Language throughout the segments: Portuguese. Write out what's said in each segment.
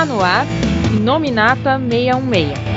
Está no ar, Inominata 616.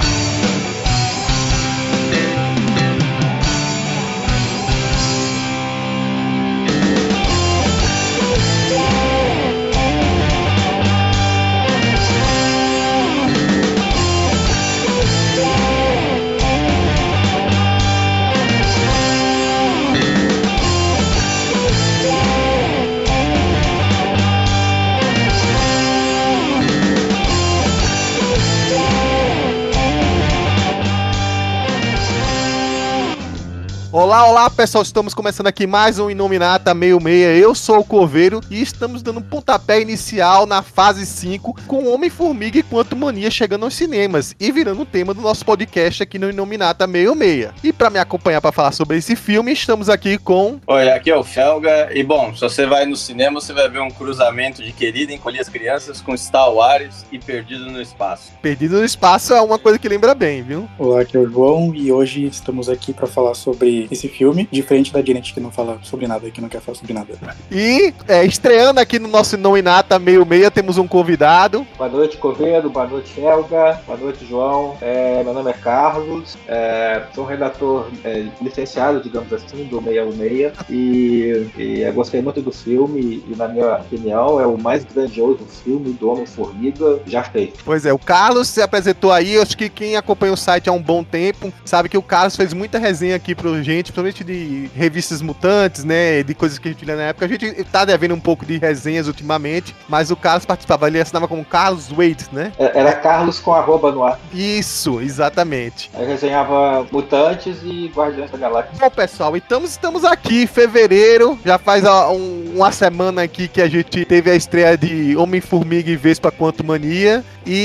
Olá pessoal, estamos começando aqui mais um Inominata 616, eu sou o Coveiro e estamos dando um pontapé inicial na fase 5 com Homem-Formiga e Quantumania chegando aos cinemas e virando o tema do nosso podcast aqui no Inominata 616. E para me acompanhar para falar sobre esse filme, estamos aqui com... Oi, aqui é o Felga e bom, se você vai no cinema, você vai ver um cruzamento de Querida Encolher as Crianças com Star Wars e Perdido no Espaço. Perdido no Espaço é uma coisa que lembra bem, viu? Olá, aqui é o João e hoje estamos aqui para falar sobre esse filme, diferente da gente que não fala sobre nada, que não quer falar sobre nada. E estreando aqui no nosso Inominata 616, temos um convidado. Boa noite, Coveiro, boa noite, Helga, boa noite, João. Meu nome é Carlos, sou um redator licenciado, digamos assim, do 616 e eu gostei muito do filme e, na minha opinião, é o mais grandioso filme do Homem-Formiga já feito. Pois é, o Carlos se apresentou aí, acho que quem acompanha o site há um bom tempo sabe que o Carlos fez muita resenha aqui pra gente, principalmente de revistas mutantes, né, de coisas que a gente lia na época. A gente tá devendo um pouco de resenhas ultimamente, mas o Carlos participava, ele assinava como Carlos Wade, né? Era Carlos com arroba no ar. Isso, exatamente. Eu resenhava Mutantes e Guardiões da Galáxia. Bom, pessoal, então estamos aqui em fevereiro, já faz uma semana aqui que a gente teve a estreia de Homem-Formiga e Vespa Quantumania,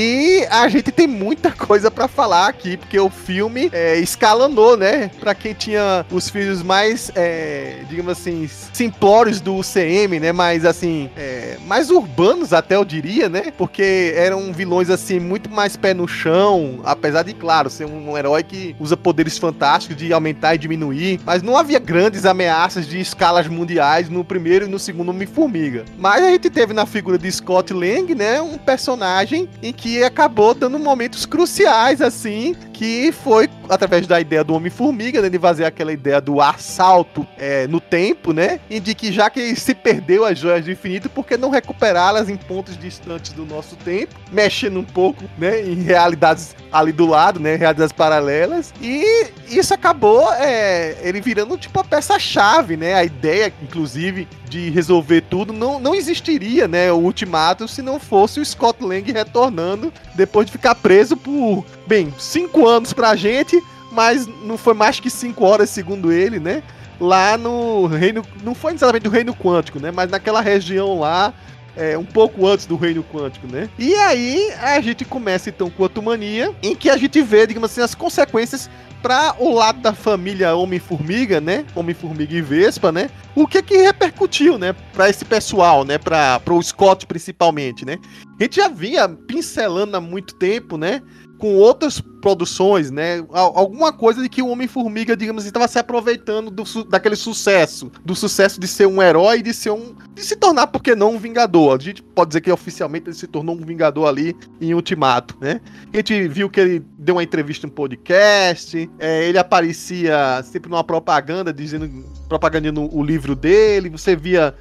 e a gente tem muita coisa pra falar aqui, porque o filme escalonou, né? Pra quem tinha os filhos mais, digamos assim, simplórios do UCM, né? Mais assim, mais urbanos até eu diria, né? Porque eram vilões assim, muito mais pé no chão, apesar de, claro, ser um herói que usa poderes fantásticos de aumentar e diminuir, mas não havia grandes ameaças de escalas mundiais no primeiro e no segundo Homem-Formiga. Mas a gente teve na figura de Scott Lang, né? Um personagem em que acabou dando momentos cruciais, assim, que foi através da ideia do Homem-Formiga, né, de fazer aquela ideia do assalto no tempo, né, e de que já que se perdeu as joias do infinito, por que não recuperá-las em pontos distantes do nosso tempo, mexendo um pouco, né, em realidades ali do lado, né, realidades paralelas, e isso acabou ele virando tipo a peça-chave, né, a ideia, inclusive, de resolver tudo não existiria, né, o Ultimato, se não fosse o Scott Lang retornando depois de ficar preso por, 5 anos pra gente, mas não foi mais que 5 horas, segundo ele, né? Lá no reino, não foi necessariamente do reino quântico, né? Mas naquela região lá, um pouco antes do reino quântico, né? E aí a gente começa então com a Quantumania, em que a gente vê, digamos assim, as consequências para o lado da família Homem-Formiga, né? Homem-Formiga e Vespa, né? O que repercutiu, né? Para esse pessoal, né? Para o Scott principalmente, né? A gente já vinha pincelando há muito tempo, né? Com outras produções, né? Alguma coisa de que o Homem-Formiga, digamos assim, estava se aproveitando daquele sucesso. Do sucesso de ser um herói e de se tornar, por que não, um vingador. A gente pode dizer que oficialmente ele se tornou um vingador ali em Ultimato, né? A gente viu que ele deu uma entrevista em podcast, ele aparecia sempre numa propaganda, propagandando o livro dele, você via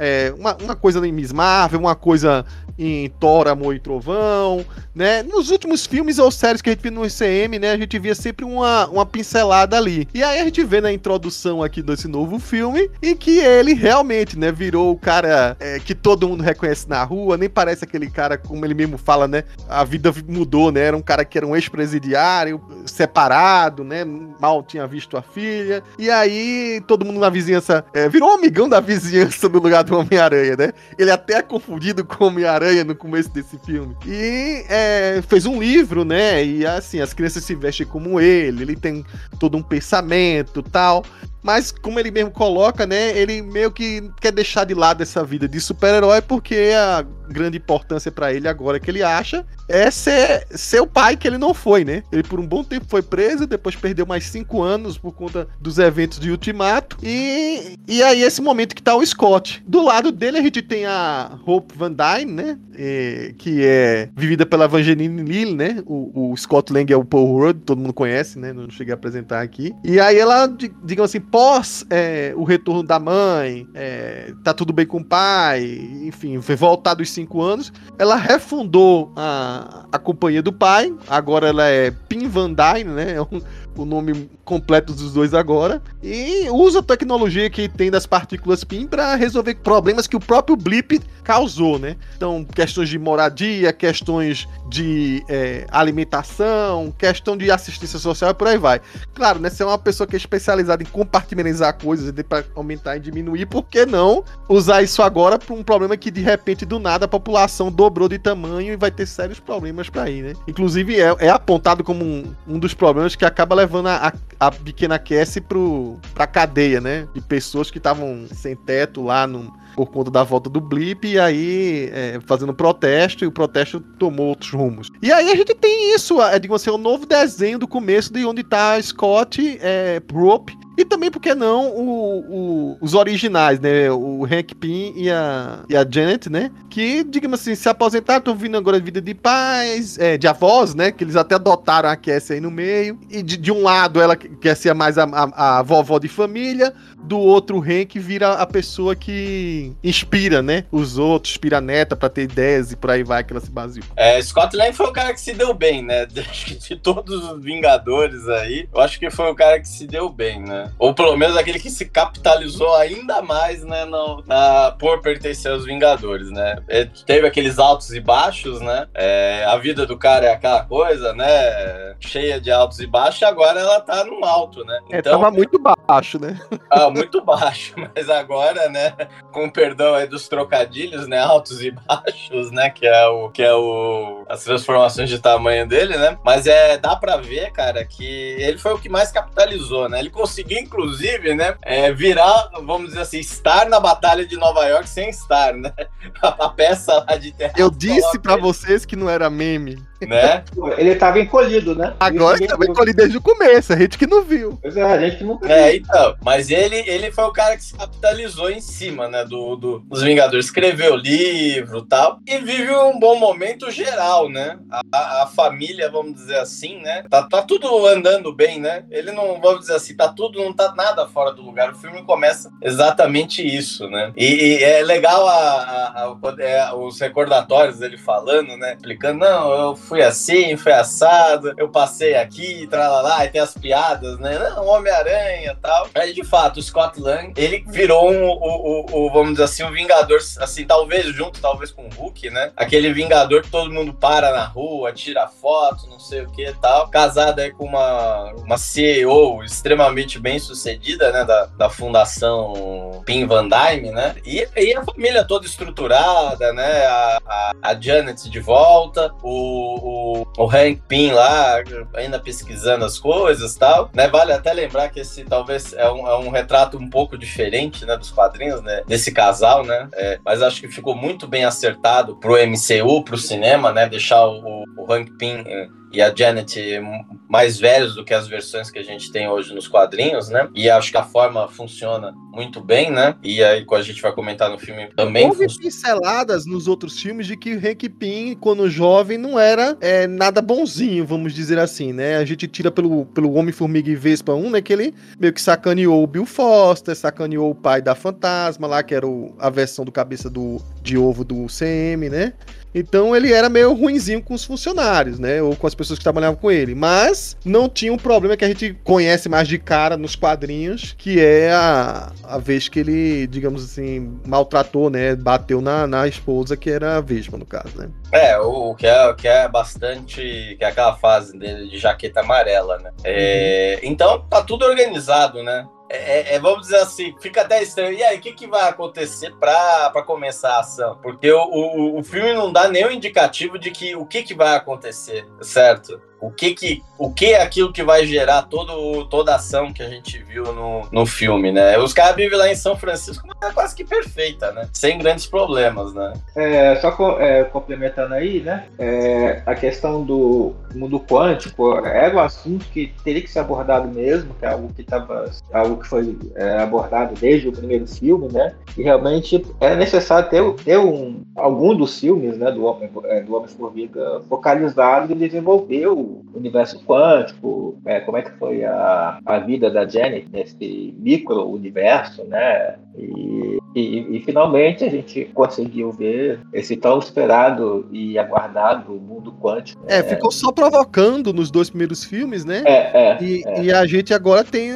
uma coisa em Miss Marvel, uma coisa em Thor, Amor e Trovão, né? Nos últimos filmes ou séries que a gente viu no ICM, né? A gente via sempre uma pincelada ali. E aí a gente vê na introdução aqui desse novo filme, em que ele realmente, né? Virou o cara que todo mundo reconhece na rua, nem parece aquele cara, como ele mesmo fala, né? A vida mudou, né? Era um cara que era um ex-presidiário, separado, né? Mal tinha visto a filha. E aí todo mundo na vizinhança virou um amigão da vizinhança no lugar do Homem-Aranha, né? Ele até é confundido com o Homem-Aranha no começo desse filme. E fez um livro, né? E assim, as crianças se vestem como ele tem todo um pensamento e tal. Mas, como ele mesmo coloca, né, ele meio que quer deixar de lado essa vida de super-herói porque grande importância pra ele agora que ele acha é ser o pai que ele não foi, né? Ele por um bom tempo foi preso, depois perdeu mais 5 anos por conta dos eventos de Ultimato. E aí esse momento que tá o Scott. Do lado dele a gente tem a Hope Van Dyne, né? Que é vivida pela Evangeline Lilly, né? O Scott Lang é o Paul Rudd, todo mundo conhece, né? Não cheguei a apresentar aqui. E aí ela, digamos assim, pós o retorno da mãe, tá tudo bem com o pai, enfim, foi voltar dos 5 anos, ela refundou a companhia do pai, agora ela é Pim Van Dyne, né? O nome completo dos dois agora, e usa a tecnologia que tem das partículas PIN para resolver problemas que o próprio Blip causou, né? Então, questões de moradia, questões de alimentação, questão de assistência social e por aí vai. Claro, né? Se é uma pessoa que é especializada em compartimentalizar coisas para aumentar e diminuir, por que não usar isso agora para um problema que de repente do nada a população dobrou de tamanho e vai ter sérios problemas para ir, né? Inclusive é apontado como um dos problemas que acaba levando a pequena Cassie pra cadeia, né? De pessoas que estavam sem teto lá por conta da volta do Blip, e aí fazendo protesto, e o protesto tomou outros rumos. E aí a gente tem isso, digamos assim, o novo desenho do começo de onde tá Scott, Rope, e também, por que não, os originais, né? O Hank Pym e a Janet, né? Que, digamos assim, se aposentaram, estão vindo agora de vida de pais, de avós, né? Que eles até adotaram a Cassie aí no meio. E de um lado, ela quer ser mais a vovó de família, do outro, o Hank vira a pessoa que inspira, né? Os outros, inspira a neta pra ter ideias e por aí vai que ela se baseou. Scott Lang foi o cara que se deu bem, né? Acho que de todos os Vingadores aí, eu acho que foi o cara que se deu bem, né? Ou pelo menos aquele que se capitalizou ainda mais, né, por pertencer aos Vingadores, né? Teve aqueles altos e baixos, né? A vida do cara é aquela coisa, né? Cheia de altos e baixos, e agora ela tá num alto, né? Então, tava muito baixo, né? Muito baixo, mas agora, né, com o perdão aí dos trocadilhos, né, altos e baixos, né, que é as transformações de tamanho dele, né? Mas dá pra ver, cara, que ele foi o que mais capitalizou, né? Ele conseguiu, inclusive, né, virar, vamos dizer assim, estar na Batalha de Nova York sem estar, né? A peça lá de terra. Eu disse pra vocês que não era meme. Né? Ele tava encolhido, né? Agora ele tava encolhido desde o começo, a gente que não viu. Pois a gente que não viu. Então, mas ele foi o cara que se capitalizou em cima, né, dos Vingadores, escreveu livro e tal, e vive um bom momento geral, né? A família, vamos dizer assim, né? Tá tudo andando bem, né? Ele não, vamos dizer assim, não tá nada fora do lugar. O filme começa exatamente isso, né? E é legal os recordatórios dele falando, né? Explicando, não, eu fui assim, foi assado, eu passei aqui, tralalá, e tem as piadas, né? Não, Homem-Aranha e tal. Aí, de fato, o Scott Lang, ele virou vamos dizer assim, um Vingador, assim, talvez com o Hulk, né? Aquele Vingador que todo mundo para na rua, tira foto, não sei o que e tal. Casado aí com uma CEO extremamente bem sucedida, né? Da fundação Pim Van Dyne, né? E a família toda estruturada, né? A Janet de volta, o Hank Pym lá, ainda pesquisando as coisas e tal, né? Vale até lembrar que esse talvez é um retrato um pouco diferente, né, dos quadrinhos, né, desse casal, né? Mas acho que ficou muito bem acertado pro MCU, pro cinema, né? Deixar o Hank Pym e a Janet mais velhos do que as versões que a gente tem hoje nos quadrinhos, né? E acho que a forma funciona muito bem, né? E aí, quando a gente vai comentar no filme também... Houve pinceladas nos outros filmes de que Hank Pym, quando jovem, não era nada bonzinho, vamos dizer assim, né? A gente tira pelo Homem-Formiga e Vespa 1, né? Que ele meio que sacaneou o Bill Foster, sacaneou o pai da Fantasma lá, que era a versão do cabeça de ovo do CM, né? Então ele era meio ruinzinho com os funcionários, né? Ou com as pessoas que trabalhavam com ele. Mas não tinha um problema que a gente conhece mais de cara nos quadrinhos, que é a vez que ele, digamos assim, maltratou, né? Bateu na esposa, que era a Vespa, no caso, né? O que é bastante... Que é aquela fase dele de jaqueta amarela, né? Então tá tudo organizado, né? Vamos dizer assim, fica até estranho. E aí, o que vai acontecer pra começar a ação? Porque o filme não dá nenhum indicativo de o que vai acontecer, certo? O que é aquilo que vai gerar toda a ação que a gente viu no filme, né? Os caras vivem lá em São Francisco, mas é quase que perfeita, né? Sem grandes problemas, né? Complementando aí, né? A questão do mundo quântico era um assunto que teria que ser abordado mesmo, que é algo que foi abordado desde o primeiro filme, né? E realmente era necessário ter algum dos filmes, né, do Homem-Formiga focalizado em desenvolver o universo quântico, como é que foi a vida da Janet nesse micro-universo, né? E finalmente a gente conseguiu ver esse tão esperado e aguardado mundo quântico. Ficou só provocando nos 2 primeiros filmes, né? E a gente agora tem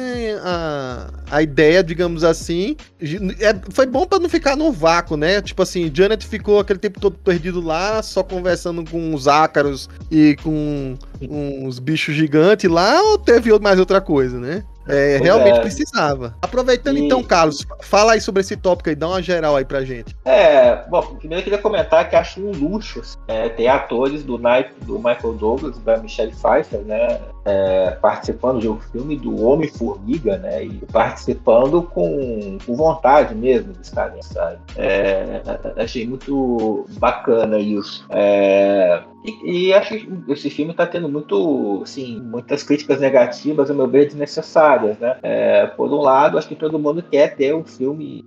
a ideia, digamos assim, foi bom pra não ficar no vácuo, né? Tipo assim, Janet ficou aquele tempo todo perdido lá, só conversando com os ácaros e com uns bichos gigantes lá, ou teve mais outra coisa, né? Realmente precisava. Aproveitando então, Carlos, fala aí sobre esse tópico aí, dá uma geral aí pra gente. Bom, primeiro eu queria comentar que acho um luxo ter atores do naipe do Michael Douglas, da Michelle Pfeiffer, né, participando de um filme do Homem-Formiga, né, e participando com vontade mesmo de estar nessa. Achei muito bacana isso. E acho que esse filme está tendo muitas críticas negativas, a meu ver, desnecessárias, né? Por um lado, acho que todo mundo quer ter um filme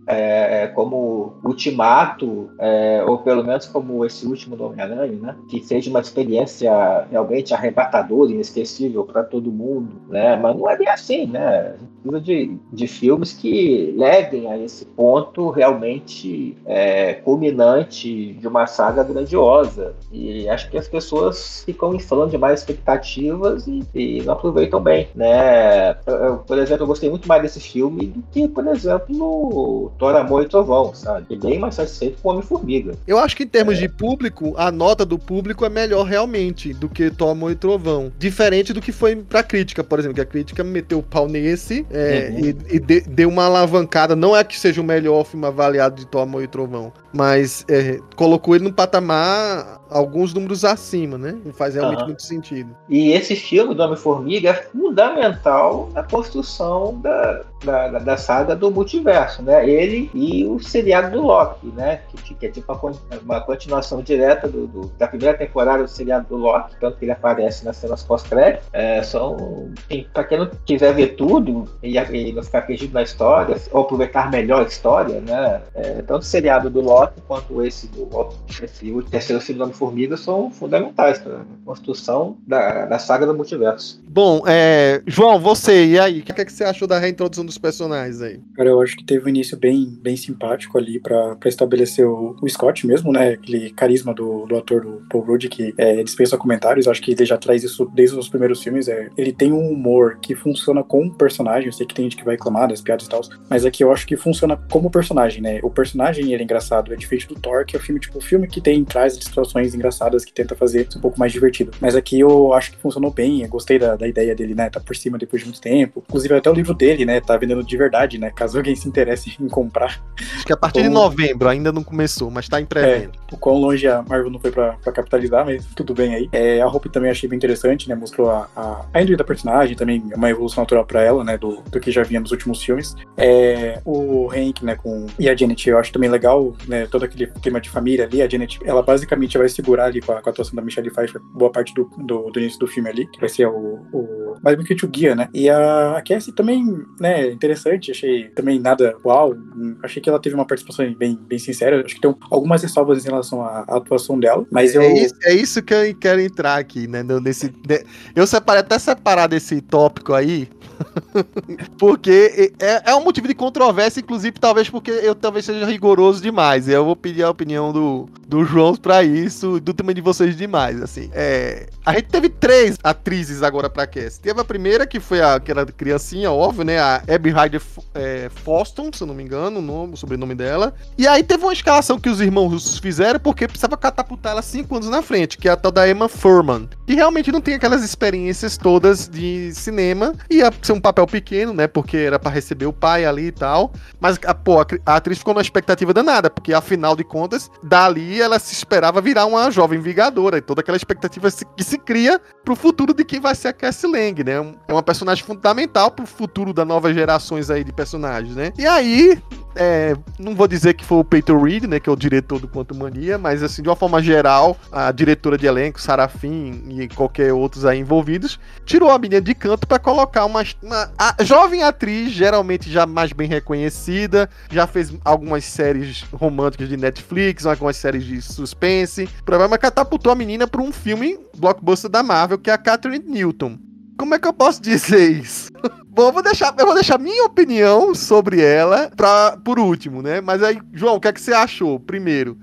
como Ultimato, ou pelo menos como esse último do Homem-Aranha, né? Que seja uma experiência realmente arrebatadora, inesquecível para todo mundo, né? Mas não é bem assim, né? A gente precisa de filmes que levem a esse ponto realmente culminante de uma saga grandiosa. E acho que as pessoas ficam inflando demais expectativas e não aproveitam bem, né? Por exemplo, eu gostei muito mais desse filme do que, por exemplo, no Thor, Amor e Trovão, sabe? E bem mais satisfeito com o Homem-Formiga. Eu acho que em termos de público, a nota do público é melhor realmente do que Thor, Amor e Trovão. Diferente do que foi pra crítica, por exemplo, que a crítica meteu o pau nesse e deu uma alavancada. Não é que seja o melhor filme avaliado de Thor, Amor e Trovão, mas colocou ele no patamar alguns números acima, né? Não faz realmente muito sentido. E esse filme do Homem-Formiga é fundamental na construção da saga do multiverso, né? Ele e o seriado do Loki, né? Que é tipo uma continuação direta da primeira temporada do seriado do Loki, tanto que ele aparece nas cenas pós-crédito. Para quem não quiser ver tudo e não ficar perdido na história, ou aproveitar melhor a história, né? Tanto o seriado do Loki quanto esse o terceiro filme do Homem-Formiga são fundamentais para a construção da saga do multiverso. Bom, João, você, e aí? O que você achou da reintrodução dos personagens aí? Cara, eu acho que teve um início bem simpático ali pra estabelecer o Scott mesmo, né? Aquele carisma do ator do Paul Rudd que dispensa comentários. Eu acho que ele já traz isso desde os primeiros filmes. Ele tem um humor que funciona com o personagem. Eu sei que tem gente que vai reclamar das piadas e tal, mas aqui eu acho que funciona como personagem, né? O personagem, ele é engraçado. É diferente do Thor, que é o filme que traz situações engraçadas que tenta fazer um pouco mais divertido. Mas aqui eu acho que funcionou bem. Eu gostei da ideia dele, né? Tá por cima depois de muito tempo. Inclusive até o livro dele, né? Tá vendendo de verdade, né? Caso alguém se interesse em comprar. Acho que a partir de novembro, ainda não começou, mas tá em pré-venda. O quão longe a Marvel não foi pra capitalizar, mas tudo bem aí. A Hope também achei bem interessante, né? Mostrou a índole da personagem, também uma evolução natural pra ela, né? Do que já vinha nos últimos filmes. O Hank, né? E a Janet, eu acho também legal, né? Todo aquele clima de família ali. A Janet, ela basicamente vai segurar ali com a atuação da Michelle Pfeiffer boa parte do início do filme ali, que vai ser mais do que o guia, né? E a Cassie também, né? Interessante, achei também nada uau. Achei que ela teve uma participação bem sincera. Acho que tem algumas ressalvas em relação à atuação dela, mas É isso que eu quero entrar aqui, né? Eu até separar desse tópico aí, porque é um motivo de controvérsia, inclusive, talvez porque eu talvez seja rigoroso demais. Eu vou pedir a opinião do João pra isso, do tamanho de vocês demais, assim. A gente teve 3 atrizes agora pra Cassie. Teve a primeira, que foi aquela criancinha, óbvio, né? A Abby Ryder Foston, se eu não me engano, o sobrenome dela. E aí teve uma escalação que os irmãos russos fizeram porque precisava catapultar ela 5 anos na frente, que é a tal da Emma Thurman, que realmente não tem aquelas experiências todas de cinema. Ia ser um papel pequeno, né? Porque era pra receber o pai ali e tal. Mas, a atriz ficou numa expectativa danada, porque afinal de contas, dali ela se esperava virar uma jovem vingadora, e toda aquela expectativa que se cria pro futuro de quem vai ser a Cassie Lang, né? É uma personagem fundamental pro futuro das novas gerações aí de personagens, né? E aí, não vou dizer que foi o Peyton Reed, né, que é o diretor do Quantumania, mas assim, de uma forma geral, a diretora de elenco, Sarah Finn e qualquer outros aí envolvidos, tirou a menina de canto pra colocar uma jovem atriz, geralmente já mais bem reconhecida, já fez algumas séries românticas de Netflix, algumas séries de suspense. O problema é que catapultou a menina pra um filme blockbuster da Marvel, que é a Catherine Newton. Como é que eu posso dizer isso? Bom, eu vou deixar minha opinião sobre ela por último, né? Mas aí, João, o que é que você achou, primeiro,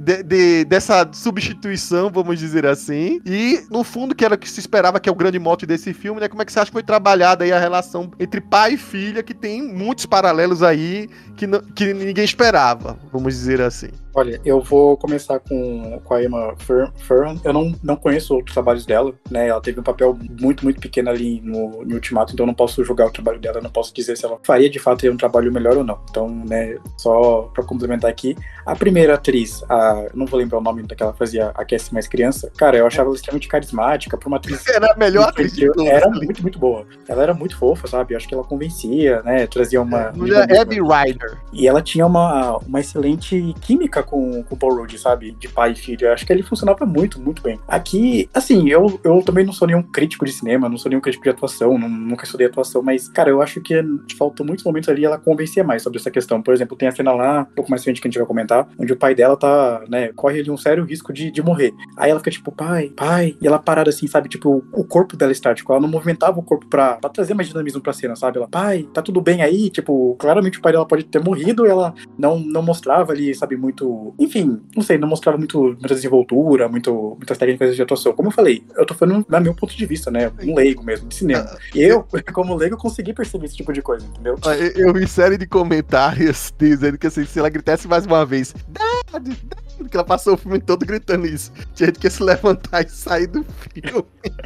dessa substituição, vamos dizer assim, e, no fundo, que era o que se esperava, que é o grande mote desse filme, né? Como é que você acha que foi trabalhada aí a relação entre pai e filha, que tem muitos paralelos aí que ninguém esperava, vamos dizer assim. Olha, eu vou começar com a Emma Furman. Eu não conheço outros trabalhos dela, né? Ela teve um papel muito, muito pequeno ali no Ultimato, então eu não posso julgar o trabalho dela, não posso dizer se ela faria de fato um trabalho melhor ou não. Então, né, só pra complementar aqui, a primeira atriz, eu não vou lembrar o nome daquela que fazia a Cassie mais criança, cara, eu achava ela extremamente carismática, pra uma atriz... Era a melhor atriz de todas. Era muito, muito boa. Ela era muito fofa, sabe? Eu acho que ela convencia, né? Trazia uma... Abby Ryder. E ela tinha uma excelente química com o Paul Rudd, sabe? De pai e filho. Eu acho que ele funcionava muito, muito bem. Aqui, assim, eu também não sou nenhum crítico de cinema, não sou nenhum crítico de atuação, nunca estudei atuação, mas, cara, eu acho que faltou muitos momentos ali ela convencia mais sobre essa questão. Por exemplo, tem a cena lá, um pouco mais frente que a gente vai comentar, onde o pai dela tá, né, corre ali um sério risco de morrer. Aí ela fica tipo, pai, e ela parada assim, sabe? Tipo, o corpo dela estático, ela não movimentava o corpo pra trazer mais dinamismo pra cena, sabe? Ela, pai, tá tudo bem aí? Tipo, claramente o pai dela pode ter morrido, ela não mostrava ali, sabe, muito... Enfim, não sei, não mostrava muita desenvoltura, muitas técnicas de atuação. Como eu falei, eu tô falando do meu ponto de vista, né? Um leigo mesmo, de cinema. E eu, como leigo, consegui perceber esse tipo de coisa, entendeu? Eu vi série de comentários dizendo que assim, se ela gritasse mais uma vez, Dad, que ela passou o filme todo gritando isso. Tinha gente que ia se levantar e sair do filme.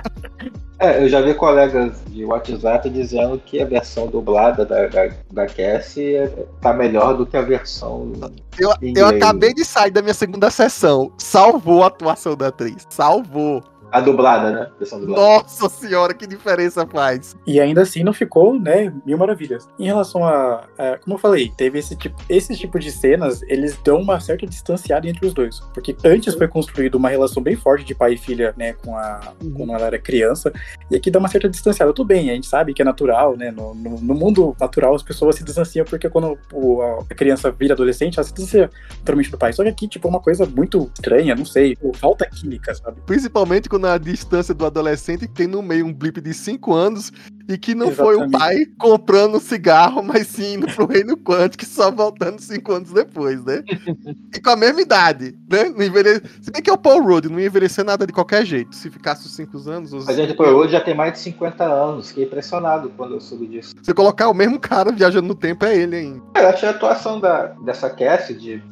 Eu já vi colegas de WhatsApp dizendo que a versão dublada da Cassie tá melhor do que a versão... Eu acabei de sair da minha segunda sessão. Salvou a atuação da atriz. Salvou. A dublada, né? Versão dublada. Nossa senhora, que diferença faz. E ainda assim não ficou, né, mil maravilhas. Em relação como eu falei, teve esse tipo de cenas, eles dão uma certa distanciada entre os dois. Porque antes foi construída uma relação bem forte de pai e filha, né, quando ela era criança. E aqui dá uma certa distanciada. Tudo bem, a gente sabe que é natural, né? No mundo natural as pessoas se distanciam porque quando a criança vira adolescente, ela se distancia totalmente do pai. Só que aqui, tipo, é uma coisa muito estranha, não sei. Falta química, sabe? Principalmente quando a distância do adolescente tem no meio um blip de 5 anos e que não Exatamente. foi o pai comprando cigarro, mas sim indo pro reino quântico, só voltando 5 anos depois, né? E com a mesma idade, né? Se bem que é o Paul Rudd, não ia envelhecer nada de qualquer jeito. Se ficasse os 5 anos... A gente, Paul Rudd já tem mais de 50 anos. Fiquei impressionado quando eu soube disso. Se colocar o mesmo cara viajando no tempo, é ele ainda. Eu achei a atuação dessa Cassie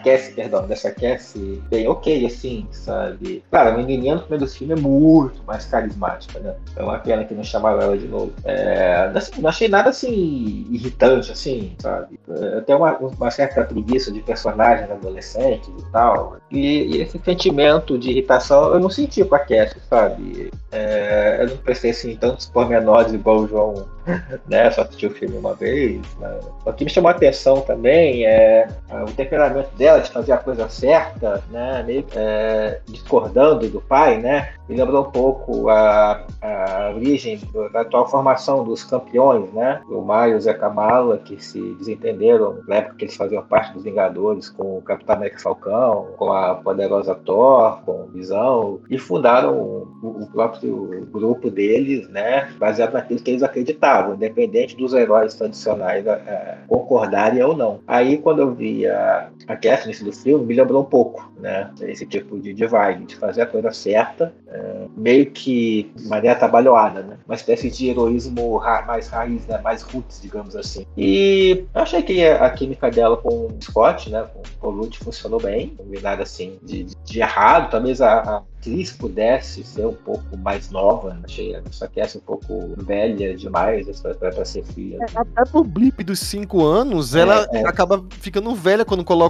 bem ok, assim, sabe? Claro, a menininha no primeiro filme é muito mais carismática, né? É uma pena que não chamaram ela de novo. Não achei nada, assim, irritante, assim, sabe? Até uma certa preguiça de personagens adolescentes e tal. E esse sentimento de irritação eu não senti com a Cassie, sabe? Eu não prestei, assim, tantos pormenores igual o João, né? Só assisti o filme uma vez. Né? O que me chamou a atenção também é o temperamento dela de fazer a coisa certa, né? Meio discordando do pai, né? Me lembrou um pouco a origem da atual formação dos campeões, né? O Miles e a Kamala, que se desentenderam na época que eles faziam parte dos Vingadores, com o Capitão América Falcão, com a poderosa Thor, com o Visão, e fundaram o próprio grupo deles, né? Baseado naquilo que eles acreditavam, independente dos heróis tradicionais concordarem ou não. Aí, quando eu vi a Cassie nesse do filme, me lembrou um pouco, né? Esse tipo de vibe, de fazer a coisa certa, meio que de maneira trabalhada, né? Uma espécie de heroísmo mais raiz, né? Mais roots, digamos assim. E eu achei que a química dela com o Scott, né? Com o Paul Rudd funcionou bem, não vi nada assim de errado. Talvez a atriz pudesse ser um pouco mais nova, né? Achei essa Cassie um pouco velha demais pra ser filha. Até pro blip dos 5 anos, ela acaba ficando velha quando coloca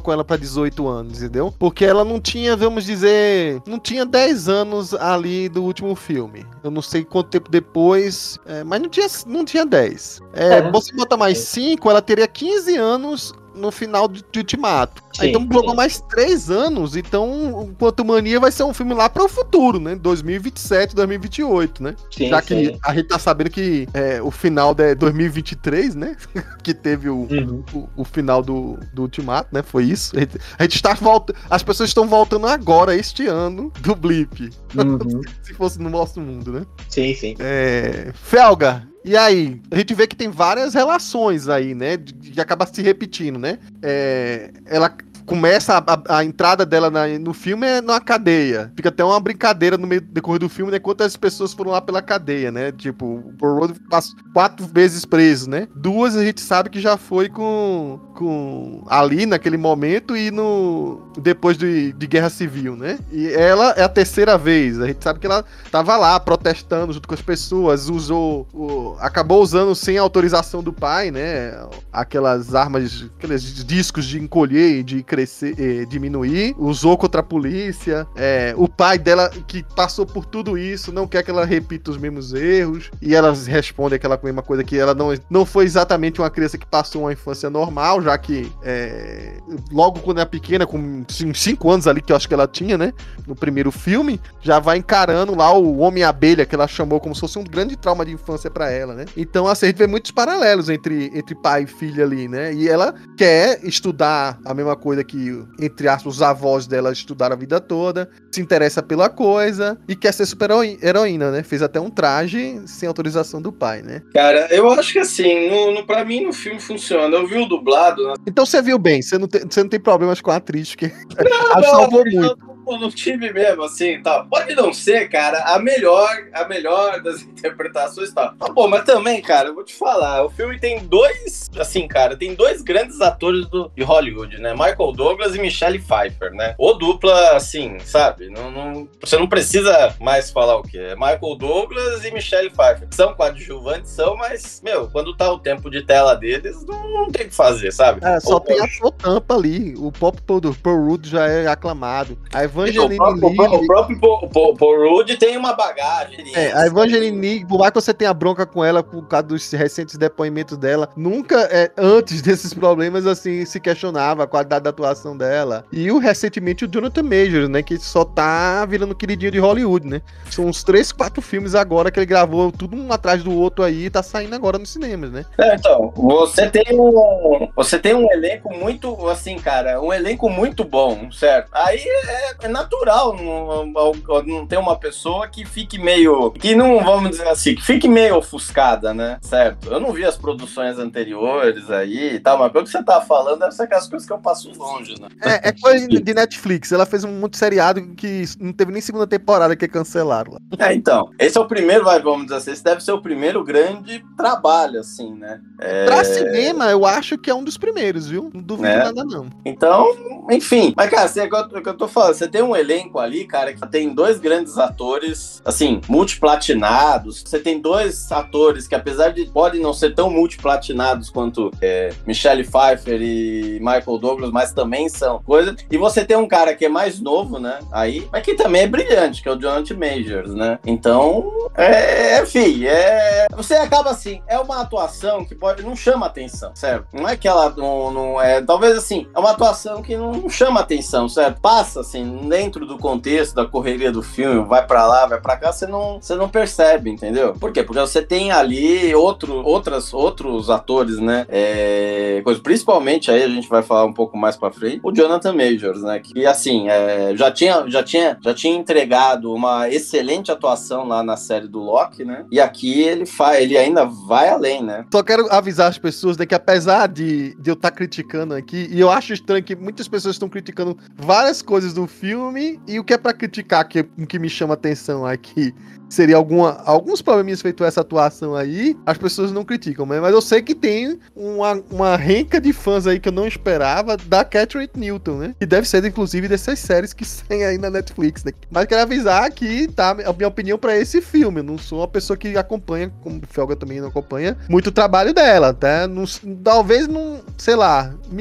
colocou ela pra 18 anos, entendeu? Porque ela não tinha, vamos dizer, não tinha 10 anos ali do último filme. Eu não sei quanto tempo depois, mas não tinha 10. Você bota mais 5, ela teria 15 anos no final de Ultimato. Sim, então jogou sim. mais 3 anos, então Quantumania vai ser um filme lá para o futuro, né? 2027, 2028, né? Sim, Já que sim. a gente tá sabendo que o final é 2023, né? Que teve o final do Ultimato, né? Foi isso. A gente está voltando. As pessoas estão voltando agora, este ano, do Blip. Se fosse no nosso mundo, né? Sim, sim. Felga, e aí? A gente vê que tem várias relações aí, né? De acaba se repetindo, né? Ela começa a entrada dela no filme na cadeia. Fica até uma brincadeira no meio do decorrer do filme, né? Quantas pessoas foram lá pela cadeia, né? Tipo, o Paul Rudd passou 4 vezes preso, né? 2 a gente sabe que já foi com ali naquele momento e depois de Guerra Civil, né? E ela é a 3ª vez. A gente sabe que ela tava lá protestando junto com as pessoas, acabou usando sem autorização do pai, né? Aquelas armas, aqueles discos de encolher e de crescer, diminuir, usou contra a polícia. O pai dela, que passou por tudo isso, não quer que ela repita os mesmos erros, e ela responde aquela mesma coisa, que ela não foi exatamente uma criança que passou uma infância normal, já que logo quando era pequena, com 5 anos ali, que eu acho que ela tinha, né, no primeiro filme, já vai encarando lá o Homem-Abelha, que ela chamou como se fosse um grande trauma de infância pra ela, né. Então, assim, a gente vê muitos paralelos entre pai e filha ali, né, e ela quer estudar a mesma coisa que, entre aspas, os avós dela estudaram a vida toda, se interessa pela coisa e quer ser super heroína, né? Fez até um traje sem autorização do pai, né? Cara, eu acho que assim, pra mim no filme funciona. Eu vi o dublado, né? Então você viu bem, você não tem problemas com a atriz, que salvou muito. No time mesmo, assim, tá. Pode não ser, cara, a melhor das interpretações, tá. Pô, mas também, cara, eu vou te falar, o filme tem dois grandes atores de Hollywood, né? Michael Douglas e Michelle Pfeiffer, né? Ou dupla, assim, sabe? Você não precisa mais falar o quê? É Michael Douglas e Michelle Pfeiffer. São coadjuvantes, mas, quando tá o tempo de tela deles, não tem o que fazer, sabe? Só tem a sua tampa ali. O pop do Paul Rudd já é aclamado. A Evangeline Lilly... O próprio Paul Rudd tem uma bagagem. A Evangeline Lilly, por mais que você tenha bronca com ela por causa dos recentes depoimentos dela, nunca, antes desses problemas, assim, se questionava a qualidade da atuação dela. E recentemente o Jonathan Majors, né, que só tá virando queridinho de Hollywood, né? São uns 3, 4 filmes agora que ele gravou, tudo um atrás do outro aí, e tá saindo agora nos cinemas, né? Então, você tem um elenco muito, assim, cara, um elenco muito bom, certo? Aí é natural não ter uma pessoa que fique meio, que não, vamos dizer assim, que fique meio ofuscada, né? Certo? Eu não vi as produções anteriores aí e tal, mas pelo que você tá falando, deve ser aquelas coisas que eu passo longe, né? É coisa de Netflix. Ela fez muito seriado que não teve nem segunda temporada, que cancelaram. Então, esse é o primeiro, vamos dizer assim, esse deve ser o primeiro grande trabalho, assim, né? Pra cinema, eu acho que é um dos primeiros, viu? Não duvido nada, não. Então, enfim. Mas, cara, é o que eu tô falando, você tem um elenco ali, cara, que tem 2 grandes atores, assim, multiplatinados. Você tem 2 atores que, apesar de podem não ser tão multiplatinados quanto Michelle Pfeiffer e Michael Douglas, mas também são coisas. E você tem um cara que é mais novo, né? Aí, mas que também é brilhante, que é o Jonathan Majors, né? Então, enfim, você acaba assim, é uma atuação que não chama atenção, certo? Não é que ela não é, talvez assim, é uma atuação que não chama atenção, certo? Passa assim, dentro do contexto da correria do filme, vai pra lá, vai pra cá, você não percebe, entendeu? Por quê? Porque você tem ali outros atores, né? Principalmente aí a gente vai falar um pouco mais pra frente, o Jonathan Majors, né? Que assim, já tinha entregado uma excelente atuação lá na série do Loki, né? E aqui ele ainda vai além, né? Só quero avisar as pessoas, né, que apesar de eu estar criticando aqui, e eu acho estranho que muitas pessoas estão criticando várias coisas do filme, e o que é pra criticar, que me chama atenção aqui, seria alguns probleminhas feito essa atuação aí, as pessoas não criticam, mas eu sei que tem uma renca de fãs aí que eu não esperava, da Catherine Newton, né? Que deve ser, inclusive, dessas séries que saem aí na Netflix, né? Mas quero avisar que, tá, a minha opinião pra esse filme. Eu não sou uma pessoa que acompanha, como o Felga também não acompanha, muito o trabalho dela, tá? Talvez não, sei lá,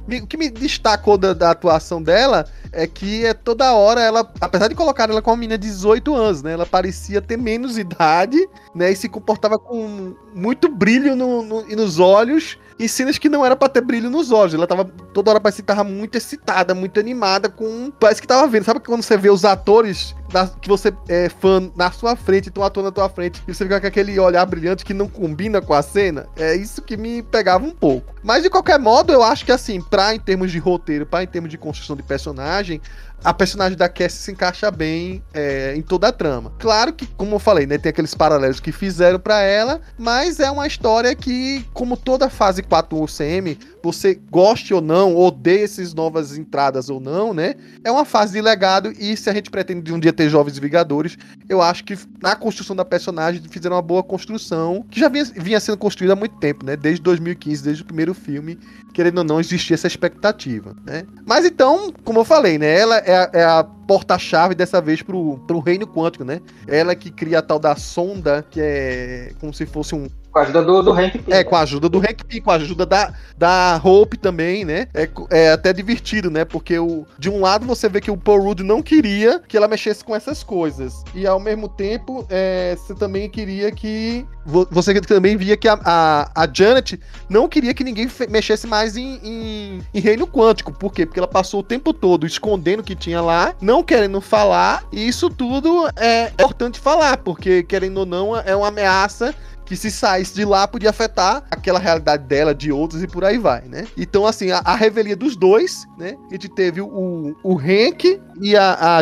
o que me destacou da atuação dela é que toda hora ela, apesar de colocar ela com uma menina de 18 anos, né? Ela parecia ter menos idade, né? E se comportava com muito brilho nos olhos, em cenas que não era pra ter brilho nos olhos. Ela tava, toda hora parecia que tava muito excitada, muito animada, parece que tava vendo. Sabe quando você vê os atores que você é fã na sua frente, estão atuando na tua frente, e você fica com aquele olhar brilhante que não combina com a cena? É isso que me pegava um pouco. Mas de qualquer modo, eu acho que assim, em termos de roteiro, em termos de construção de personagem, a personagem da Cassie se encaixa bem em toda a trama. Claro que, como eu falei, né, tem aqueles paralelos que fizeram pra ela, mas é uma história que, como toda fase 4 do UCM, você goste ou não, odeie essas novas entradas ou não, né, é uma fase de legado, e se a gente pretende um dia ter Jovens Vingadores, eu acho que na construção da personagem fizeram uma boa construção, que já vinha sendo construída há muito tempo, né, desde 2015, desde o primeiro filme, querendo ou não, existia essa expectativa, né. Mas então, como eu falei, né, ela é a porta-chave dessa vez pro reino quântico, né? Ela que cria a tal da sonda, que é como se fosse um... Com a ajuda do Hank Pym. Com a ajuda do Hank Pym, com a ajuda da Hope também, né? É até divertido, né? Porque de um lado você vê que o Paul Rudd não queria que ela mexesse com essas coisas. E ao mesmo tempo, você também queria que... Você também via que a Janet não queria que ninguém mexesse mais em reino quântico. Por quê? Porque ela passou o tempo todo escondendo o que tinha lá, não querendo falar, e isso tudo é importante falar, porque, querendo ou não, é uma ameaça que, se saísse de lá, podia afetar aquela realidade dela, de outros, e por aí vai, né? Então, assim, a revelia dos dois, né? A gente teve o Hank e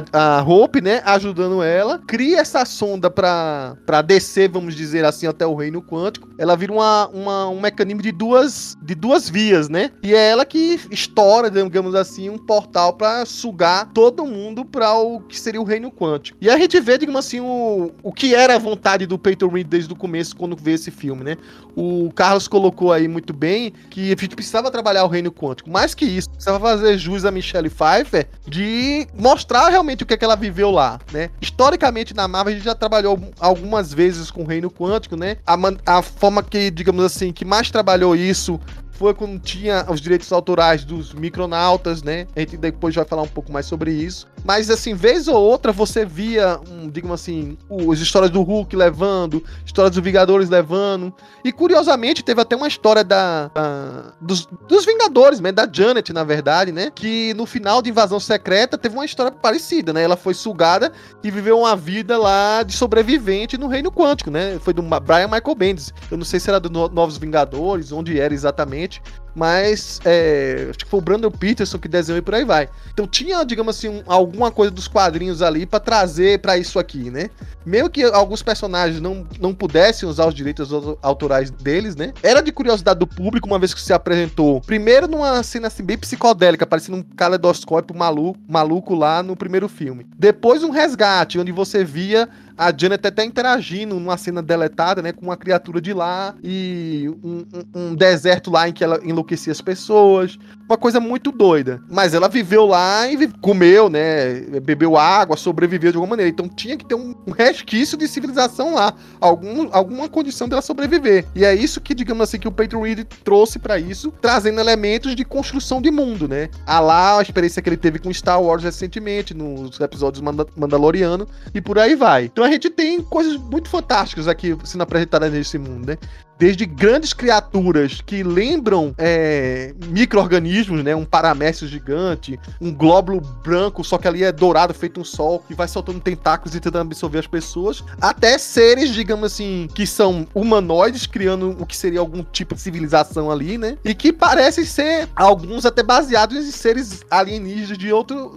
a Hope, né? Ajudando ela. Cria essa sonda pra descer, vamos dizer assim, até o reino quântico. Ela vira um mecanismo de duas vias, né? E é ela que estoura, digamos assim, um portal pra sugar todo mundo pra o que seria o reino quântico. E a gente vê, digamos assim, o que era a vontade do Peyton Reed desde o começo, quando vê esse filme, né? O Carlos colocou aí muito bem que a gente precisava trabalhar o reino quântico. Mais que isso, precisava fazer jus a Michelle Pfeiffer de mostrar realmente o que é que ela viveu lá, né? Historicamente, na Marvel, a gente já trabalhou algumas vezes com o reino quântico, né? A forma que, digamos assim, que mais trabalhou isso foi quando tinha os direitos autorais dos Micronautas, né? A gente depois vai falar um pouco mais sobre isso. Mas, assim, vez ou outra, você via, digamos assim, as histórias do Hulk levando, histórias dos Vingadores levando. E, curiosamente, teve até uma história dos Vingadores, né? Da Janet, na verdade, né? Que no final de Invasão Secreta teve uma história parecida, né? Ela foi sugada e viveu uma vida lá de sobrevivente no Reino Quântico, né? Foi do Brian Michael Bendis. Eu não sei se era do Novos Vingadores, onde era exatamente, mas acho que foi o Brandon Peterson que desenhou e por aí vai. Então tinha, digamos assim, alguma coisa dos quadrinhos ali pra trazer pra isso aqui, né? Mesmo que alguns personagens não pudessem usar os direitos autorais deles, né? Era de curiosidade do público, uma vez que se apresentou, primeiro numa cena assim bem psicodélica, parecendo um caleidoscópio maluco lá no primeiro filme. Depois um resgate, onde você via a Janet até interagindo numa cena deletada, né, com uma criatura de lá, e um deserto lá em que ela enlouquecia as pessoas, uma coisa muito doida. Mas ela viveu lá e comeu, né, bebeu água, sobreviveu de alguma maneira. Então tinha que ter um resquício de civilização lá, alguma condição dela sobreviver. E é isso que, digamos assim, que o Peyton Reed trouxe pra isso, trazendo elementos de construção de mundo, né. Lá a experiência que ele teve com Star Wars recentemente, nos episódios Mandaloriano, e por aí vai. Então a gente tem coisas muito fantásticas aqui sendo apresentadas nesse mundo, né? Desde grandes criaturas que lembram micro-organismos, né? Um paramécio gigante, um glóbulo branco, só que ali é dourado, feito um sol, que vai soltando tentáculos e tentando absorver as pessoas, até seres, digamos assim, que são humanoides, criando o que seria algum tipo de civilização ali, né? E que parecem ser, alguns até baseados em seres alienígenas de outro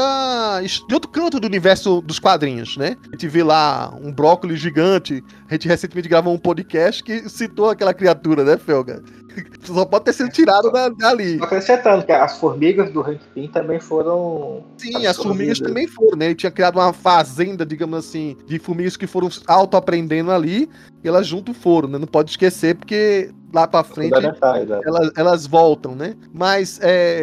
canto do universo dos quadrinhos, né? A gente vê lá um brócolis gigante, a gente recentemente gravou um podcast que citou aquela criatura, né, Felga? Só pode ter sido tirado dali. Acrescentando que as formigas do Hank Pym também foram... Sim, as formigas também foram, né? Ele tinha criado uma fazenda, digamos assim, de formigas que foram auto-aprendendo ali, e elas junto foram, né? Não pode esquecer, porque lá pra frente elas voltam, né? Mas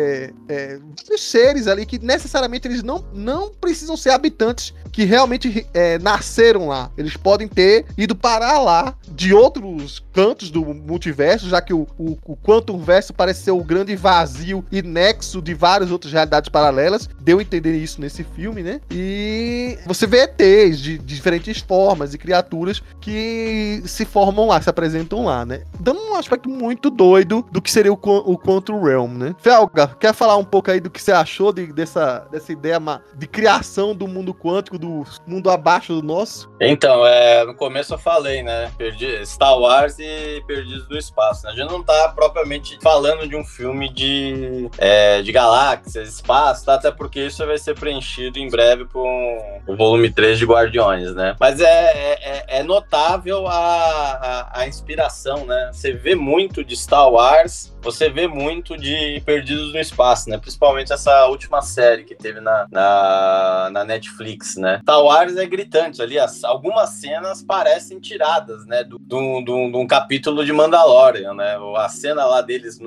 os seres ali que necessariamente eles não precisam ser habitantes que realmente nasceram lá. Eles podem ter ido parar lá de outros cantos do multiverso, já que o Quantum Verso parece ser o grande vazio e nexo de várias outras realidades paralelas. Deu a entender isso nesse filme, né? E você vê ETs de diferentes formas e criaturas que se formam lá, se apresentam lá, né? Dando um aspecto muito doido do que seria o Quantum Realm, né? Felga, quer falar um pouco aí do que você achou dessa ideia de criação do mundo quântico, do mundo abaixo do nosso? Então, no começo eu falei, né? Star Wars e Perdidos no Espaço, né? A gente não tá propriamente falando de um filme de galáxias, espaço, tá? Até porque isso vai ser preenchido em breve com o volume 3 de Guardiões, né? Mas é notável a inspiração, né? Você vê muito de Star Wars, você vê muito de Perdidos no Espaço, né? Principalmente essa última série que teve na Netflix, né? Star Wars é gritante ali, algumas cenas parecem tiradas, né? De um capítulo de Mandalorian, né? A cena lá deles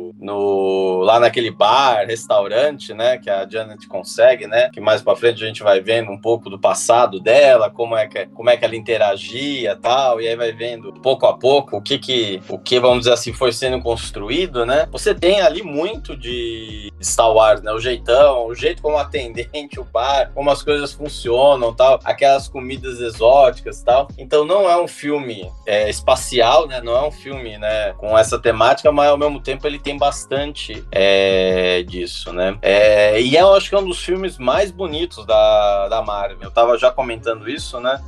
lá naquele bar, restaurante, né? Que a Janet consegue, né? Que mais pra frente a gente vai vendo um pouco do passado dela, como é que ela interagia e tal, e aí vai vendo pouco a pouco o que vamos dizer assim, foi sendo construído, né? Você tem ali muito de Star Wars, né? O jeito como atendente, o bar, como as coisas funcionam, tal, aquelas comidas exóticas, tal. Então não é um filme espacial, né? Não é um filme, né, com essa temática, mas ao mesmo tempo ele tem bastante disso, né? E eu acho que é um dos filmes mais bonitos da Marvel. Eu tava já comentando isso, né?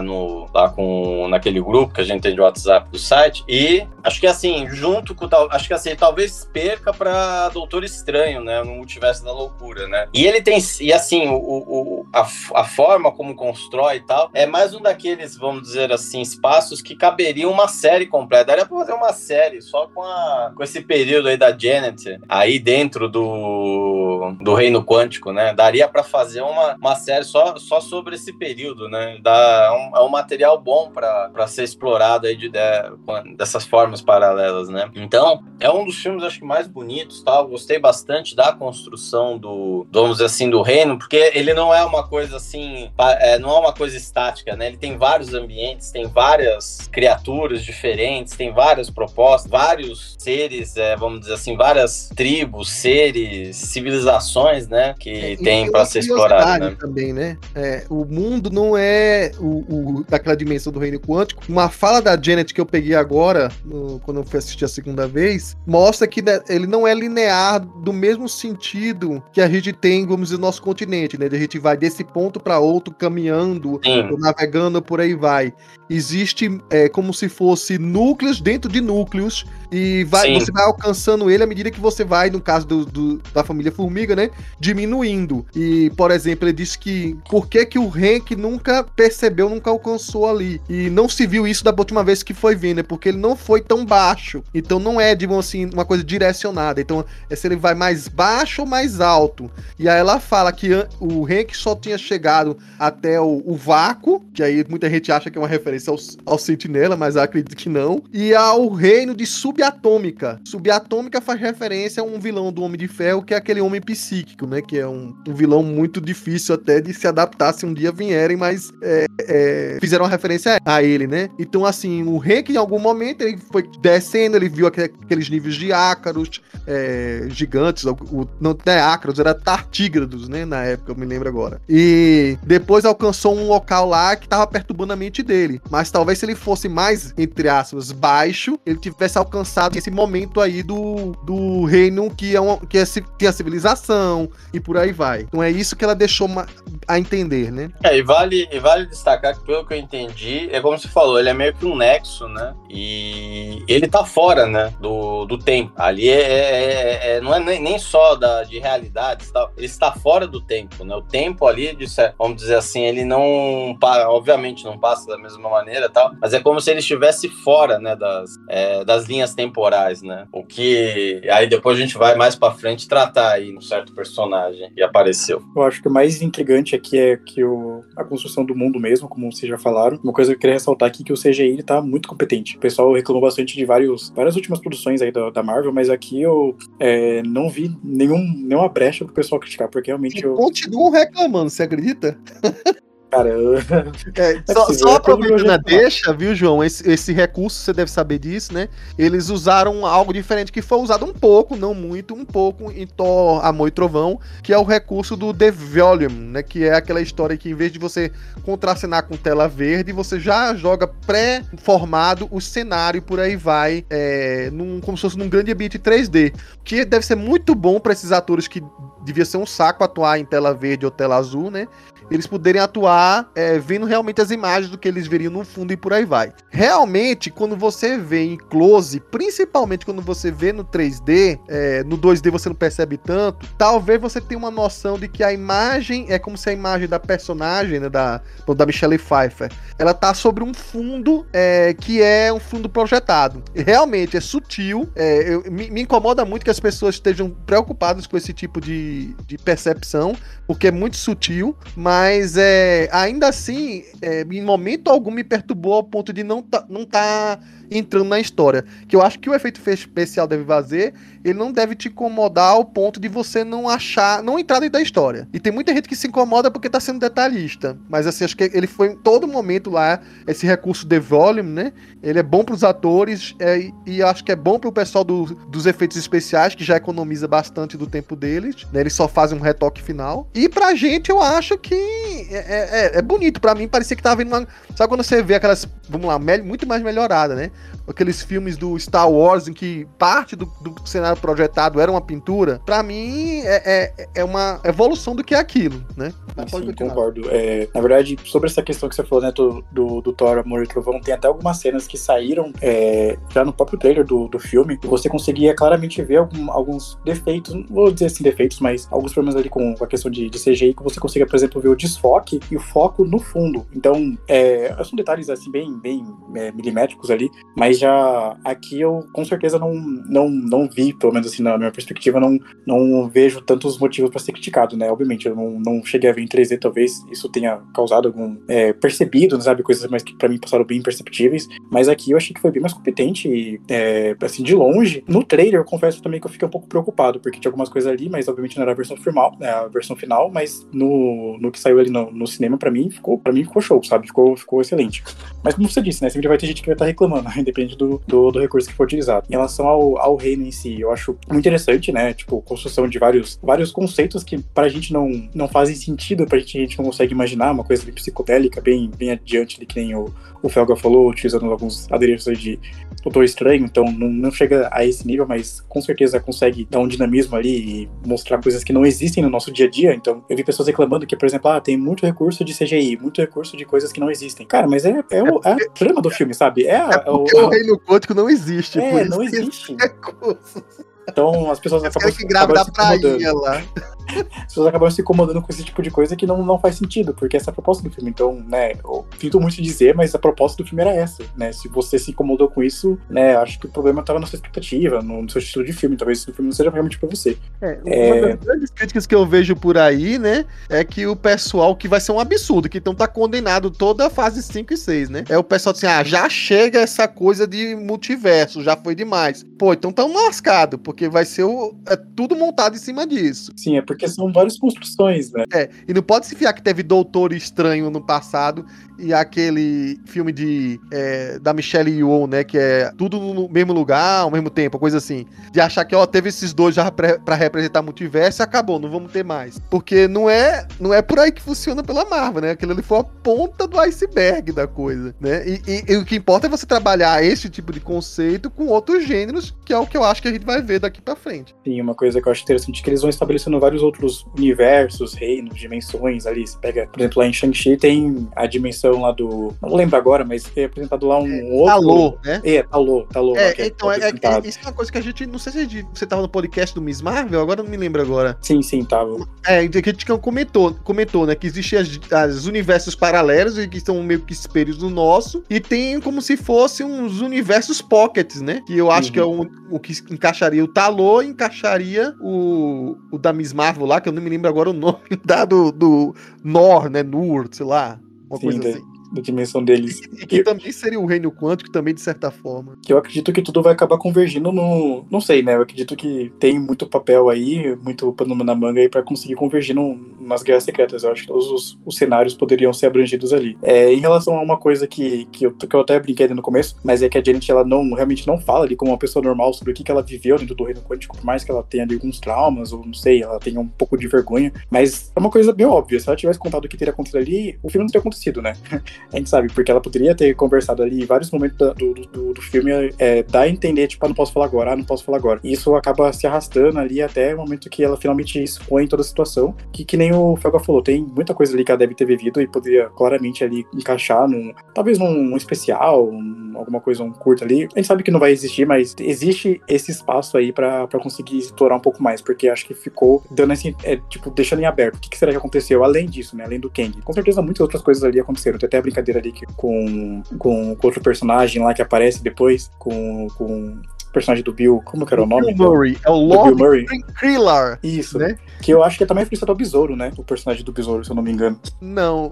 Naquele grupo que a gente tem de WhatsApp do site, e acho que assim, acho que assim, talvez perca pra Doutor Estranho, né, no Multiverso da Loucura, né, e assim, a forma como constrói e tal, é mais um daqueles, vamos dizer assim, espaços que caberia uma série completa, daria pra fazer uma série só com esse período aí da Janet, aí dentro do Reino Quântico, né, daria pra fazer uma série só sobre esse período, né, é um material bom pra ser explorado aí dessas formas paralelas, né? Então, é um dos filmes, acho que, mais bonitos, tal. Gostei bastante da construção vamos dizer assim, do reino, porque ele não é uma coisa assim, não é uma coisa estática, né? Ele tem vários ambientes, tem várias criaturas diferentes, tem várias propostas, vários seres, vamos dizer assim, várias tribos, seres, civilizações, né? Que tem para ser explorado, né? Também, né? O mundo não é daquela dimensão do reino quântico. Uma fala da Janet que eu peguei agora, quando eu fui assistir a segunda vez, mostra que ele não é linear do mesmo sentido que a gente tem, vamos dizer, no nosso continente, né? A gente vai desse ponto para outro caminhando, navegando, por aí vai. Existe como se fosse núcleos dentro de núcleos e você vai alcançando ele à medida que você vai, no caso da família Formiga, né? Diminuindo. E, por exemplo, ele disse que por que o Hank nunca percebeu, nunca alcançou ali. E não se viu isso da última vez que foi vendo, né? Porque ele não foi tão baixo. Então não é, digamos assim, uma coisa direcionada. Então é se ele vai mais baixo ou mais alto. E aí ela fala que o Hank só tinha chegado até o vácuo, que aí muita gente acha que é uma referência ao Sentinela, mas eu acredito que não. E ao reino de Subatômica. Subatômica faz referência a um vilão do Homem de Ferro, que é aquele homem psíquico, né? Que é um vilão muito difícil até de se adaptar se um dia vierem, mas fizeram uma referência a ele, né? Então, assim, o Hank, em algum momento, ele foi descendo, ele viu aqueles níveis de ácaros gigantes, não é ácaros, era tartígrados, né? Na época, eu me lembro agora. E depois alcançou um local lá que tava perturbando a mente dele. Mas talvez se ele fosse mais, entre aspas, baixo, ele tivesse alcançado esse momento aí do reino que é a civilização e por aí vai. Então é isso que ela deixou a entender, né? E vale destacar que, pelo que eu entendi, é como você falou, ele é meio que um nexo, né? E ele tá fora, né? Do tempo. Ali não é nem só de realidades e tal, ele está fora do tempo, né? O tempo ali, vamos dizer assim, ele não, obviamente não passa da mesma maneira e tal, mas é como se ele estivesse fora, né? Das linhas temporais, né? O que aí depois a gente vai mais pra frente tratar aí um certo personagem que apareceu. Eu acho que o mais intrigante aqui é que a construção do mundo mesmo, como vocês já falaram. Uma coisa que eu queria ressaltar aqui é que o CGI ele tá muito competente. O pessoal reclamou bastante bastante de várias últimas produções aí da Marvel, mas aqui eu não vi nenhuma brecha pro pessoal criticar, porque realmente eu... Continuam reclamando, você acredita? Cara, só aproveitando a deixa, viu, João? Esse recurso, você deve saber disso, né? Eles usaram algo diferente que foi usado um pouco, não muito, um pouco em Thor, Amor e Trovão, que é o recurso do The Volume, né? Que é aquela história que, em vez de você contracenar com tela verde, você já joga pré-formado o cenário e por aí vai, como se fosse num grande ambiente 3D. Que deve ser muito bom para esses atores que devia ser um saco atuar em tela verde ou tela azul, né? Eles poderem atuar vendo realmente as imagens do que eles veriam no fundo e por aí vai. Realmente, quando você vê em close, principalmente quando você vê no 3D, no 2D você não percebe tanto, talvez você tenha uma noção de que a imagem é como se a imagem da personagem, né, da Michelle Pfeiffer, ela tá sobre um fundo que é um fundo projetado. E realmente é sutil, me incomoda muito que as pessoas estejam preocupadas com esse tipo de percepção, porque é muito sutil, mas ainda assim, em momento algum me perturbou ao ponto de não tá entrando na história. Que eu acho que o efeito especial deve fazer, ele não deve te incomodar ao ponto de você não entrar dentro da história. E tem muita gente que se incomoda porque tá sendo detalhista. Mas assim, acho que ele foi em todo momento lá, esse recurso The Volume, né? Ele é bom pros atores e acho que é bom pro pessoal dos efeitos especiais, que já economiza bastante do tempo deles, né? Eles só fazem um retoque final. E pra gente, eu acho que é bonito. Pra mim, parecia que tava vendo uma... Sabe quando você vê aquelas, vamos lá, muito mais melhorada, né? Aqueles filmes do Star Wars em que parte do cenário projetado era uma pintura. Pra mim, é uma evolução do que é aquilo, né? Sim, concordo. Na verdade, sobre essa questão que você falou, né, do Thor, Amor e Trovão, tem até algumas cenas que saíram já no próprio trailer do filme, e você conseguia claramente ver alguns defeitos, não vou dizer assim defeitos, mas alguns problemas ali com a questão de CGI, que você conseguia, por exemplo, ver o desfoque e o foco no fundo. Então, são detalhes assim bem milimétricos ali, mas já aqui eu com certeza não vi, pelo menos assim na minha perspectiva, não vejo tantos motivos para ser criticado, né? Obviamente, eu não cheguei a ver em 3D, talvez isso tenha causado algum percebido, sabe, coisas mais que pra mim passaram bem imperceptíveis, mas aqui eu achei que foi bem mais competente e, assim, de longe. No trailer, eu confesso também que eu fiquei um pouco preocupado, porque tinha algumas coisas ali, mas obviamente não era a versão final, mas no que saiu ali no cinema, pra mim ficou show, sabe? Ficou excelente. Mas como você disse, né, sempre vai ter gente que vai estar reclamando, independente do recurso que for utilizado. Em relação ao reino em si, eu acho muito interessante, né, tipo, construção de vários conceitos que pra gente não fazem sentido, pra gente a gente não consegue imaginar, uma coisa bem psicodélica, bem adiante ali, que nem o Felga falou, utilizando alguns adereços de Doutor Estranho, então não chega a esse nível, mas com certeza consegue dar um dinamismo ali e mostrar coisas que não existem no nosso dia a dia. Então eu vi pessoas reclamando que, por exemplo, tem muito recurso de CGI, muito recurso de coisas que não existem. Cara, mas é a trama do filme, sabe? Porque o reino quântico não existe. Não existe. Então as pessoas acabam se incomodando. Lá. As pessoas acabam se incomodando com esse tipo de coisa que não faz sentido, porque essa é a proposta do filme. Então, né, eu sinto muito dizer, mas a proposta do filme era essa, né? Se você se incomodou com isso, né, acho que o problema estava na sua expectativa, no seu estilo de filme. Talvez o filme não seja realmente pra você. Uma das grandes críticas que eu vejo por aí, né, é que o pessoal, que vai ser um absurdo, que então tá condenado toda a fase 5 e 6, né? É o pessoal assim, já chega essa coisa de multiverso, já foi demais. Pô, então tão lascado, porque vai ser tudo montado em cima disso. Sim, é porque são várias construções, né? E não pode se fiar que teve Doutor Estranho no passado e aquele filme da Michelle Yeoh, né, que é tudo no mesmo lugar, ao mesmo tempo, coisa assim. De achar que, teve esses dois já pra representar multiverso e acabou, não vamos ter mais. Porque não é por aí que funciona pela Marvel, né? Aquilo ali foi a ponta do iceberg da coisa, né? E o que importa é você trabalhar esse tipo de conceito com outros gêneros, que é o que eu acho que a gente vai ver daqui pra frente. Sim, uma coisa que eu acho interessante é que eles vão estabelecendo vários outros universos, reinos, dimensões ali. Você pega, por exemplo, lá em Shang-Chi tem a dimensão lá do... Não lembro agora, mas é apresentado lá um outro... Talô, né? Talô. Então, isso é uma coisa que a gente... Não sei se você tava no podcast do Miss Marvel, agora não me lembro agora. Sim, tava. Que a gente comentou, né? Que existem os universos paralelos, e que são meio que espelhos do nosso, e tem como se fossem uns universos pockets, né? Que eu acho que é o que encaixaria o Talô e encaixaria o da Miss Marvel lá, que eu não me lembro agora o nome do Nor, né? Nur, sei lá. Uma coisa assim. da dimensão deles. E que também seria o reino quântico, também, de certa forma. Que eu acredito que tudo vai acabar convergindo no... Não sei, né? Eu acredito que tem muito papel aí, muito pano na manga aí pra conseguir convergir nas Guerras Secretas. Eu acho que todos os cenários poderiam ser abrangidos ali. Em relação a uma coisa que eu até brinquei ali no começo, mas é que a Janet, ela realmente não fala ali como uma pessoa normal sobre o que ela viveu dentro do reino quântico, por mais que ela tenha ali alguns traumas, ou não sei, ela tenha um pouco de vergonha, mas é uma coisa bem óbvia. Se ela tivesse contado o que teria acontecido ali, o filme não teria acontecido, né? A gente sabe, porque ela poderia ter conversado ali em vários momentos do filme, dá a entender, tipo, não posso falar agora, não posso falar agora. E isso acaba se arrastando ali até o momento que ela finalmente expõe toda a situação, que nem o Felga falou, tem muita coisa ali que ela deve ter vivido e poderia claramente ali encaixar talvez num especial, alguma coisa, um curto ali. A gente sabe que não vai existir, mas existe esse espaço aí pra conseguir explorar um pouco mais, porque acho que ficou dando assim, deixando em aberto. O que será que aconteceu além disso, né? Além do Kang. Com certeza muitas outras coisas ali aconteceram. Tem até a brincadeira ali com outro personagem lá que aparece depois, com o personagem do Bill, como que era o nome? Bill Murray, é o Lord Kriller. Isso, né? Que eu acho que é também referência ao Besouro, né? O personagem do Besouro, se eu não me engano. Não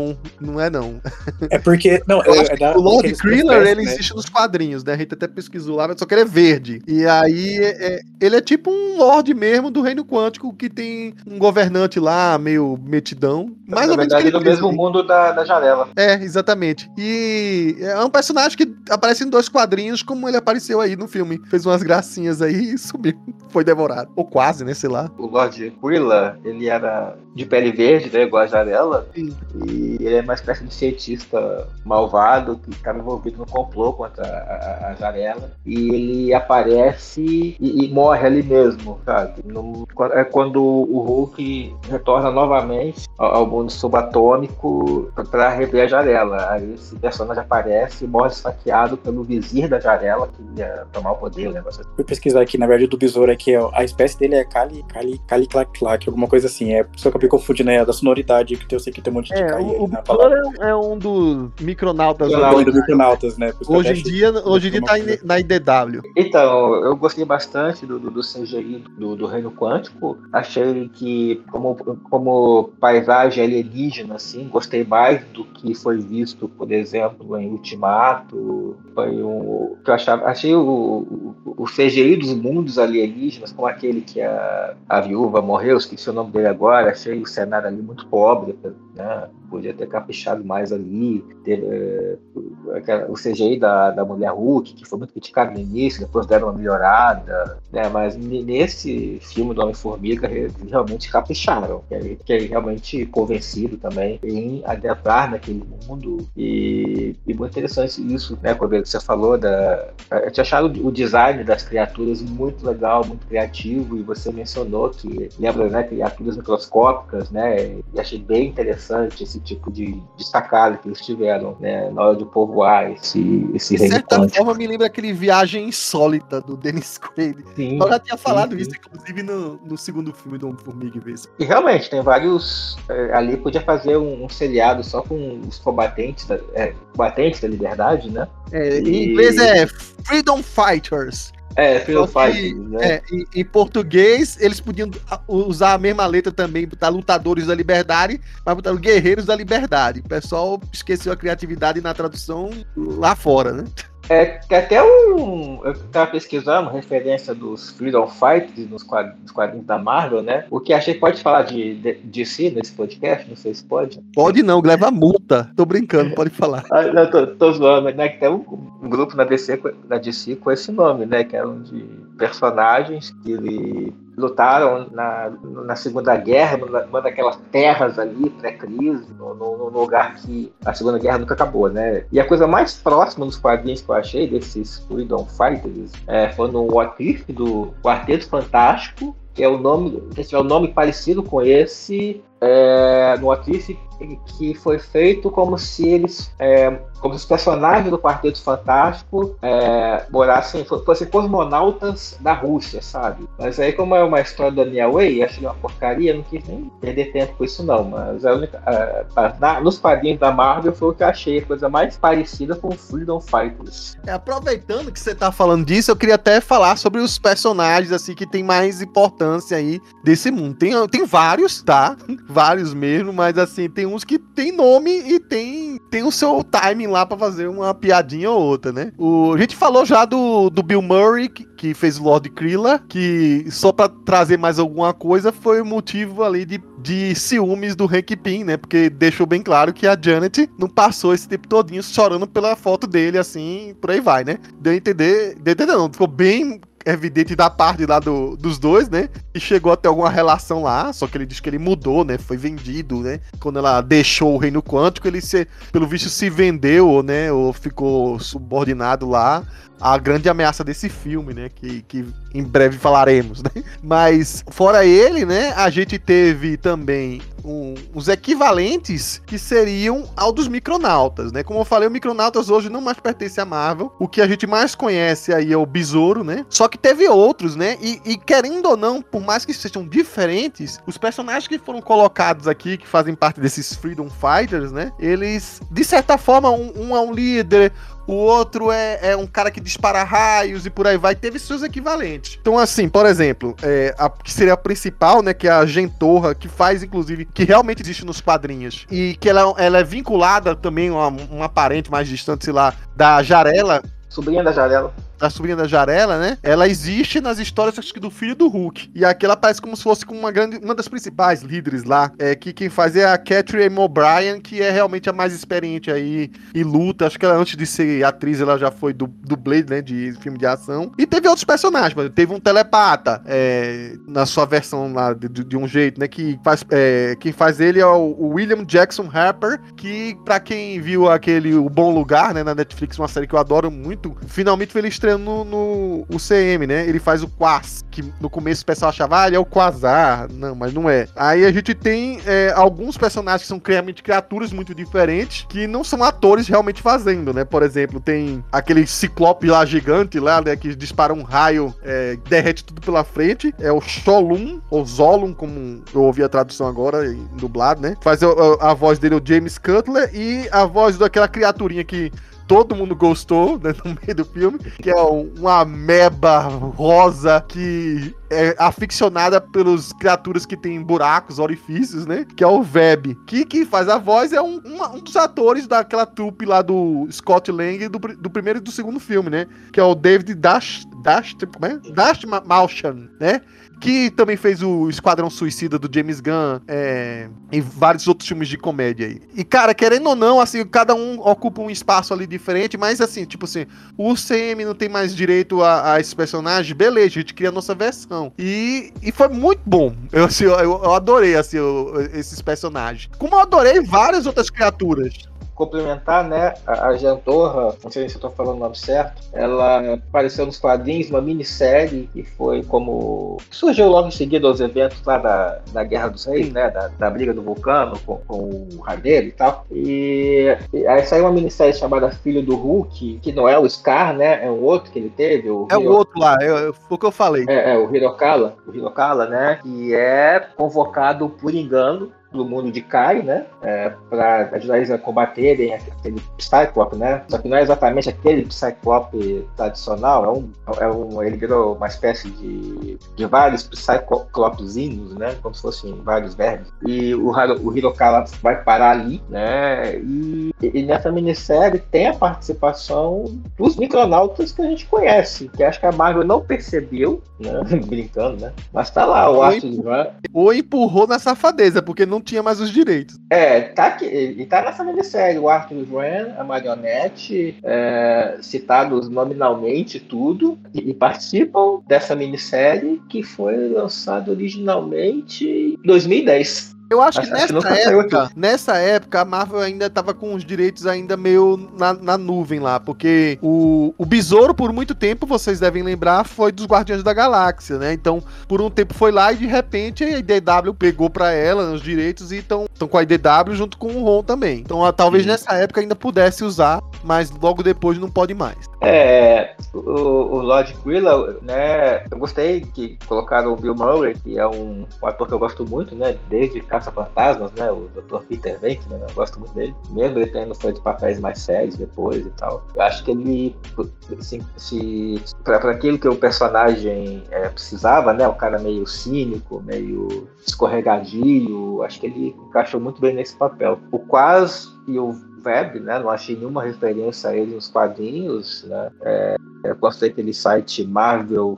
é não. É porque, não, o Lord Kriller, ele né? existe nos quadrinhos, né? A gente até pesquisou lá, só que ele é verde. E aí, ele é tipo um Lorde mesmo do Reino Quântico, que tem um governante lá, meio metidão. Mais Na ou menos verdade, é do aquele mesmo mundo da Janela. exatamente. E é um personagem que aparece em 2 quadrinhos, como ele apareceu aí no filme. Fez umas gracinhas aí e sumiu. Foi devorado. Ou quase, né? Sei lá. O Lord Quilla, ele era de pele verde, né? Igual a Janela. Sim. E ele é uma espécie de cientista malvado que estava envolvido no complô contra a Janela. E ele aparece e morre ali mesmo, sabe? É quando o Hulk retorna novamente ao mundo subatômico para rever a Janela. Aí esse personagem aparece e morre esfaqueado pelo vizir da Janela, que ia tomar o poder, né? Fui pesquisar aqui, na verdade, do besouro aqui, a espécie dele é Cali-Clac-Clac, alguma coisa assim. Só que eu me confundi, né? Da sonoridade, que eu sei que tem um monte de cair o na palavra. Besouro é um dos micronautas. Do Micronautas, né? Hoje em dia tá na IDW. Então, eu gostei bastante do CGI do Reino Quântico. Achei que, como paisagem alienígena, assim, gostei mais do que foi visto, por exemplo, em Ultimato. Foi que eu achei o CGI dos mundos alienígenas, como aquele que a viúva morreu, esqueci o nome dele agora, achei o cenário ali muito pobre, né? Podia ter caprichado mais ali, o CGI da mulher Hulk, que foi muito criticado no início, depois deram uma melhorada, né? Mas nesse filme do Homem-Formiga realmente capricharam, fiquei realmente convencido também em adentrar naquele mundo, e muito interessante isso, né? Quando você falou eu tinha achado o design das criaturas muito legal, muito criativo, e você mencionou que lembra, né, criaturas microscópicas, né? E achei bem interessante esse tipo de sacada que eles tiveram, né, na hora de povoar esse reino. De certa forma, me lembra aquele Viagem Insólita do Dennis Quaid. Eu já tinha falado isso, inclusive, no segundo filme do Homem-Formiga e Vespa. E realmente, tem vários... ali podia fazer um seriado só com os combatentes da liberdade, né? Em inglês é Freedom Fighters. Freedom Fighters, né? Em português, eles podiam usar a mesma letra também, botar lutadores da liberdade, mas botaram guerreiros da liberdade. O pessoal esqueceu a criatividade na tradução lá fora, né? Tem até eu estava pesquisando referência dos Freedom Fighters nos quadrinhos da Marvel, né? O que achei que pode falar de si nesse podcast, não sei se pode. Pode não, leva multa. Tô brincando, pode falar. Não, tô zoando, né? Que tem um grupo na DC com esse nome, né? Que eram de personagens que lutaram na Segunda Guerra, numa daquelas terras ali, pré-crise, no lugar que a Segunda Guerra nunca acabou, né? E a coisa mais próxima dos quadrinhos que eu achei desses Freedom Fighters foi no What If do Quarteto Fantástico, que é o nome parecido com esse, no What If, que foi feito como se os personagens do Quarteto Fantástico fossem cosmonautas da Rússia, sabe? Mas aí, como é uma história da Nia Way, achei uma porcaria, não quis nem perder tempo com isso não, mas nos quadrinhos da Marvel foi o que eu achei a coisa mais parecida com Freedom Fighters. Aproveitando que você tá falando disso, eu queria até falar sobre os personagens assim que tem mais importância aí desse mundo. Tem vários, tá? Vários mesmo, mas assim, tem uns que tem nome e tem tem o seu timing lá pra fazer uma piadinha ou outra, né? A gente falou já do Bill Murray, que fez o Lord Krilla, que só pra trazer mais alguma coisa foi o motivo ali de ciúmes do Hank Pym, né? Porque deixou bem claro que a Janet não passou esse tempo todinho chorando pela foto dele, assim, por aí vai, né? Deu a entender não, ficou bem evidente da parte lá dos dois, né? E chegou até alguma relação lá, só que ele diz que ele mudou, né? Foi vendido, né? Quando ela deixou o Reino Quântico, ele pelo visto se vendeu, né? Ou ficou subordinado lá à grande ameaça desse filme, né? Que em breve falaremos, né? Mas, fora ele, né? A gente teve também os equivalentes que seriam ao dos Micronautas, né? Como eu falei, o Micronautas hoje não mais pertence à Marvel. O que a gente mais conhece aí é o Besouro, né? Só que teve outros, né? E querendo ou não, por mais que sejam diferentes, os personagens que foram colocados aqui, que fazem parte desses Freedom Fighters, né? Eles, de certa forma, um é um líder, o outro é um cara que dispara raios e por aí vai. Teve seus equivalentes. Então, assim, por exemplo, que seria a principal, né? Que é a Gentorra, que faz, inclusive, que realmente existe nos quadrinhos. E que ela é vinculada também a uma parente mais distante, sei lá, da Jarella. Sobrinha da Jarella. A sobrinha da Jarella, né? Ela existe nas histórias, acho que do filho do Hulk. E aqui ela parece como se fosse uma das principais líderes lá. Que quem faz é a Catherine O'Brien, que é realmente a mais experiente aí em luta. Acho que ela, antes de ser atriz, ela já foi do Blade, né? De filme de ação. E teve outros personagens, mas teve um telepata na sua versão lá de um jeito, né? Quem faz ele é o William Jackson Harper, que pra quem viu O Bom Lugar, né? Na Netflix, uma série que eu adoro muito, finalmente foi ele estreando no UCM, né? Ele faz o Quas, que no começo o pessoal achava, ele é o Quasar. Não, mas não é. Aí a gente tem alguns personagens que são realmente criaturas muito diferentes, que não são atores realmente fazendo, né? Por exemplo, tem aquele ciclope lá gigante lá, né? Que dispara um raio, derrete tudo pela frente. É o Sholum, ou Zolum, como eu ouvi a tradução agora, dublado, né? Faz a voz dele, o James Cutler, e a voz daquela criaturinha que todo mundo gostou, né, no meio do filme, que é uma ameba rosa que é aficionada pelas criaturas que tem buracos, orifícios, né, que é o Veb. Que faz a voz é um dos atores daquela trupe lá do Scott Lang do primeiro e do segundo filme, né, que é o David Malshan, né, que também fez o Esquadrão Suicida do James Gunn, e vários outros filmes de comédia aí. E, cara, querendo ou não, assim, cada um ocupa um espaço ali diferente, mas, assim, tipo assim, o CM não tem mais direito a esse personagem, beleza, a gente cria a nossa versão. E foi muito bom. Eu adorei, assim, esses personagens. Como eu adorei várias outras criaturas. Complementar, né, a Gentorra, não sei se eu tô falando o nome certo, ela apareceu nos quadrinhos, uma minissérie que foi como... surgiu logo em seguida aos eventos lá da Guerra dos Reis, né, da briga do Vulcano com o Radeiro e tal, e aí saiu uma minissérie chamada Filho do Hulk, que não é o Scar, né, é um outro que ele teve, o outro lá, foi o que eu falei. O Hirokala, né, que é convocado por engano do mundo de Kai, né, para ajudar eles a combaterem aquele Psyclope, né, só que não é exatamente aquele Psyclope tradicional, ele virou uma espécie de vários Psyclopezinhos, né, como se fossem vários vermes, e o Hirokala vai parar ali, né, e nessa minissérie tem a participação dos Micronautas que a gente conhece, que acho que a Marvel não percebeu, né, brincando, né, mas tá lá o Arthur Van. Ou empurrou na safadeza, porque não tinha mais os direitos. Tá aqui, e tá nessa minissérie, o Arthur Van, a Marionette, citados nominalmente tudo, e participam dessa minissérie que foi lançada originalmente em 2010. Eu acho que nessa época a Marvel ainda tava com os direitos ainda meio na nuvem lá, porque o Besouro, por muito tempo, vocês devem lembrar, foi dos Guardiões da Galáxia, né? Então, por um tempo foi lá e de repente a IDW pegou pra ela os direitos e estão com a IDW junto com o Ron também. Então, talvez nessa época ainda pudesse usar, mas logo depois não pode mais. O Lord Krilla, né? Eu gostei que colocaram o Bill Murray, que é um ator que eu gosto muito, né? Desde Caça-Fantasmas, né? O Dr. Peter Venkman, né? Eu gosto muito dele. Mesmo ele tendo feito papéis mais sérios depois e tal. Eu acho que ele, assim, para aquilo que o personagem precisava, né? Um cara meio cínico, meio escorregadio, acho que ele encaixou muito bem nesse papel. O Quas e o Veb, né? Não achei nenhuma referência a ele nos quadrinhos, né? Eu postei aquele site Marvel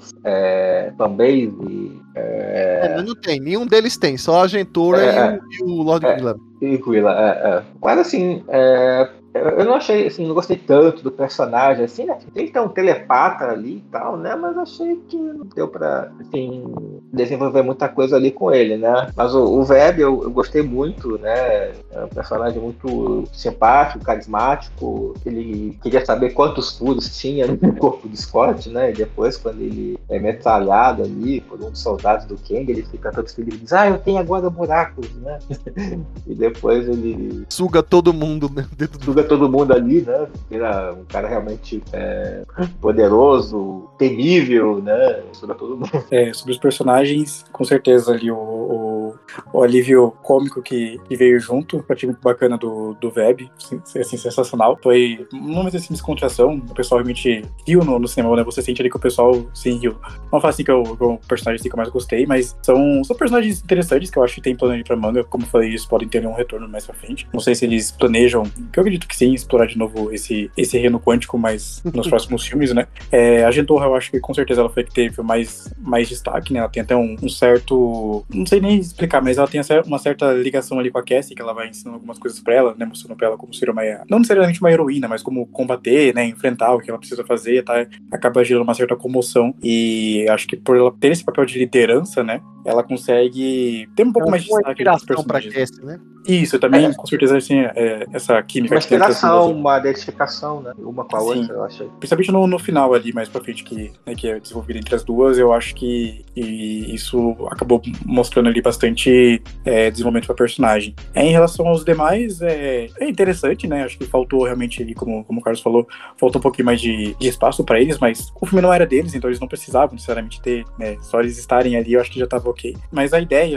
Fanbase. Não tem, nenhum deles tem, só a Agentura e o Lord Miller. Mas assim, eu não achei, assim, não gostei tanto do personagem, assim, né? Tem que ter um telepata ali e tal, né? Mas achei que não deu pra, assim, desenvolver muita coisa ali com ele, né? Mas o Veb eu gostei muito, né? É um personagem muito simpático, carismático. Ele queria saber quantos furos tinha no corpo do Scott, né? E depois, quando ele é metralhado ali por um dos soldados do Kang, ele fica todo feliz e diz, eu tenho agora buracos, né? E depois ele suga todo mundo, né? Suga todo mundo ali, né? Vira um cara realmente poderoso, temível, né? Suga todo mundo. Sobre os personagens, com certeza ali o alívio cômico que veio junto, eu achei muito bacana do Veb, assim, sensacional. Foi um momento assim, de descontração, o pessoal realmente riu no cinema, né? Você sente ali que o pessoal sim riu. Não falo assim que é o personagem assim, que eu mais gostei, mas são personagens interessantes que eu acho que tem plano aí pra manga. Como eu falei, eles podem ter um retorno mais pra frente. Não sei se eles planejam, que eu acredito que sim, explorar de novo esse reino quântico, mas nos próximos filmes, né? A Gentorra, eu acho que com certeza ela foi a que teve mais destaque, né? Ela tem até um certo... Não sei nem explicar, mas ela tem uma certa ligação ali com a Cassie, que ela vai ensinando algumas coisas pra ela, né? Mostrando pra ela como ser não necessariamente uma heroína, mas como combater, né? Enfrentar o que ela precisa fazer, tá? Acaba gerando uma certa comoção. E acho que por ela ter esse papel de liderança, né? Ela consegue ter um pouco mais de destaque dos personagens. Pra Cassie, né? Isso, também, com certeza, assim, essa química. Uma inspiração, uma identificação, né? Uma com a outra, eu achei. Principalmente no final ali, mais pra frente, que é desenvolvido entre as duas, eu acho que isso acabou mostrando ali bastante desenvolvimento pra personagem. Em relação aos demais, é interessante, né? Acho que faltou realmente ali, como o Carlos falou, faltou um pouquinho mais de espaço pra eles, mas o filme não era deles, então eles não precisavam necessariamente ter, né? Só eles estarem ali, eu acho que já tava ok. Mas a ideia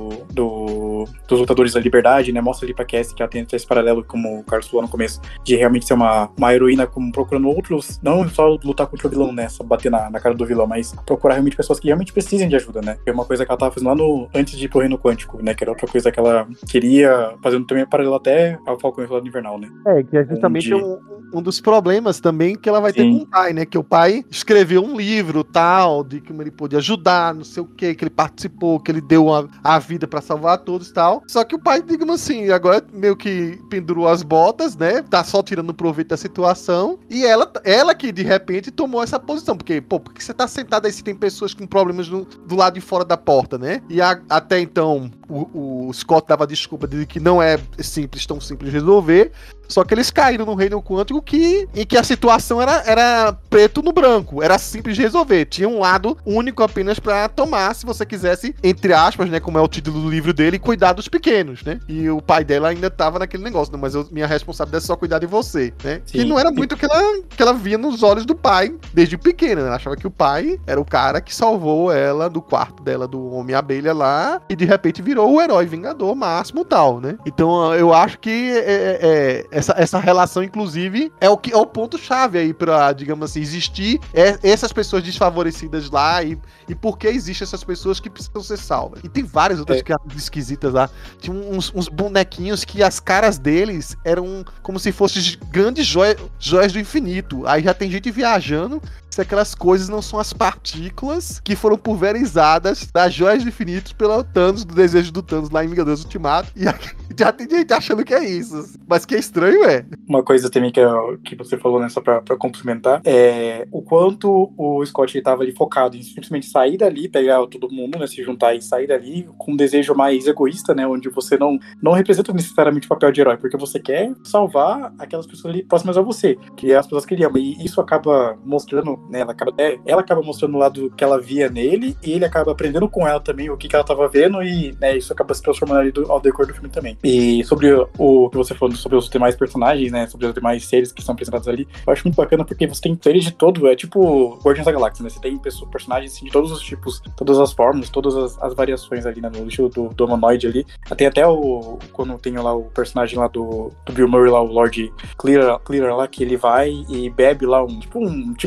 dos lutadores da liberdade, né, mostra ali pra Cassie que ela tem esse paralelo, como o Carlos falou no começo, de realmente ser uma heroína, como procurando outros, não só lutar contra o vilão, né, só bater na cara do vilão, mas procurar realmente pessoas que realmente precisem de ajuda, né, que é uma coisa que ela tava fazendo lá antes de ir pro Reino Quântico, né, que era outra coisa que ela queria, fazendo também paralelo até ao Falcão e Soldado Invernal, né. Que é justamente um dos problemas também que ela vai ter com o pai, né, que o pai escreveu um livro, tal, de como ele pôde ajudar, não sei o que ele participou, que ele deu a vida pra salvar todos e tal, só que o pai, digamos assim, agora meio que pendurou as botas, né? Tá só tirando proveito da situação. E ela que de repente tomou essa posição. Porque, por que você tá sentado aí se tem pessoas com problemas do lado de fora da porta, né? E até então o Scott dava desculpa de que não é tão simples de resolver. Só que eles caíram no reino quântico em que a situação era preto no branco. Era simples de resolver. Tinha um lado único apenas pra tomar, se você quisesse, entre aspas, né? Como é o título do livro dele, cuidar dos pequenos, né? E o pai dela ainda tava naquele negócio, né? Mas minha responsabilidade é só cuidar de você, né? Sim. E não era muito o que ela via nos olhos do pai desde pequena. Ela achava que o pai era o cara que salvou ela do quarto dela, do Homem-Abelha lá, e de repente virou o herói vingador máximo e tal, né? Então eu acho que essa relação, inclusive, é o ponto-chave aí pra, digamos assim, existir essas pessoas desfavorecidas lá e por que existem essas pessoas que precisam ser salvas. E tem várias outras criaturas esquisitas lá. Tinha uns bonequinhos que as caras deles eram como se fossem grandes joias do infinito. Aí já tem gente viajando se aquelas coisas não são as partículas que foram pulverizadas das joias do infinito pelo Thanos, do desejo do Thanos lá em Vingadores Ultimato. E já tem gente achando que é isso. Mas que é estranho, Uma coisa também que você falou, né, só pra complementar, o quanto o Scott estava ali focado em simplesmente sair dali, pegar todo mundo, né, se juntar e sair dali com um desejo mais egoísta, né, onde você não representa necessariamente o papel de herói, porque você quer salvar aquelas pessoas ali próximas a você, que as pessoas queriam, e isso acaba mostrando, né, ela acaba mostrando o lado que ela via nele, e ele acaba aprendendo com ela também o que ela estava vendo, e, né, isso acaba se transformando ali ao decorrer do filme também. E sobre o que você falou sobre os demais personagens, né, sobre os demais seres que são apresentados ali, eu acho muito bacana porque você tem seres de todo, tipo Guardiões da Galáxia, né, você tem personagens assim, de todos os tipos, todas as formas, todas as variações ali, né, no estilo do humanoide ali, tem até quando tem lá o personagem lá do Bill Murray lá, o Lord Clearer lá, que ele vai e bebe lá um tipo de drink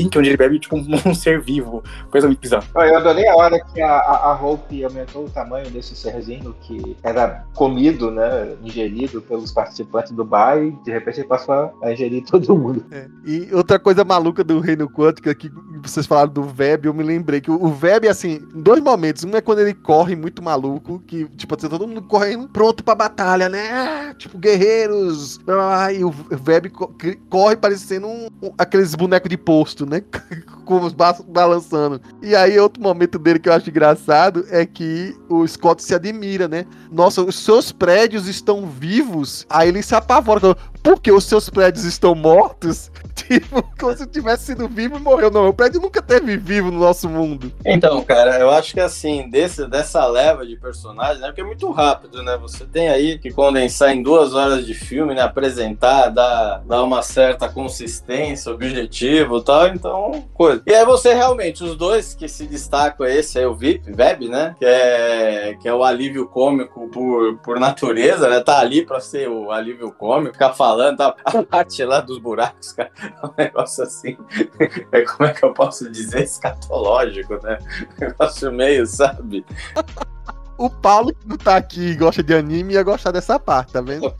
drink onde ele bebe, tipo, um ser vivo. Coisa muito bizarra. Eu adorei a hora que a Hope aumentou o tamanho desse serzinho que era comido, né, ingerido pelos participantes do bar e de repente ele passou a ingerir todo mundo. E outra coisa maluca do Reino Quântico, que vocês falaram do Veb, eu me lembrei que o Veb, assim, em dois momentos. Um é quando ele corre muito maluco, que, tipo, assim, todo mundo correndo pronto pra batalha, né? Tipo, guerreiros. E o Veb corre parecendo aqueles bonecos de posto, né? Com os braços balançando. E aí, outro momento dele que eu acho engraçado é que o Scott se admira, né? Nossa, os seus prédios estão vivos. Aí ele se apavora. Porque os seus prédios estão mortos? Tipo, como se tivesse sido vivo e morreu. Não, o prédio nunca teve vivo no nosso mundo. Então, cara, eu acho que assim, dessa leva de personagens, né? Porque é muito rápido, né? Você tem aí que condensar em 2 horas de filme, né? Apresentar, dar uma certa consistência, objetivo e tal, então, coisa. E aí você realmente, os dois que se destacam é esse aí, o Veb, né? Que é o alívio cômico por natureza, né? Tá ali pra ser o alívio cômico, ficar falando, tá? A parte lá dos buracos, cara, é um negócio assim, como é que eu posso dizer, escatológico, né? Um negócio meio, sabe? O Paulo, que não tá aqui e gosta de anime, ia gostar dessa parte, tá vendo?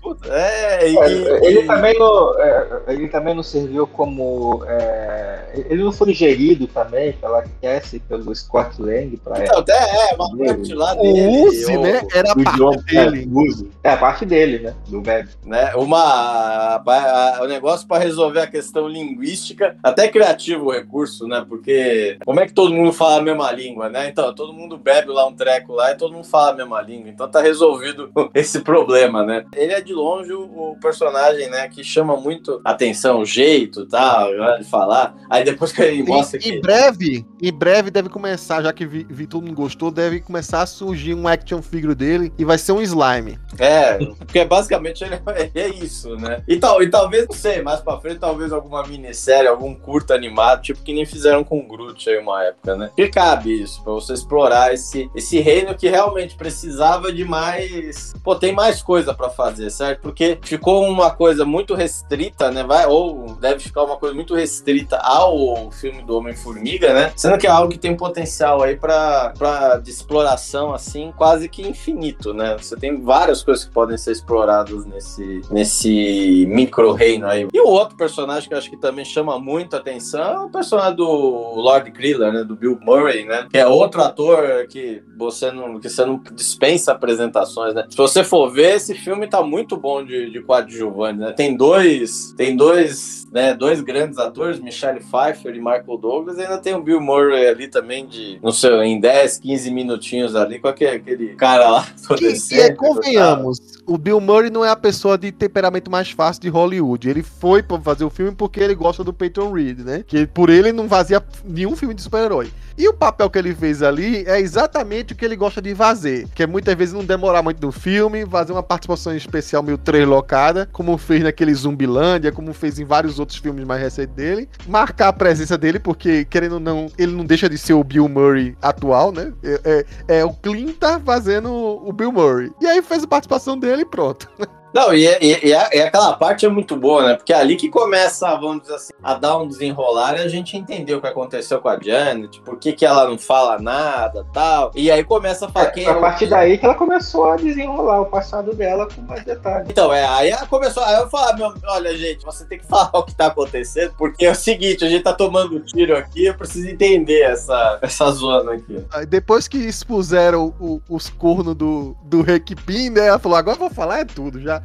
Ele também não serviu como... ele não foi ingerido também pela Cassie, pelo Scott Lang. Então, até uma parte lá dele. O Uzi, né? Era a parte dele. A parte dele, né? Do Web. Né? O negócio para resolver a questão linguística, até criativo o recurso, né? Porque como é que todo mundo fala a mesma língua, né? Então, todo mundo bebe lá um treco lá e todo mundo fala a mesma língua, então tá resolvido esse problema, né? Ele é de longe o personagem, né, que chama muito atenção, o jeito, tal, de falar. Aí depois que ele mostra que... Em breve deve começar, já que todo mundo gostou, deve começar a surgir um action figure dele e vai ser um slime. Porque basicamente ele é isso, né? E talvez, não sei, mais pra frente, talvez alguma minissérie, algum curto animado, tipo que nem fizeram com o Groot aí uma época, né? Que cabe isso, pra você explorar esse reino que realmente precisava de mais... Pô, tem mais coisa pra fazer, certo? Porque ficou uma coisa muito restrita, né? Ou deve ficar uma coisa muito restrita ao filme do Homem-Formiga, né? Sendo que é algo que tem potencial aí de exploração, assim, quase que infinito, né? Você tem várias coisas que podem ser exploradas nesse micro-reino aí. E o outro personagem que eu acho que também chama muito atenção é o personagem do Lord Kriller, né? Do Bill Murray, né? Que é outro ator que você não dispensa apresentações, né? Se você for ver, esse filme tá muito bom de coadjuvante, né? Tem dois grandes atores, Michelle Pfeiffer e Michael Douglas, e ainda tem o Bill Murray ali também não sei, em 10, 15 minutinhos ali, com aquele cara lá. Que convenhamos, o Bill Murray não é a pessoa de temperamento mais fácil de Hollywood. Ele foi pra fazer o filme porque ele gosta do Peyton Reed, né? Que por ele não fazia nenhum filme de super-herói. E o papel que ele fez ali é exatamente o que ele gosta de fazer, que é muitas vezes não demorar muito no filme, fazer uma participação especial meio treslocada, como fez naquele Zumbilândia, como fez em vários outros filmes mais recentes dele, marcar a presença dele, porque, querendo ou não, ele não deixa de ser o Bill Murray atual, né? É o Clint tá fazendo o Bill Murray. E aí fez a participação dele e pronto. Não, e aquela parte é muito boa, né? Porque é ali que começa, vamos dizer assim, a dar um desenrolar e a gente entendeu o que aconteceu com a Janet, por que ela não fala nada e tal. E aí começa a falar a partir daí que ela começou a desenrolar o passado dela com mais detalhes. Então, aí ela começou. Aí eu falei, olha, gente, você tem que falar o que tá acontecendo, porque é o seguinte, a gente tá tomando tiro aqui, eu preciso entender essa zona aqui. Aí depois que expuseram os cornos do Hank Pym, né? Ela falou, agora eu vou falar tudo, já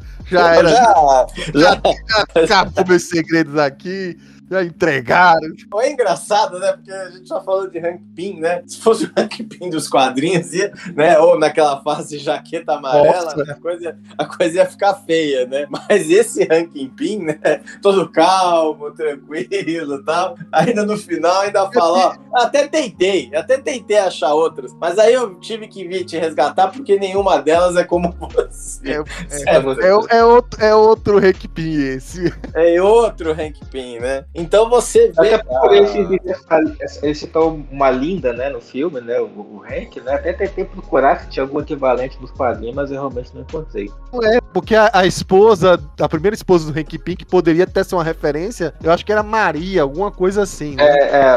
acabou meus segredos aqui, já entregaram. É engraçado, né? Porque a gente já falou de Hank Pym, né? Se fosse o Hank Pym dos quadrinhos, né? Ou naquela fase jaqueta amarela, né? a coisa ia ficar feia, né? Mas esse Hank Pym, né? Todo calmo, tranquilo e tal. Ainda no final, ainda fala, ó, até tentei achar outras, mas aí eu tive que vir te resgatar porque nenhuma delas é como você. É outro Hank Pym esse. É outro Hank Pym, né? Então você vê. Até por ele citou uma linda, né, no filme, né, o Hank, né? Até tentei procurar se tinha algum equivalente nos quadrinhos, mas eu realmente não encontrei. Porque a esposa, a primeira esposa do Hank Pym, que poderia até ser uma referência, eu acho que era Maria, alguma coisa assim, né?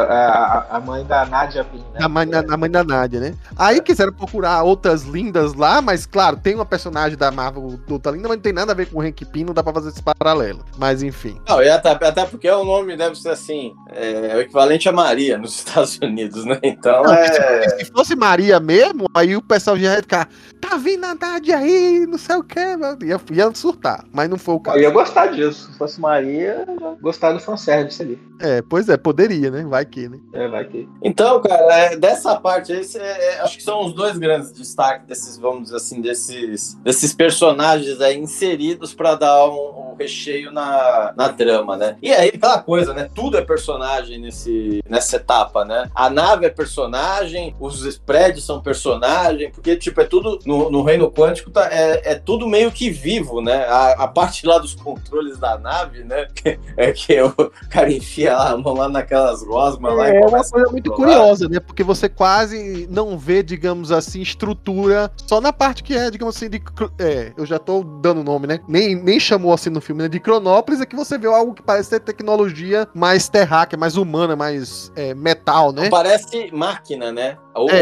A mãe da Nadia Pym, né? A mãe da Nádia, né? Aí quiseram procurar outras lindas lá, mas claro, tem uma personagem da Marvel outra linda, mas não tem nada a ver com o Hank Pym, não dá pra fazer esse paralelo. Mas enfim. Não, e até porque o nome deve ser assim, o equivalente a Maria nos Estados Unidos, né? Então Não, se fosse Maria mesmo, aí o pessoal já ia ficar, tá vindo a Nádia aí, não sei o que, ia surtar, mas não foi o caso. Eu ia gostar disso. Se fosse Maria, eu ia gostar do fanservice ali. Pois é, poderia, né? Vai que, né? Vai que. Então, cara, dessa parte aí, acho que são os dois grandes destaques desses, vamos dizer assim, desses personagens aí inseridos pra dar um recheio na trama, né? E aí, aquela coisa, né? Tudo é personagem nessa etapa, né? A nave é personagem, os prédios são personagem, porque, tipo, é tudo, no reino quântico, é tudo meio que vivo, né? A parte lá dos controles da nave, né? Que o cara enfia a mão lá naquelas gosmas lá. É uma coisa muito curiosa, né? Porque você quase não vê, digamos assim, estrutura só na parte que é, digamos assim, eu já tô dando nome, né? Nem chamou assim no filme, né? De Cronópolis, é que você vê algo que parece ter tecnologia mais terráquea, mais humana, mais metal, né? Parece máquina, né?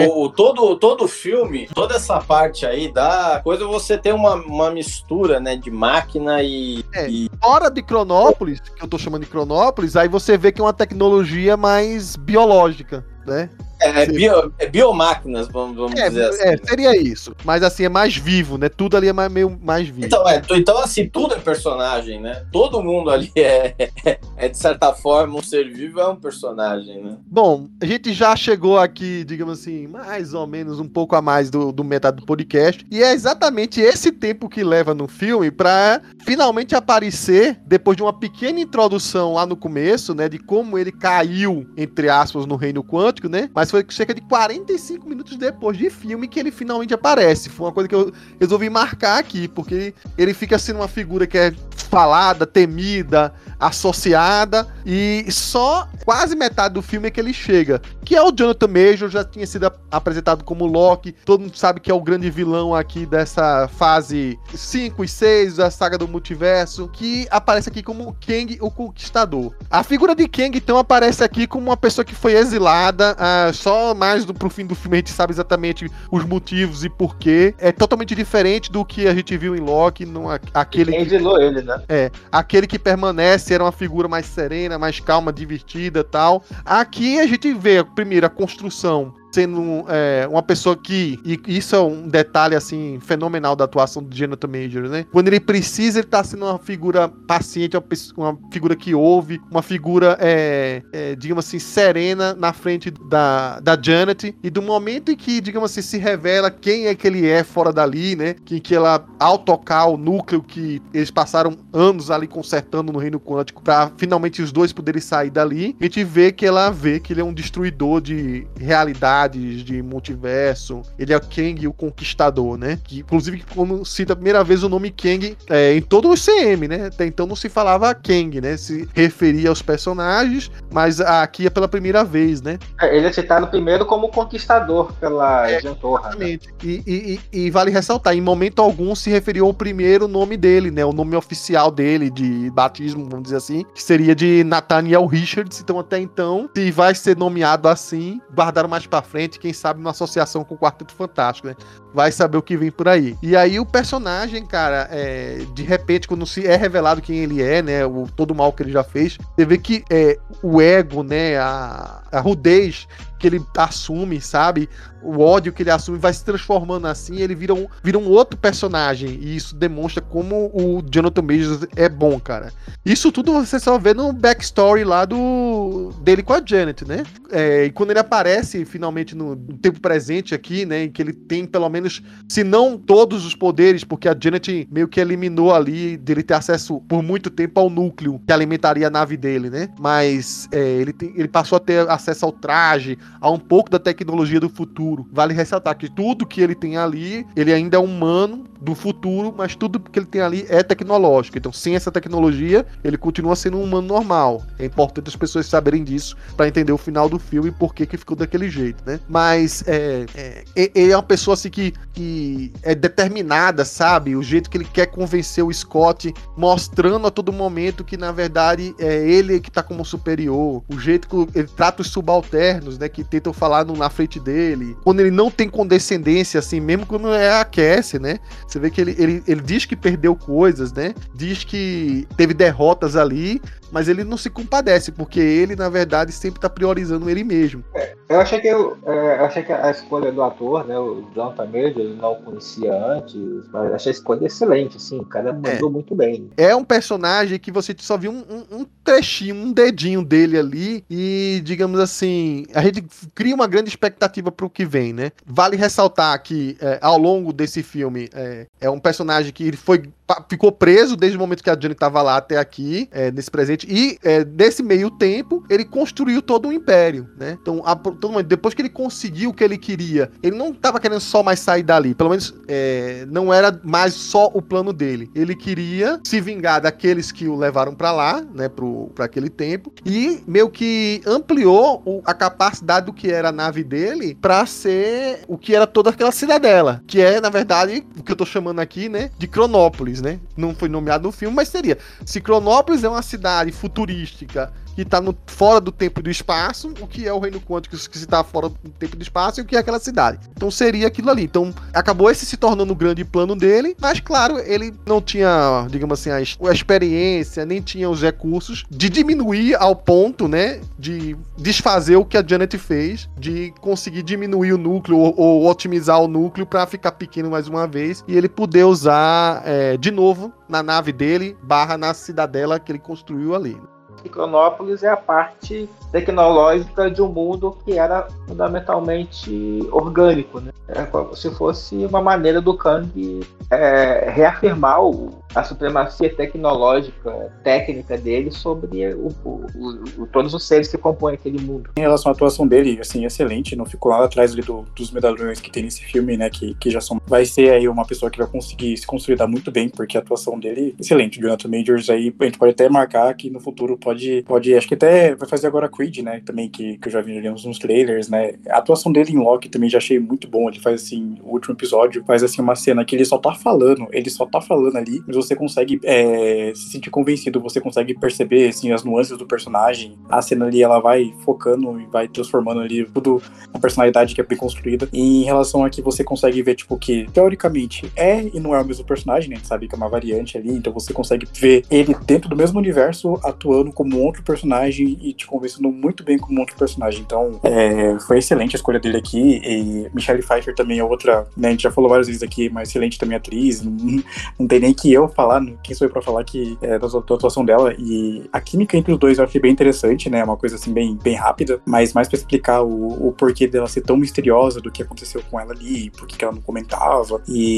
Todo filme, toda essa parte aí da coisa, você tem uma mistura, né? De máquina e... Fora de Cronópolis, que eu tô chamando de Cronópolis, aí você vê que é uma tecnologia mais biológica, né? Biomáquinas, vamos dizer assim. Seria isso. Mas assim, é mais vivo, né? Tudo ali é meio mais vivo. Então, assim, tudo é personagem, né? Todo mundo ali de certa forma, um ser vivo é um personagem, né? Bom, a gente já chegou aqui, digamos assim, mais ou menos um pouco a mais do metade do podcast. E é exatamente esse tempo que leva no filme pra finalmente aparecer, depois de uma pequena introdução lá no começo, né? De como ele caiu, entre aspas, no reino quântico, né? Mas foi cerca de 45 minutos depois de filme que ele finalmente aparece. Foi uma coisa que eu resolvi marcar aqui, porque ele fica sendo uma figura que é falada, temida, associada, e só quase metade do filme é que ele chega, que é o Jonathan Major, já tinha sido apresentado como Loki, todo mundo sabe que é o grande vilão aqui dessa fase 5 e 6 da saga do multiverso, que aparece aqui como Kang, o Conquistador. A figura de Kang, então, aparece aqui como uma pessoa que foi exilada, só mais pro fim do filme a gente sabe exatamente os motivos e porquê. É totalmente diferente do que a gente viu em Loki, aquele quem exilou ele, né? Aquele que permanece era uma figura mais serena, mais calma, divertida e tal. Aqui a gente vê, primeiro, a construção sendo uma pessoa que... E isso é um detalhe, assim, fenomenal da atuação do Jonathan Major, né? Quando ele precisa, ele tá sendo uma figura paciente, uma figura que ouve, uma figura, digamos assim, serena na frente da Janet. E do momento em que, digamos assim, se revela quem é que ele é fora dali, né? Que ela, ao tocar o núcleo que eles passaram anos ali consertando no reino quântico pra finalmente os dois poderem sair dali, a gente vê que ele é um destruidor de realidade, de multiverso. Ele é o Kang, o Conquistador, né? Que, inclusive, quando cita a primeira vez o nome Kang em todo o CM, né? Até então não se falava Kang, né? Se referia aos personagens, mas aqui é pela primeira vez, né? Ele é citado primeiro como Conquistador pela Jean Torra. Exatamente. Né? E vale ressaltar, em momento algum se referiu ao primeiro nome dele, né? O nome oficial dele, de batismo, vamos dizer assim, que seria de Nathaniel Richards. Então, até então, se vai ser nomeado assim, guardaram mais pra frente, quem sabe numa associação com o Quarteto Fantástico, né? Vai saber o que vem por aí. E aí o personagem, cara, de repente, quando se é revelado quem ele é, né? Todo o mal que ele já fez, você vê que o ego, né? A rudez que ele assume, sabe? O ódio que ele assume vai se transformando assim, ele vira um outro personagem, e isso demonstra como o Jonathan Majors é bom, cara. Isso tudo você só vê no backstory lá dele com a Janet, né? E quando ele aparece finalmente no tempo presente aqui, né, em que ele tem pelo menos, se não todos os poderes, porque a Janet meio que eliminou ali dele ter acesso por muito tempo ao núcleo que alimentaria a nave dele, né? Mas ele passou a ter acesso ao traje, a um pouco da tecnologia do futuro. Vale ressaltar que tudo que ele tem ali, ele ainda é humano do futuro, mas tudo que ele tem ali é tecnológico. Então, sem essa tecnologia, ele continua sendo um humano normal. É importante as pessoas saberem disso para entender o final do filme e por que ficou daquele jeito, né? Mas ele é uma pessoa assim que é determinada, sabe? O jeito que ele quer convencer o Scott, mostrando a todo momento que, na verdade, é ele que tá como superior. O jeito que ele trata os subalternos, né? Que tentam falar na frente dele. Quando ele não tem condescendência, assim, mesmo quando a Cassie, né? Você vê que ele diz que perdeu coisas, né? Diz que teve derrotas ali, mas ele não se compadece, porque ele, na verdade, sempre tá priorizando ele mesmo. Eu achei que a escolha do ator, né, o Jonathan Majors, ele não conhecia antes, mas achei a escolha excelente, assim, o cara mandou muito bem. É um personagem que você só viu um trechinho, um dedinho dele ali, e, digamos assim, a gente cria uma grande expectativa pro que vem, né? Vale ressaltar que, ao longo desse filme, é um personagem que ele ficou preso desde o momento que a Janet estava lá até aqui, nesse presente, e nesse meio tempo ele construiu todo um império, né? Então, depois que ele conseguiu o que ele queria, ele não estava querendo só mais sair dali, pelo menos não era mais só o plano dele. Ele queria se vingar daqueles que o levaram para lá, né, para aquele tempo, e meio que ampliou a capacidade do que era a nave dele para ser o que era toda aquela cidadela, que é, na verdade, o que eu tô chamando aqui, né, de Cronópolis, né? Não foi nomeado no filme, mas seria. Se Cronópolis é uma cidade futurística que está fora do tempo e do espaço, o que é o reino quântico que se está fora do tempo e do espaço, e o que é aquela cidade. Então seria aquilo ali. Então acabou esse se tornando o grande plano dele, mas claro, ele não tinha, digamos assim, a experiência, nem tinha os recursos de diminuir ao ponto, né, de desfazer o que a Janet fez, de conseguir diminuir o núcleo ou otimizar o núcleo para ficar pequeno mais uma vez, e ele poder usar de novo na nave dele, na cidadela que ele construiu ali. E Cronópolis é a parte tecnológica de um mundo que era fundamentalmente orgânico, né? É como se fosse uma maneira do Kang reafirmar a supremacia tecnológica, técnica dele sobre todos os seres que compõem aquele mundo. Em relação à atuação dele, assim, excelente, não ficou lá atrás ali dos medalhões que tem nesse filme, né, que já são... Vai ser aí uma pessoa que vai conseguir se consolidar muito bem, porque a atuação dele é excelente. Jonathan Majors aí, a gente pode até marcar que no futuro pode, acho que até vai fazer agora Creed, né, também, que eu já vi nos trailers, né. A atuação dele em Loki também já achei muito bom. Ele faz, assim, o último episódio, faz, assim, uma cena que ele só tá falando ali, mas você consegue se sentir convencido, você consegue perceber, assim, as nuances do personagem. A cena ali, ela vai focando e vai transformando ali tudo, uma personalidade que é bem construída. E em relação a que você consegue ver, tipo, que teoricamente e não é o mesmo personagem, né, a gente sabe que é uma variante ali, então você consegue ver ele dentro do mesmo universo, atuando como um outro personagem e te convencendo muito bem como um outro personagem. Então, foi excelente a escolha dele aqui. E Michelle Pfeiffer também é outra, né, a gente já falou várias vezes aqui, mas excelente também atriz, não tem nem que eu falar, quem sou eu pra falar que da atuação dela. E a química entre os dois eu achei bem interessante, né, uma coisa assim bem rápida, mas mais pra explicar o porquê dela ser tão misteriosa, do que aconteceu com ela ali, por que ela não comentava.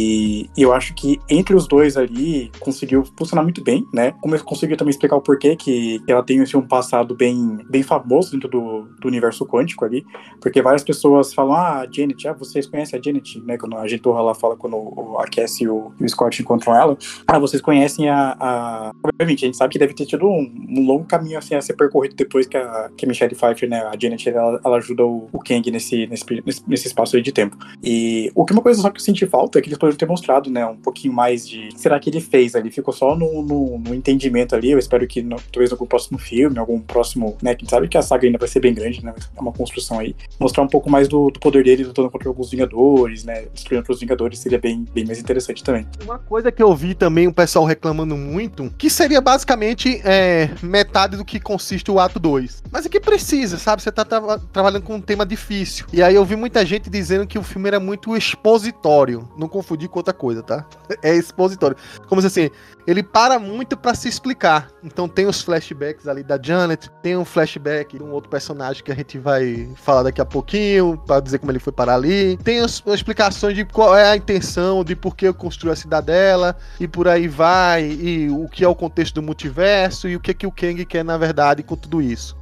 E eu acho que entre os dois ali conseguiu funcionar muito bem, né, como conseguiu também explicar o porquê que ela tem assim, um passado bem famoso dentro do universo quântico ali, porque várias pessoas falam, a Janet, vocês conhecem a Janet, né, quando a Gentorra lá fala, quando a Cassie e o Scott encontram ela, vocês conhecem obviamente, a gente sabe que deve ter tido um longo caminho assim a ser percorrido depois que a Michelle Pfeiffer, né, a Janet, ela ajuda o Kang nesse espaço aí de tempo. E uma coisa só que eu senti falta é que eles poderiam ter mostrado, né, um pouquinho mais de o que será que ele fez ali, ficou só no entendimento ali. Eu espero que talvez algum próximo filme, algum próximo, né, quem sabe que a saga ainda vai ser bem grande, né, é uma construção aí, mostrar um pouco mais do poder dele lutando contra alguns Vingadores, né, destruindo outros Vingadores, seria bem mais interessante também. Uma coisa que eu vi também o pessoal reclamando muito, que seria basicamente metade do que consiste o ato 2. Mas é que precisa, sabe? Você tá trabalhando com um tema difícil. E aí eu vi muita gente dizendo que o filme era muito expositório. Não confundir com outra coisa, tá? É expositório. Como se assim, ele para muito pra se explicar. Então tem os flashbacks ali da Janet, tem um flashback de um outro personagem que a gente vai falar daqui a pouquinho, pra dizer como ele foi parar ali. Tem as explicações de qual é a intenção, de por que eu construí a cidadela, e por aí vai, e o que é o contexto do multiverso, e o que o Kang quer, na verdade, com tudo isso.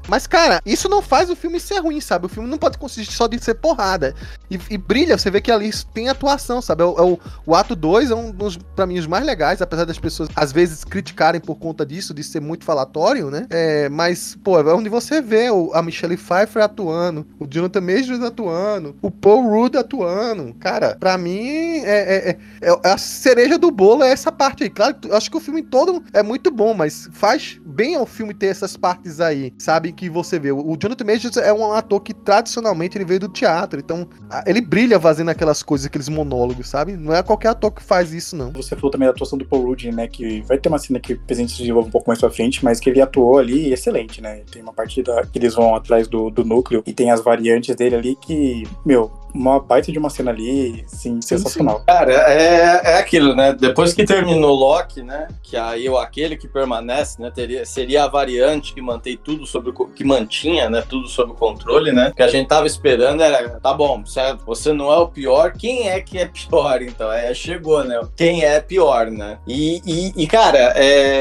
Mas, cara, isso não faz o filme ser ruim, sabe? O filme não pode consistir só de ser porrada. E brilha, você vê que ali tem atuação, sabe? O ato 2 é um dos, pra mim, os mais legais, apesar das pessoas, às vezes, criticarem por conta disso, de ser muito falatório, né? Mas, pô, é onde você vê a Michelle Pfeiffer atuando, o Jonathan Majors atuando, o Paul Rudd atuando. Cara, pra mim, a cereja do bolo é essa parte aí. Claro, eu acho que o filme todo é muito bom, mas faz bem ao filme ter essas partes aí, sabe? Que você vê. O Jonathan Majors é um ator que, tradicionalmente, ele veio do teatro, então ele brilha fazendo aquelas coisas, aqueles monólogos, sabe? Não é qualquer ator que faz isso, não. Você falou também da atuação do Paul Rudd, né? Que vai ter uma cena que o presidente se desenvolve um pouco mais pra frente, mas que ele atuou ali excelente, né? Tem uma partida que eles vão atrás do núcleo e tem as variantes dele ali que, uma baita de uma cena ali, sim, sensacional. Sim. Cara, é aquilo, né? Depois que terminou Loki, né? Que aí aquele que permanece, né? Seria a variante que mantém tudo que mantinha, né? Tudo sob controle, né? O que a gente tava esperando era, tá bom, certo? Você não é o pior, quem é que é pior? Então, chegou, né? Quem é pior, né? E cara,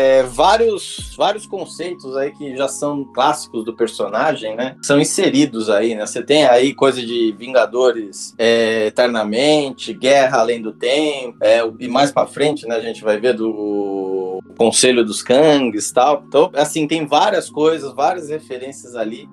vários conceitos aí que já são clássicos do personagem, né? São inseridos aí, né? Você tem aí coisa de Vingadores eternamente, Guerra Além do Tempo, e mais pra frente, né, a gente vai ver do Conselho dos Kangs e tal. Então, assim, tem várias coisas, várias referências ali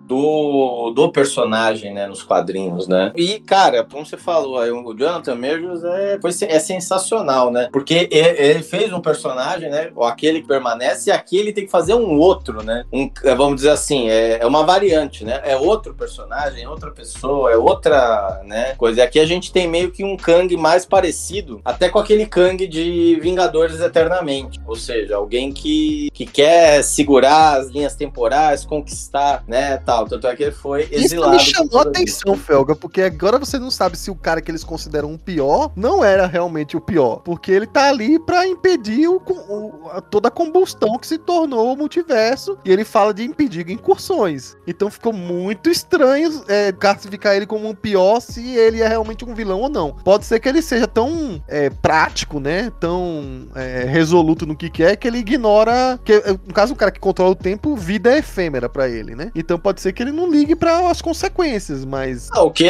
do personagem, né, nos quadrinhos, né. E, cara, como você falou, aí, o Jonathan Majors é sensacional, né, porque ele fez um personagem, né, aquele que permanece, e aqui ele tem que fazer um outro, né, vamos dizer assim, é uma variante, né, é outro personagem, é outra pessoa, é outra, né, coisa. E aqui a gente tem meio que um Kang mais parecido até com aquele Kang de Vingadores Eternamente, ou seja, alguém que quer segurar as linhas temporais, conquistar, né, tal. Tanto é que ele foi exilado. Isso me chamou a atenção, Felga, porque agora você não sabe se o cara que eles consideram um pior não era realmente o pior, porque ele tá ali pra impedir toda a combustão que se tornou o multiverso, e ele fala de impedir incursões. Então ficou muito estranho classificar ele como um pior se ele é realmente um vilão ou não. Pode ser que ele seja tão prático, né? Tão resoluto no que quer, que ele ignora que, no caso, um cara que controla o tempo, vida é efêmera pra ele, né? Então pode ser que ele não ligue para as consequências, mas...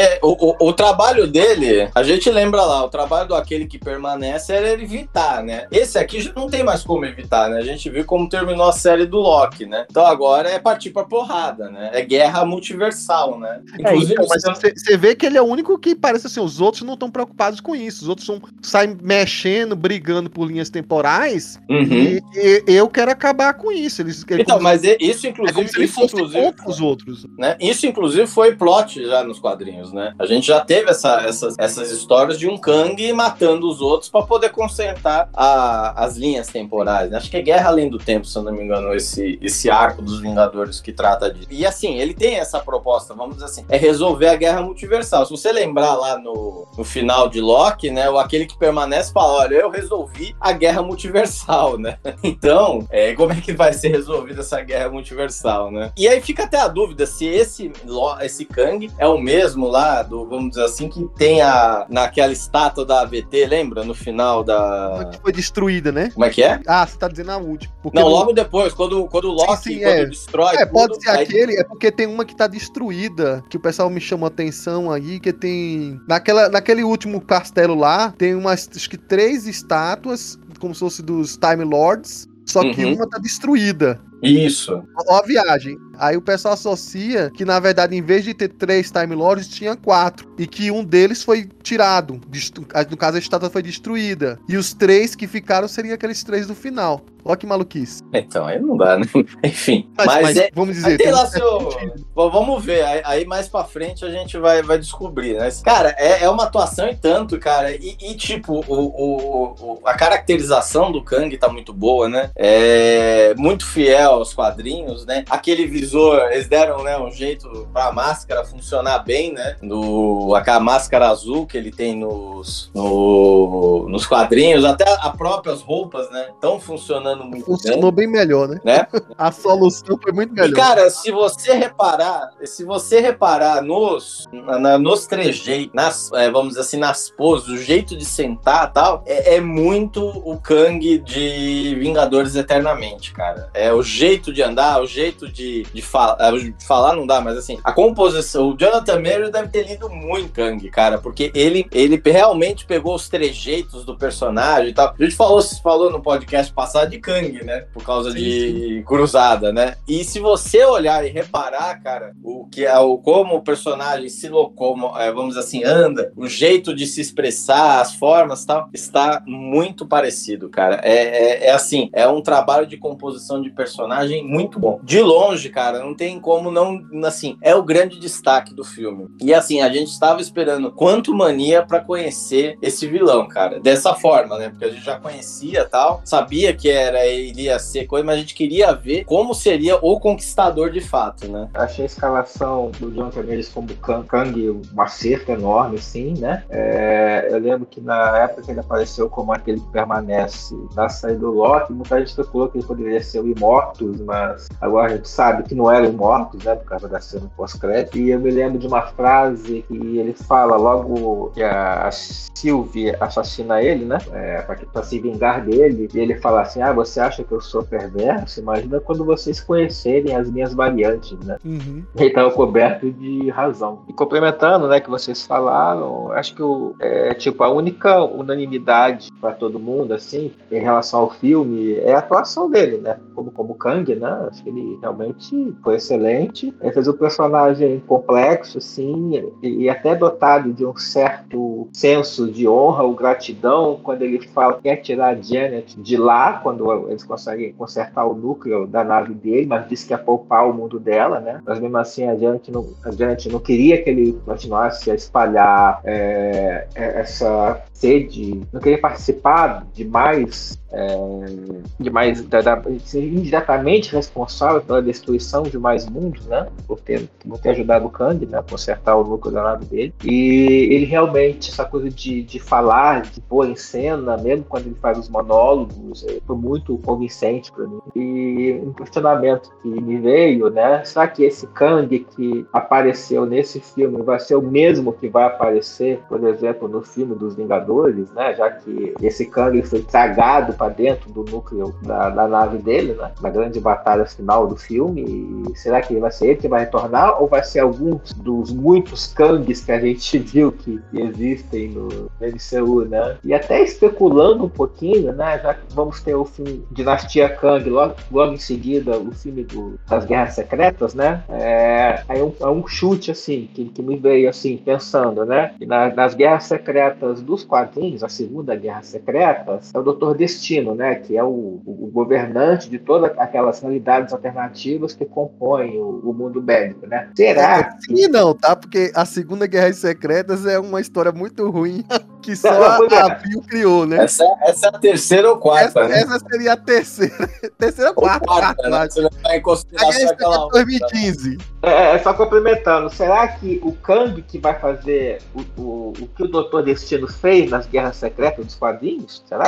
O trabalho dele, a gente lembra lá, o trabalho do aquele que permanece era ele evitar, né? Esse aqui já não tem mais como evitar, né? A gente viu como terminou a série do Loki, né? Então agora é partir pra porrada, né? É guerra multiversal, né? Inclusive, mas você vê que ele é o único que parece assim, os outros não estão preocupados com isso. Os outros saem mexendo, brigando por linhas temporais. E eu quero acabar com isso. Mas isso, inclusive, como se ele fosse contra os outros. Né? Isso, inclusive, foi plot já nos quadrinhos, né? A gente já teve essas histórias de um Kang matando os outros para poder consertar as linhas temporais, né? Acho que é Guerra Além do Tempo, se eu não me engano, esse arco dos Vingadores que trata disso. E assim, ele tem essa proposta, vamos dizer assim, resolver a guerra multiversal. Se você lembrar lá no final de Loki, né? Aquele que permanece fala, olha, eu resolvi a guerra multiversal, né? Então, como é que vai ser resolvida essa guerra multiversal, né? E aí fica até a dúvida se esse Kang é o mesmo lá, vamos dizer assim, que tem naquela estátua da AVT, lembra? No final da... Que foi destruída, né? Como é que é? Ah, você tá dizendo a última. Não, logo depois, quando o Loki destrói tudo... Pode ser aquele, porque tem uma que tá destruída, que o pessoal me chamou a atenção aí, que tem... Naquele último castelo lá, tem acho que 3 estátuas, como se fosse dos Time Lords, só que uma tá destruída. Isso. Ó a viagem. Aí o pessoal associa que, na verdade, em vez de ter 3 Time Lords, tinha 4. E que um deles foi tirado. No caso, a estátua foi destruída. E os 3 que ficaram seriam aqueles 3 do final. Olha que maluquice. Então, aí não dá, né? Enfim. Mas vamos dizer... Tem lá vamos ver. Aí mais pra frente a gente vai descobrir, né? Cara, é uma atuação e tanto, cara. E tipo, a caracterização do Kang tá muito boa, né? É muito fiel aos quadrinhos, né? Aquele visor, eles deram, né, um jeito pra máscara funcionar bem, né? Aquela máscara azul que ele tem nos quadrinhos, até as próprias roupas, né? Estão funcionando muito bem. Funcionou bem melhor, né? A solução foi muito melhor. E, cara, se você reparar nos trejeitos, vamos dizer assim, nas poses, o jeito de sentar e tal, é muito o Kang de Vingadores Eternamente, cara. É o jeito jeito de andar, o jeito de falar não dá, mas assim, a composição, o Jonathan Majors deve ter lido muito Kang, cara, porque ele realmente pegou os trejeitos do personagem e tal. A gente falou no podcast passado de Kang, né, por causa de Cruzada, né, e se você olhar e reparar, cara, como o personagem se vamos dizer assim, anda, o jeito de se expressar, as formas e tal, está muito parecido, cara. Assim, é um trabalho de composição de personagem muito bom. De longe, cara, não tem como não, assim, é o grande destaque do filme. E assim, a gente estava esperando Quantumania pra conhecer esse vilão, cara, dessa forma, né, porque a gente já conhecia tal, sabia que ele ia ser coisa, mas a gente queria ver como seria o Conquistador de fato, né. Achei a escalação do Jonathan Majors como Kang um acerto enorme, sim, né. Eu lembro que na época que ele apareceu como aquele que permanece na saída do Loki, muita gente especulou que ele poderia ser o Immortus, mas agora a gente sabe que não era o Immortus, né, por causa da cena pós-crédito. E eu me lembro de uma frase que ele fala logo que a Sylvie assassina ele, né, pra se vingar dele, e ele fala assim, você acha que eu sou perverso? Imagina quando vocês conhecerem as minhas variantes, né. Ele estava coberto de razão. E complementando, né, que vocês falaram, acho que a única unanimidade para todo mundo, assim, em relação ao filme, é a atuação dele, né, como Kang, né, acho que ele realmente foi excelente. Ele fez um personagem complexo, assim, e até dotado de um certo senso de honra ou gratidão quando ele fala que quer tirar a Janet de lá, quando eles conseguem consertar o núcleo da nave dele, mas diz que é poupar o mundo dela, né, mas mesmo assim a Janet não queria que ele continuasse a espalhar essa sede, não queria participar demais ser indiretamente responsável pela destruição de mais mundos, né, por ter ajudado o Kang, né, a consertar o núcleo da nave dele. E ele realmente, essa coisa de falar, de pôr em cena, mesmo quando ele faz os monólogos, foi muito convincente para mim. E um questionamento que me veio, né, será que esse Kang que apareceu nesse filme vai ser o mesmo que vai aparecer, por exemplo, no filme dos Vingadores, né, já que esse Kang foi tragado para dentro do núcleo da nave dele, né, na grande batalha final do filme? E será que vai ser ele que vai retornar ou vai ser alguns dos muitos Kangs que a gente viu que existem no MCU, né? E até especulando um pouquinho, né, já que vamos ter o filme Dinastia Kang logo em seguida, o filme das Guerras Secretas, né? É um chute assim que me veio assim pensando, né? E nas Guerras Secretas dos quadrinhos, a Segunda Guerra Secreta, é o Dr. Destino, né? Que é o governante de todas aquelas realidades alternativas que compõem o mundo bélico, né? Será? Sim, não, tá? Porque a Segunda Guerra Secretas é uma história muito ruim que só a Bill criou, né? Essa é a terceira ou quarta, né? Essa seria a terceira ou quarta, né? Você vai em consideração aquela 2015. Só complementando, será que o Kang que vai fazer o que o Dr. Destino fez nas Guerras Secretas dos quadrinhos? Será?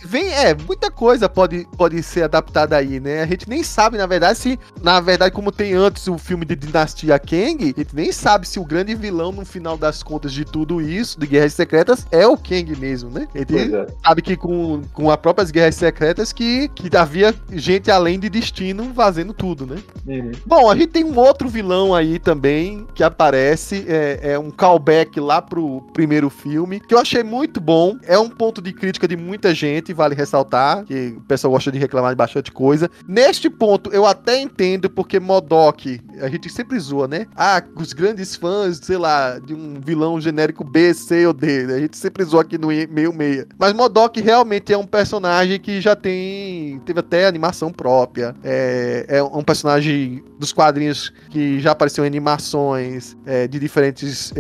Muita coisa pode ser adaptada aí, né? A gente nem sabe, na verdade, como tem antes o filme de Dinastia Kang, a gente nem sabe se o grande vilão, no final das contas de tudo isso, de Guerras Secretas, é o Kang mesmo, né? A gente sabe que com as próprias Guerras Secretas que havia gente além de Destino fazendo tudo, né? Bom, a gente tem um outro vilão aí também que aparece, é um callback lá pro primeiro filme, que eu achei muito bom. É um ponto de crítica de muita gente, vale ressaltar, que o pessoal gosta de reclamar de bastante coisa. Neste ponto, eu até entendo, porque MODOK, a gente sempre zoa, né? Os grandes fãs, sei lá, de um vilão genérico B, C ou D, né? A gente sempre zoa aqui no meio-meia. Mas MODOK realmente é um personagem que já teve até animação própria. É um personagem dos quadrinhos que já apareceu em animações de diferentes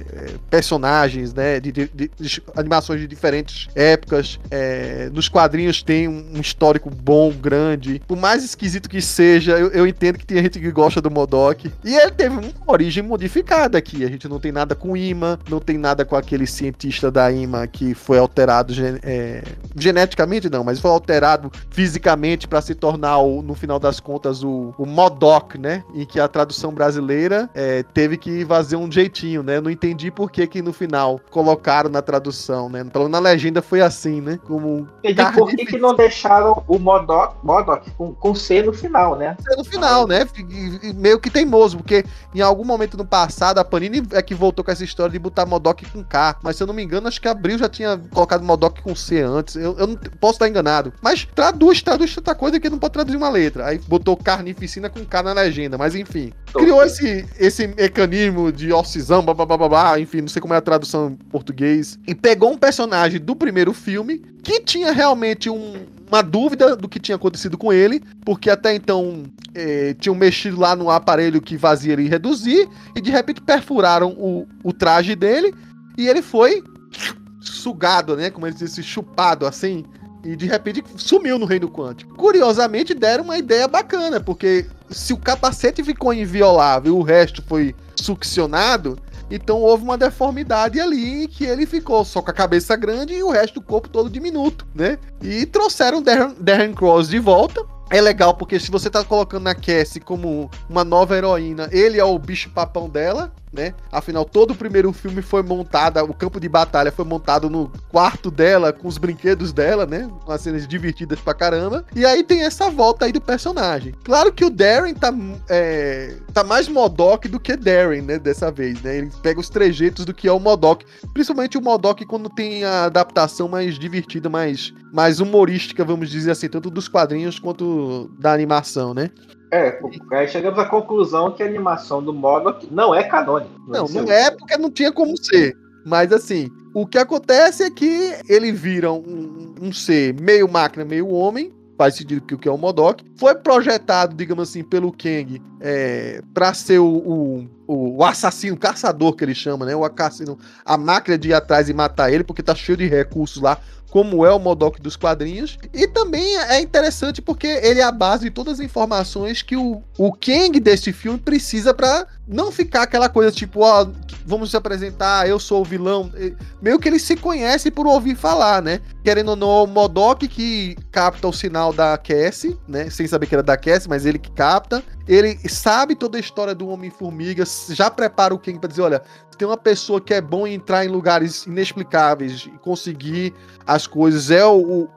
personagens, né? De animações de diferentes épocas. Nos quadrinhos tem um histórico bom, grande. Por mais esquisito que seja, eu entendo que tem gente que gosta do MODOK. E ele teve uma origem modificada aqui. A gente não tem nada com Ima, não tem nada com aquele cientista Daima que foi alterado geneticamente, não, mas foi alterado fisicamente para se tornar, no final das contas, o MODOK, né? Em que a tradução brasileira teve que fazer um jeitinho, né? Não entendi por que no final colocaram na tradução, né? Pelo na legenda foi assim, né? Como entendi por que não deixaram o MODOK com C no final, né? C no final, né? E meio que teimoso, porque em algum momento no passado a Panini é que voltou com essa história de botar MODOK com K, mas se eu não me engano, acho que a Abril já tinha colocado MODOK com C antes. Eu não posso estar enganado. Mas traduz tanta coisa que não pode traduzir uma letra. Aí botou Carnificina com K na legenda, mas enfim. Criou esse mecanismo de ocisão, blá, enfim, não sei como é a tradução em português. E pegou um personagem do primeiro filme que tinha realmente uma dúvida do que tinha acontecido com ele, porque até então tinham mexido lá no aparelho que fazia ele reduzir, e de repente perfuraram o traje dele, e ele foi sugado, né, como eles dizem, chupado assim, e de repente sumiu no reino quântico. Curiosamente deram uma ideia bacana, porque se o capacete ficou inviolável e o resto foi succionado, então houve uma deformidade ali que ele ficou só com a cabeça grande e o resto do corpo todo diminuto, né? E trouxeram Darren Cross de volta. É legal porque se você tá colocando a Cassie como uma nova heroína, ele é o bicho-papão dela, né? Afinal, todo o primeiro filme foi montado, o campo de batalha foi montado no quarto dela, com os brinquedos dela, né? Com as cenas divertidas pra caramba. E aí tem essa volta aí do personagem. Claro que o Darren tá mais MODOK do que Darren, né? Dessa vez, né? Ele pega os trejeitos do que é o MODOK. Principalmente o MODOK quando tem a adaptação mais divertida, mais humorística, vamos dizer assim, tanto dos quadrinhos quanto da animação, né? Aí chegamos à conclusão que a animação do MODOK não é canônica. Não é porque não tinha como ser. Mas assim, o que acontece é que ele vira um ser meio máquina, meio homem, faz sentido que o que é o MODOK. Foi projetado, digamos assim, pelo Kang pra ser o assassino, caçador que ele chama, né? O assassino, a máquina de ir atrás e matar ele, porque tá cheio de recursos lá, como é o MODOK dos quadrinhos. E também é interessante porque ele é a base de todas as informações que o Kang desse filme precisa pra não ficar aquela coisa tipo, vamos se apresentar, eu sou o vilão. Meio que ele se conhece por ouvir falar, né? Querendo ou não, é o MODOK que capta o sinal da Cassie, né? Sem saber que era da Cassie, mas ele que capta. Ele sabe toda a história do Homem-Formiga, já prepara o Kang pra dizer, olha, tem uma pessoa que é bom em entrar em lugares inexplicáveis e conseguir as coisas, é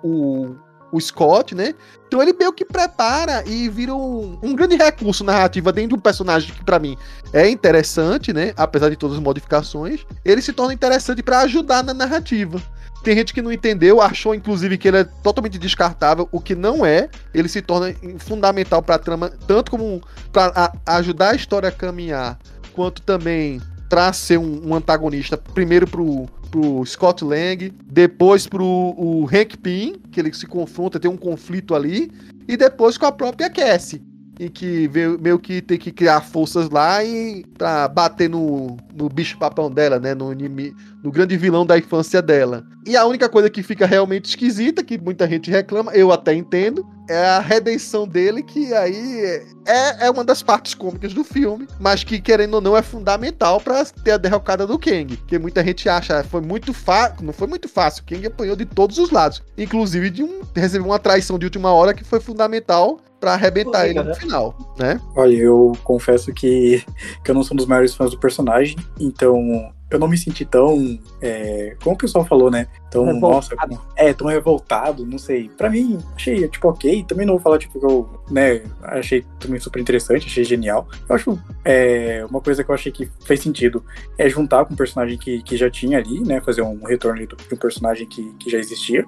o Scott, né? Então ele meio que prepara e vira um grande recurso narrativo dentro de um personagem que pra mim é interessante, né? Apesar de todas as modificações, ele se torna interessante pra ajudar na narrativa. Tem gente que não entendeu, achou inclusive que ele é totalmente descartável, o que não é. Ele se torna fundamental pra trama, tanto como pra ajudar a história a caminhar, quanto também pra ser um antagonista, primeiro pro Scott Lang, depois pro Hank Pym, que ele se confronta, tem um conflito ali, e depois com a própria Cassie, em que meio que tem que criar forças lá e pra bater no bicho-papão dela, né, no grande vilão da infância dela. E a única coisa que fica realmente esquisita, que muita gente reclama, eu até entendo, é a redenção dele, que aí é uma das partes cômicas do filme, mas que, querendo ou não, é fundamental pra ter a derrocada do Kang, porque muita gente acha, foi muito fácil, não foi muito fácil, o Kang apanhou de todos os lados, inclusive recebeu uma traição de última hora que foi fundamental pra arrebentar ele no final, né? Olha, eu confesso que eu não sou um dos maiores fãs do personagem, então eu não me senti tão, como o pessoal falou, né? Tão, revoltado. Nossa, tão revoltado, não sei. Pra mim, achei, tipo, ok. Também não vou falar, tipo, que eu, né, achei também super interessante, achei genial. Eu acho, uma coisa que eu achei que fez sentido é juntar com um personagem que já tinha ali, né? Fazer um retorno ali de um personagem que já existia.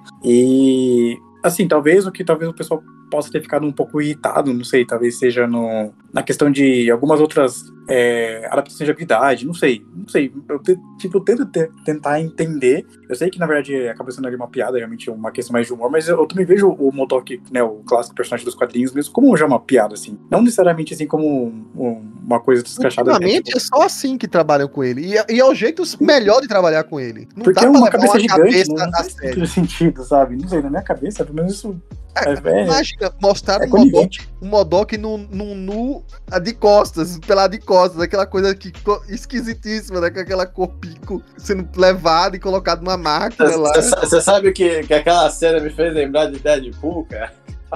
E, assim, talvez o pessoal possa ter ficado um pouco irritado, não sei, talvez seja na questão de algumas outras adaptações de habilidade, não sei, eu tento tentar entender, eu sei que na verdade acaba sendo ali uma piada, realmente uma questão mais de humor, mas eu também vejo o MODOK, né, o clássico personagem dos quadrinhos mesmo, como já uma piada, assim, não necessariamente assim como uma coisa descachada. Ultimamente é só assim que trabalham com ele, e é o jeito melhor de trabalhar com ele. Não porque dá é uma cabeça gigante, cabeça não faz sentido, sabe, não sei, na minha cabeça, pelo menos isso Imagina, mostraram um Modok no nu de costas, pelado de costas, aquela coisa que esquisitíssima, né? Com aquela corpico sendo levado e colocado numa máquina lá. Você sabe que aquela cena me fez lembrar de Deadpool, cara?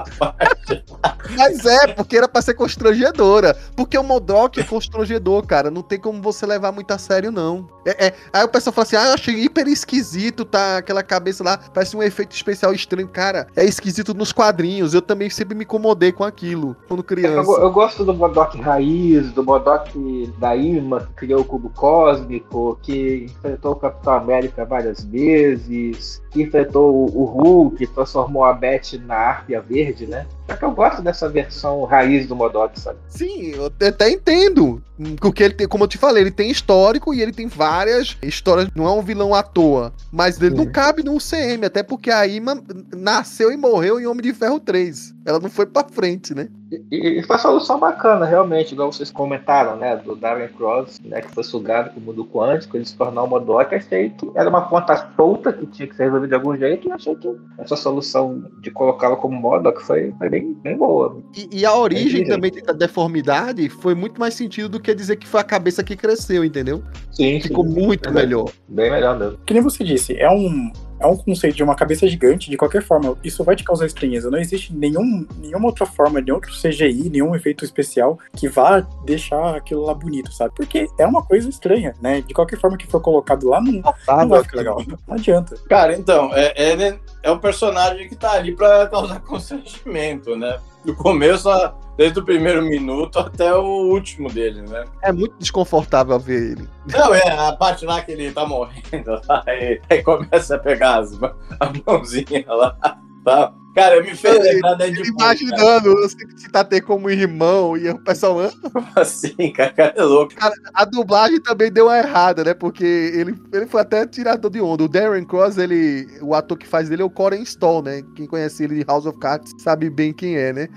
Mas porque era pra ser constrangedora. Porque o Modok é constrangedor, cara. Não tem como você levar muito a sério, não. Aí o pessoal fala assim: eu achei hiper esquisito, tá? Aquela cabeça lá, parece um efeito especial estranho. Cara, é esquisito nos quadrinhos. Eu também sempre me incomodei com aquilo quando criança. Eu gosto do Modok raiz, do Modok da Ima, que criou o Cubo Cósmico, que enfrentou o Capitão América várias vezes, que enfrentou o Hulk, que transformou a Beth na Árpia Verde, né? Só que eu gosto dessa versão raiz do Modok, sabe? Sim, eu até entendo. Porque ele tem, como eu te falei, ele tem histórico e ele tem várias histórias. Não é um vilão à toa. Mas ele não cabe no UCM, até porque a Ima nasceu e morreu em Homem de Ferro 3. Ela não foi pra frente, né? E foi uma solução bacana, realmente, igual vocês comentaram, né? Do Darren Cross, né? Que foi sugado pro mundo quântico, ele se tornar um Modok. Achei que era uma ponta solta que tinha que ser resolvida de algum jeito, e achei que essa solução de colocá-lo como Modok foi bem boa. E a origem também da deformidade foi muito mais sentido do que dizer que foi a cabeça que cresceu, entendeu? Sim. Ficou muito melhor. Bem melhor mesmo. Que nem você disse, é um conceito de uma cabeça gigante, de qualquer forma, isso vai te causar estranheza. Não existe nenhuma outra forma, nenhum outro CGI, nenhum efeito especial que vá deixar aquilo lá bonito, sabe? Porque é uma coisa estranha, né? De qualquer forma que for colocado lá, não vai ficar legal. Não adianta. Cara, então, é um personagem que tá ali pra causar constrangimento, né? Do começo, desde o primeiro minuto até o último dele, né? É muito desconfortável ver ele. Não, a parte lá que ele tá morrendo, lá, aí começa a pegar a mãozinha lá, tá? Cara, me fez lembrar da Deadpool. Imaginando se tá ter como irmão e o pessoal assim, cara é louco. Cara, a dublagem também deu uma errada, né? Porque ele foi até tirador de onda. O Darren Cross, o ator que faz dele é o Corey Stoll, né? Quem conhece ele de House of Cards sabe bem quem é, né?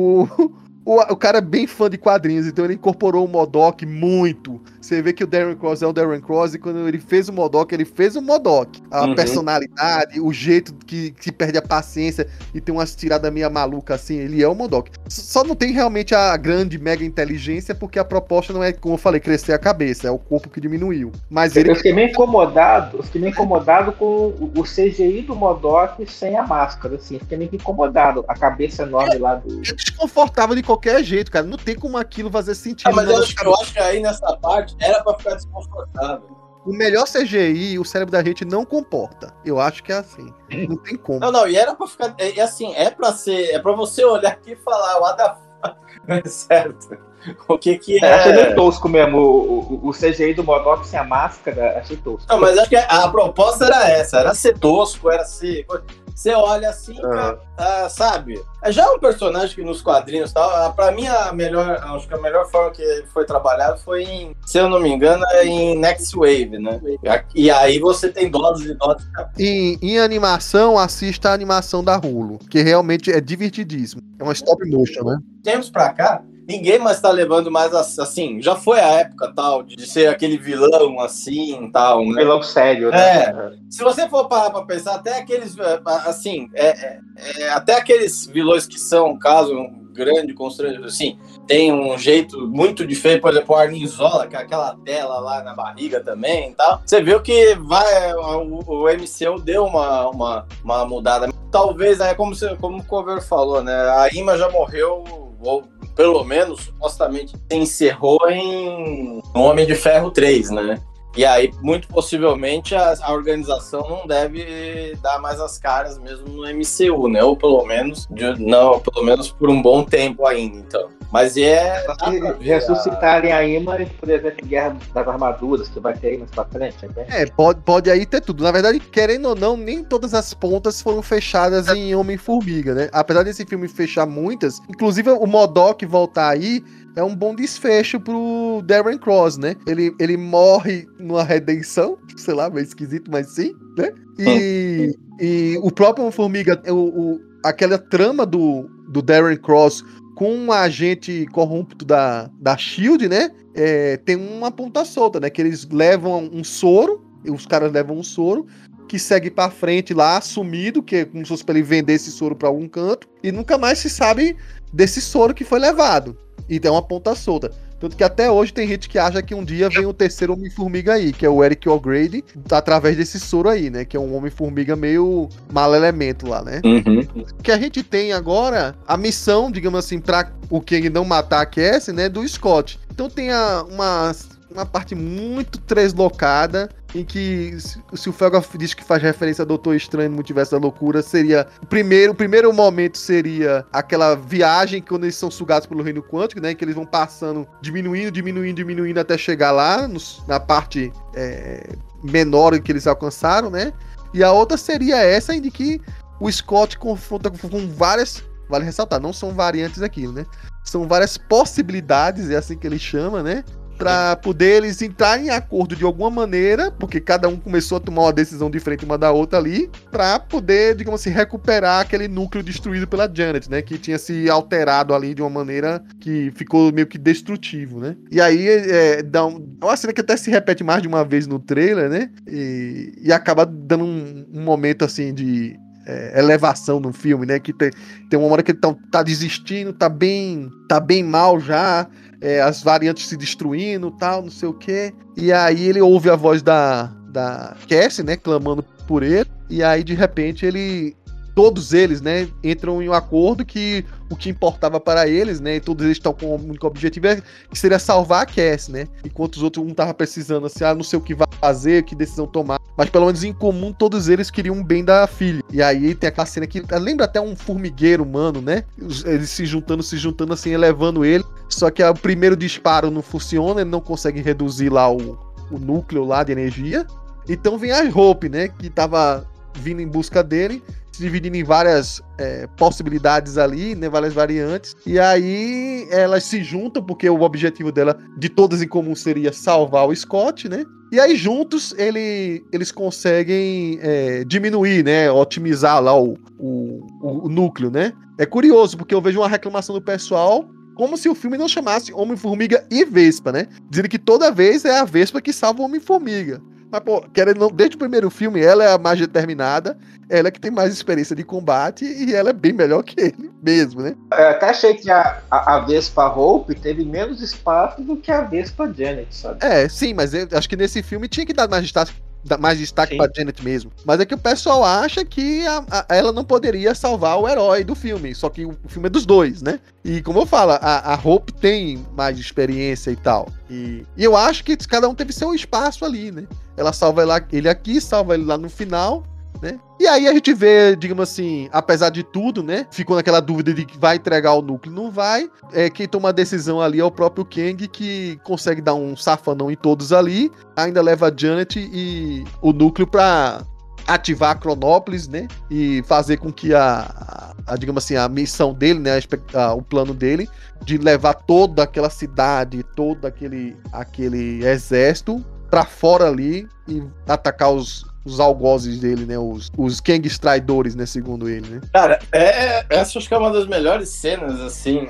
O cara é bem fã de quadrinhos, então ele incorporou o Modok muito. Você vê que o Darren Cross é o Darren Cross, e quando ele fez o Modok, ele fez o Modok. A personalidade, o jeito que perde a paciência e tem umas tiradas meio malucas assim, ele é o Modok. Só não tem realmente a grande mega inteligência, porque a proposta não é, como eu falei, crescer a cabeça, é o corpo que diminuiu. Mas eu fiquei meio incomodado com o CGI do Modok sem a máscara, assim. Fiquei meio incomodado. A cabeça enorme lá do... É desconfortável de qualquer jeito, cara. Não tem como aquilo fazer sentido. Mas eu acho que aí nessa parte era pra ficar desconfortável. O melhor CGI, o cérebro da gente não comporta. Eu acho que é assim. Não tem como. Não, e era pra ficar... assim, é pra você olhar aqui e falar, what the fuck? Certo. O que é... Achei meio tosco mesmo. O CGI do Modok sem a máscara, achei tosco. Não, mas acho que a proposta era essa. Era ser tosco, era ser... Você olha assim, cara, sabe? Já é um personagem que nos quadrinhos tal, pra mim acho que a melhor forma que foi trabalhado foi em, se eu não me engano, em Next Wave, né? E aí você tem doses e doses. Em animação, assista a animação da Hulu, que realmente é divertidíssimo. É uma stop motion, né? Tempos pra cá, ninguém mais tá levando mais assim, já foi a época tal de ser aquele vilão assim, tal, né? Vilão sério, né? Se você for parar pra pensar, até aqueles, assim, até aqueles vilões que são, caso um grande constrangimento, assim, tem um jeito muito diferente, por exemplo, o Arnizola, que é aquela tela lá na barriga também e tal. Você viu que o MCU deu uma mudada. Talvez, como o Cover falou, né? A Ima já morreu, ou pelo menos, supostamente, se encerrou em Homem de Ferro 3, né? E aí, muito possivelmente, a organização não deve dar mais as caras mesmo no MCU, né? Ou pelo menos por um bom tempo ainda, então. Mas ressuscitarem a Ima, por exemplo, Guerra das Armaduras, que vai ter aí mais pra frente, né? Pode aí ter tudo. Na verdade, querendo ou não, nem todas as pontas foram fechadas em Homem-Formiga, né? Apesar desse filme fechar muitas, inclusive o Modok voltar aí, é um bom desfecho pro Darren Cross, né? Ele morre numa redenção, sei lá, meio esquisito, mas sim, né? E o próprio Formiga, aquela trama do Darren Cross com um agente corrupto da SHIELD, né? Tem uma ponta solta, né? Que eles levam um soro, os caras levam um soro, que segue pra frente lá, sumido, que é como se fosse pra ele vender esse soro pra algum canto, e nunca mais se sabe desse soro que foi levado. E tem uma ponta solta. Tanto que até hoje tem gente que acha que um dia vem o terceiro Homem-Formiga aí, que é o Eric O'Grady, através desse soro aí, né? Que é um Homem-Formiga meio mal elemento lá, né? O que a gente tem agora, a missão, digamos assim, pra o Kang não matar a Cassie, né? Do Scott. Então tem uma parte muito deslocada, em que, se o Felga diz que faz referência a Doutor Estranho no Multiverso da Loucura, seria... O primeiro momento seria aquela viagem quando eles são sugados pelo reino quântico, né? Que eles vão passando, diminuindo até chegar lá, na parte menor que eles alcançaram, né? E a outra seria essa, em que o Scott confronta com várias... Vale ressaltar, não são variantes daquilo, né? São várias possibilidades, é assim que ele chama, né? Pra poder eles entrarem em acordo de alguma maneira, porque cada um começou a tomar uma decisão diferente uma da outra ali, pra poder, digamos assim, recuperar aquele núcleo destruído pela Janet, né? Que tinha se alterado ali de uma maneira que ficou meio que destrutivo, né? E aí é uma cena que até se repete mais de uma vez no trailer, né? E acaba dando um momento assim de elevação no filme, né? Que tem uma hora que ele tá desistindo, tá bem mal já. As variantes se destruindo, tal, não sei o que. E aí ele ouve a voz da Cassie, né, clamando por ele. E aí, de repente, todos eles, né, entram em um acordo que o que importava para eles, né, e todos eles estão com o único objetivo que seria salvar a Cassie, né, enquanto os outros, um tava precisando, assim, não sei o que vai fazer, que decisão tomar, mas pelo menos em comum todos eles queriam o bem da filha. E aí tem aquela cena que lembra até um formigueiro humano, né, eles se juntando assim, elevando ele, só que o primeiro disparo não funciona, ele não consegue reduzir lá o núcleo lá de energia. Então vem a Hope, né, que tava vindo em busca dele, se dividindo em várias possibilidades ali, né, várias variantes, e aí elas se juntam, porque o objetivo dela, de todas em comum, seria salvar o Scott, né, e aí juntos eles conseguem diminuir, né, otimizar lá o núcleo, né. É curioso, porque eu vejo uma reclamação do pessoal, como se o filme não chamasse Homem-Formiga e Vespa, né, dizendo que toda vez é a Vespa que salva o Homem-Formiga. Mas, pô, desde o primeiro filme, ela é a mais determinada, ela é que tem mais experiência de combate e ela é bem melhor que ele mesmo, né? Eu até achei que a Vespa Hope teve menos espaço do que a Vespa Janet, sabe? Sim, mas eu acho que nesse filme tinha que dar mais destaque pra Janet mesmo. Mas é que o pessoal acha que ela não poderia salvar o herói do filme, só que o filme é dos dois, né? E como eu falo, a Hope tem mais experiência e tal. E eu acho que cada um teve seu espaço ali, né? Ela salva ele aqui, salva ele lá no final, né? E aí a gente vê, digamos assim, apesar de tudo, né? Ficou naquela dúvida de que vai entregar o núcleo, não vai. Quem toma a decisão ali é o próprio Kang, que consegue dar um safanão em todos ali. Ainda leva a Janet e o núcleo pra ativar a Cronópolis, né? E fazer com que digamos assim, a missão dele, né? O plano dele de levar toda aquela cidade, todo aquele exército pra fora ali e atacar os algozes dele, né? Os Kangs traidores, né? Segundo ele, né? Cara, essa acho que é uma das melhores cenas, assim.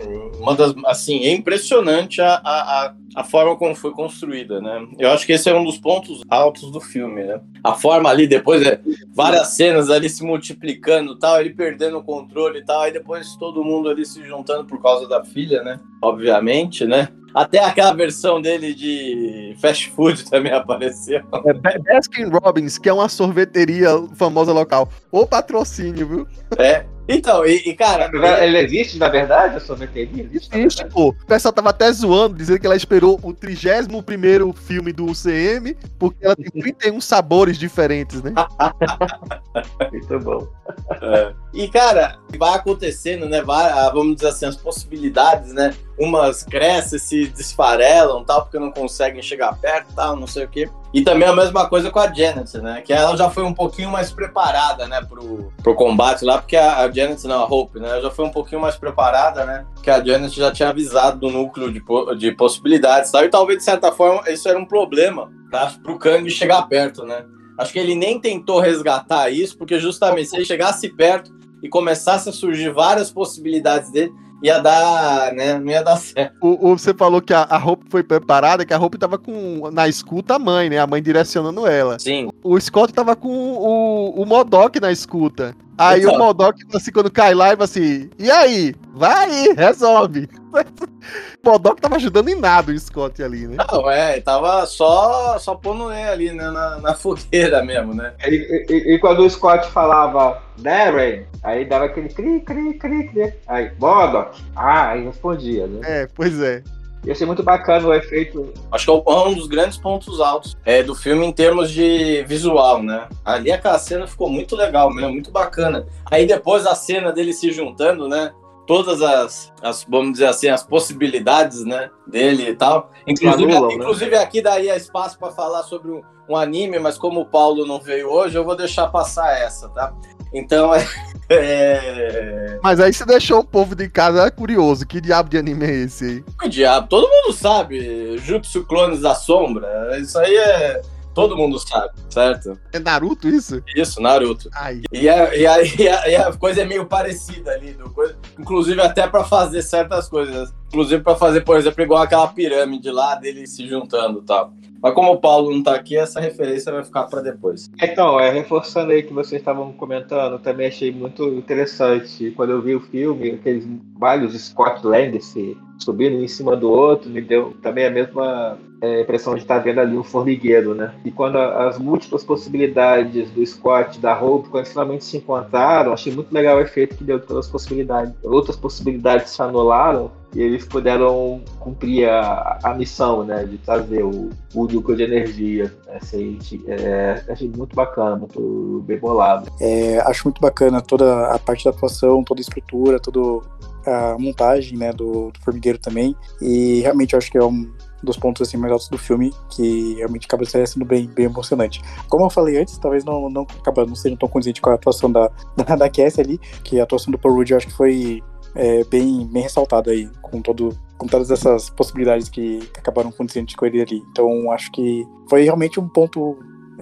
É impressionante a forma como foi construída, né? Eu acho que esse é um dos pontos altos do filme, né? A forma ali, depois várias cenas ali se multiplicando e tal, ele perdendo o controle e tal, aí depois todo mundo ali se juntando por causa da filha, né? Obviamente, né? Até aquela versão dele de fast food também apareceu. Baskin Robbins, que é uma sorveteria famosa local. O patrocínio, viu? Então, cara... Ele existe, na verdade, a sorveteria? Existe, pô. O pessoal tava até zoando, dizendo que ela esperou o 31º filme do UCM, porque ela tem 31 sabores diferentes, né? Muito bom. E, cara, vai acontecendo, né? Vamos dizer assim, as possibilidades, né? Umas crescem, se desfarelam, tal, porque não conseguem chegar perto, tal, não sei o quê. E também a mesma coisa com a Janet, né? Que ela já foi um pouquinho mais preparada, né? Pro combate lá, porque a Janet, não, a Hope, né? Ela já foi um pouquinho mais preparada, né? Que a Janet já tinha avisado do núcleo de possibilidades, tal. E talvez, de certa forma, isso era um problema pro Kang chegar perto, né? Acho que ele nem tentou resgatar isso, porque justamente se ele chegasse perto e começasse a surgir várias possibilidades dele, ia dar, né? Não ia dar certo. Você falou que a Hope foi preparada, que a Hope tava na escuta a mãe, né? A mãe direcionando ela. Sim. O Scott tava com o M.O.D.O.K. na escuta. Aí Então. o M.O.D.O.K. assim, quando cai lá, ele fala assim, e aí? Vai aí, resolve. O M.O.D.O.K. tava ajudando em nada o Scott ali, né? Não, tava só pondo ele ali, né, na fogueira mesmo, né? E quando o Scott falava Darren, aí dava aquele cri. Aí, M.O.D.O.K. Aí respondia, né? Pois é. Ia ser muito bacana o efeito. Acho que é um dos grandes pontos altos do filme em termos de visual, né? Ali aquela cena ficou muito legal mesmo, muito bacana. Aí depois a cena dele se juntando, né? Todas as vamos dizer assim, as possibilidades, né, dele e tal. Inclusive aqui daria espaço para falar sobre um anime, mas como o Paulo não veio hoje, eu vou deixar passar essa, tá? Então Mas aí você deixou o povo de casa curioso. Que diabo de anime é esse aí? Que diabo? Todo mundo sabe. Jutsu Clones da Sombra. Isso aí todo mundo sabe, certo? É Naruto isso? Isso, Naruto. Ai. E a coisa é meio parecida ali. Inclusive até pra fazer certas coisas. Inclusive pra fazer, por exemplo, igual aquela pirâmide lá dele se juntando e tal. Mas como o Paulo não tá aqui, essa referência vai ficar pra depois. Então, reforçando aí que vocês estavam comentando, também achei muito interessante. Quando eu vi o filme, aqueles vários Scott Lang se subindo um em cima do outro, me deu também a mesma impressão de estar vendo ali um formigueiro, né? E quando as múltiplas possibilidades do Scott e da Hope, quando finalmente se encontraram, achei muito legal o efeito que deu pelas possibilidades. Outras possibilidades se anularam e eles puderam cumprir a missão, né, de trazer o núcleo de energia. Achei muito bacana, muito bem bolado. Acho muito bacana toda a parte da atuação, toda a estrutura, toda a montagem, né, do formigueiro também. E realmente eu acho que é um dos pontos assim, mais altos do filme, que realmente acaba sendo bem emocionante. Como eu falei antes, talvez não seja tão condizente com a atuação da Cassie ali, que a atuação do Paul Rudd eu acho que foi bem ressaltada aí, com todas essas possibilidades que acabaram acontecendo com ele ali. Então acho que foi realmente um ponto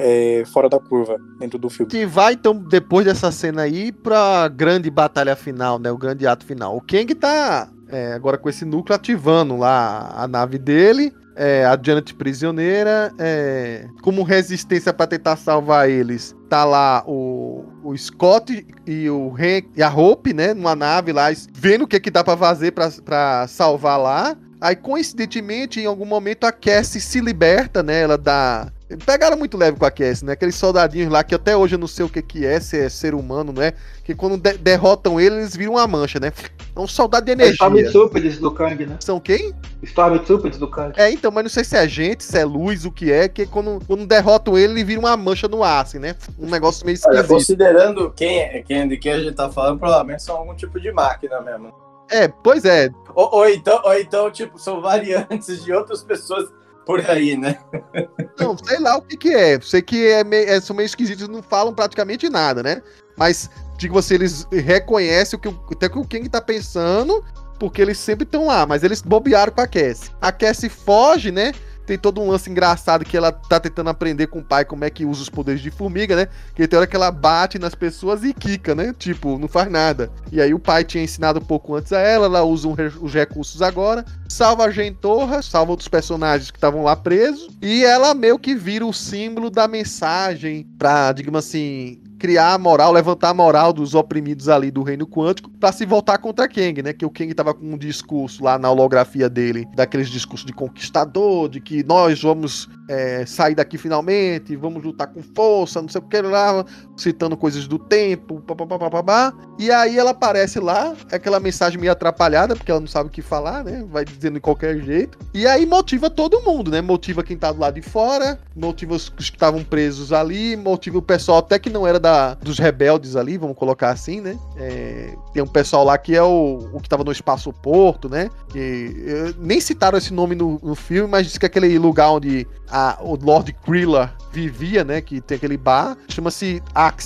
fora da curva dentro do filme. Que vai, então, depois dessa cena aí, pra grande batalha final, né? O grande ato final. O Kang tá agora com esse núcleo ativando lá a nave dele, a Janet prisioneira, como resistência pra tentar salvar eles. Tá lá o Scott e o Hank e a Hope, né? Numa nave lá, vendo o que dá pra fazer pra salvar lá. Aí, coincidentemente, em algum momento, a Cassie se liberta, né? Ela dá... Pegaram muito leve com a Cassie, né? Aqueles soldadinhos lá que até hoje eu não sei o que é, se é ser humano, não é? Que quando derrotam eles viram uma mancha, né? É um soldado de energia. Stormtroopers do Kang, né? São quem? Stormtroopers do Kang. Então, mas não sei se é gente, se é luz, o que é, que quando derrotam ele vira uma mancha no ar, assim, né? Um negócio meio esquisito. Olha, considerando de quem a gente tá falando, provavelmente são algum tipo de máquina mesmo. Pois é. Ou então, tipo, são variantes de outras pessoas por aí, né? Não, sei lá o que é. Sei que são meio esquisitos, não falam praticamente nada, né? Mas, digo você, eles reconhecem até o que o Kang tá pensando, porque eles sempre estão lá, mas eles bobearam com a Cassie. A Cassie foge, né? Tem todo um lance engraçado que ela tá tentando aprender com o pai como é que usa os poderes de formiga, né? Que tem hora que ela bate nas pessoas e quica, né? Tipo, não faz nada. E aí o pai tinha ensinado um pouco antes a ela usa os recursos agora, salva a Gentorra, salva outros personagens que estavam lá presos, e ela meio que vira o símbolo da mensagem pra, digamos assim, criar a moral, levantar a moral dos oprimidos ali do reino quântico pra se voltar contra Kang, né? Que o Kang tava com um discurso lá na holografia dele, daqueles discursos de conquistador, de que nós vamos sair daqui finalmente, vamos lutar com força, não sei o que lá, citando coisas do tempo, papapá. E aí ela aparece lá, aquela mensagem meio atrapalhada, porque ela não sabe o que falar, né? Vai dizendo de qualquer jeito. E aí motiva todo mundo, né? Motiva quem tá do lado de fora, motiva os que estavam presos ali, motiva o pessoal até que não era dos rebeldes ali, vamos colocar assim, né? Tem um pessoal lá que é o que tava no Espaço Porto, né? Que nem citaram esse nome no filme, mas diz que é aquele lugar onde o Lord Krilla vivia, né? Que tem aquele bar, chama-se Axia.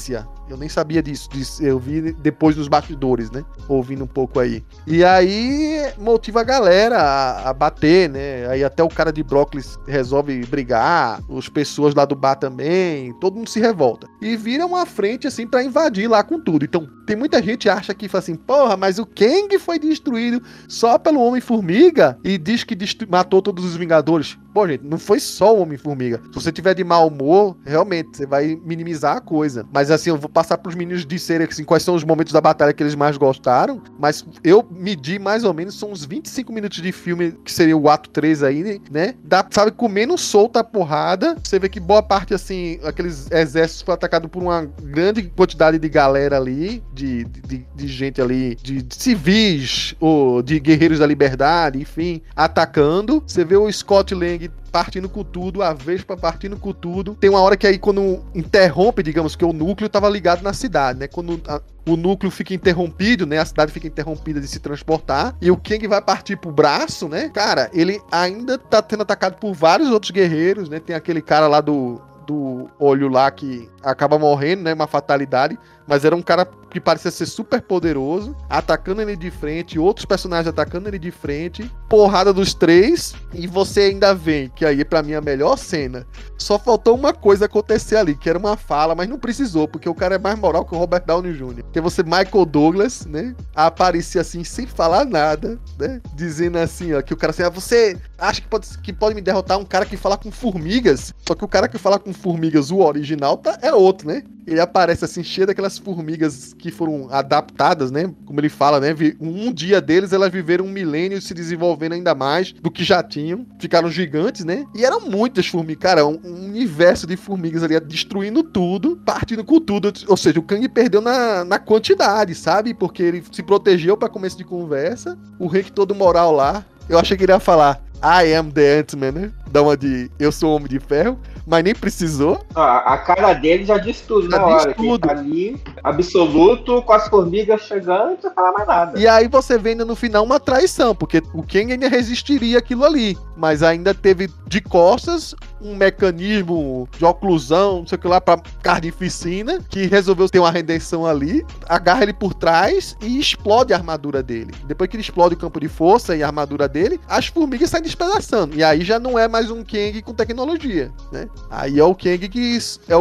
Eu nem sabia disso. Eu vi depois nos bastidores, né? Ouvindo um pouco aí. E aí motiva a galera a bater, né? Aí até o cara de brócolis resolve brigar, as pessoas lá do bar também, todo mundo se revolta. E vira uma frente assim pra invadir lá com tudo. Então tem muita gente que acha que fala assim, porra, mas o Kang foi destruído só pelo Homem-Formiga e diz que matou todos os Vingadores. Pô, gente, não foi só o Homem-Formiga. Se você tiver de mau humor, realmente, você vai minimizar a coisa. Mas assim, eu vou passar pros meninos disserem assim, quais são os momentos da batalha que eles mais gostaram, mas eu medi mais ou menos, são uns 25 minutos de filme, que seria o ato 3 aí, né? Dá, sabe, comendo solta a porrada. Você vê que boa parte, assim, aqueles exércitos foi atacado por uma grande quantidade de galera ali, de gente ali, de civis, ou de guerreiros da liberdade, enfim, atacando. Você vê o Scott Lang partindo com tudo, a Vespa partindo com tudo. Tem uma hora que aí quando interrompe, digamos que o núcleo tava ligado na cidade, né? Quando o núcleo fica interrompido, né? A cidade fica interrompida de se transportar e o Kang vai partir pro braço, né? Cara, ele ainda tá sendo atacado por vários outros guerreiros, né? Tem aquele cara lá do olho lá que acaba morrendo, né? Uma fatalidade. Mas era um cara que parecia ser super poderoso, atacando ele de frente, outros personagens atacando ele de frente, porrada dos três, e você ainda vê, que aí pra mim a melhor cena, só faltou uma coisa acontecer ali, que era uma fala, mas não precisou, porque o cara é mais moral que o Robert Downey Jr. Que você, Michael Douglas, né, aparecia assim, sem falar nada, né, dizendo assim, ó, que o cara assim, você acha que pode me derrotar um cara que fala com formigas? Só que o cara que fala com formigas, o original, é outro, né? Ele aparece assim, cheio daquelas formigas que foram adaptadas, né? Como ele fala, né? Um dia deles, elas viveram 1 milênio se desenvolvendo ainda mais do que já tinham. Ficaram gigantes, né? E eram muitas formigas. Cara, um universo de formigas ali, destruindo tudo, partindo com tudo. Ou seja, o Kang perdeu na quantidade, sabe? Porque ele se protegeu pra começo de conversa. O Hank todo moral lá. Eu achei que ele ia falar I am the Ant-Man, né? Dá uma de eu sou o Homem de Ferro, mas nem precisou. A cara dele já diz tudo na hora. Que ele tá ali, absoluto, com as formigas chegando, não precisa falar mais nada. E aí você vendo no final uma traição, porque o Kang ainda resistiria aquilo ali, mas ainda teve de costas um mecanismo de oclusão, não sei o que lá, pra carnificina, que resolveu ter uma redenção ali, agarra ele por trás e explode a armadura dele. Depois que ele explode o campo de força e a armadura dele, as formigas saem despedaçando. E aí já não é mais um Kang com tecnologia, né? Aí é o Kang que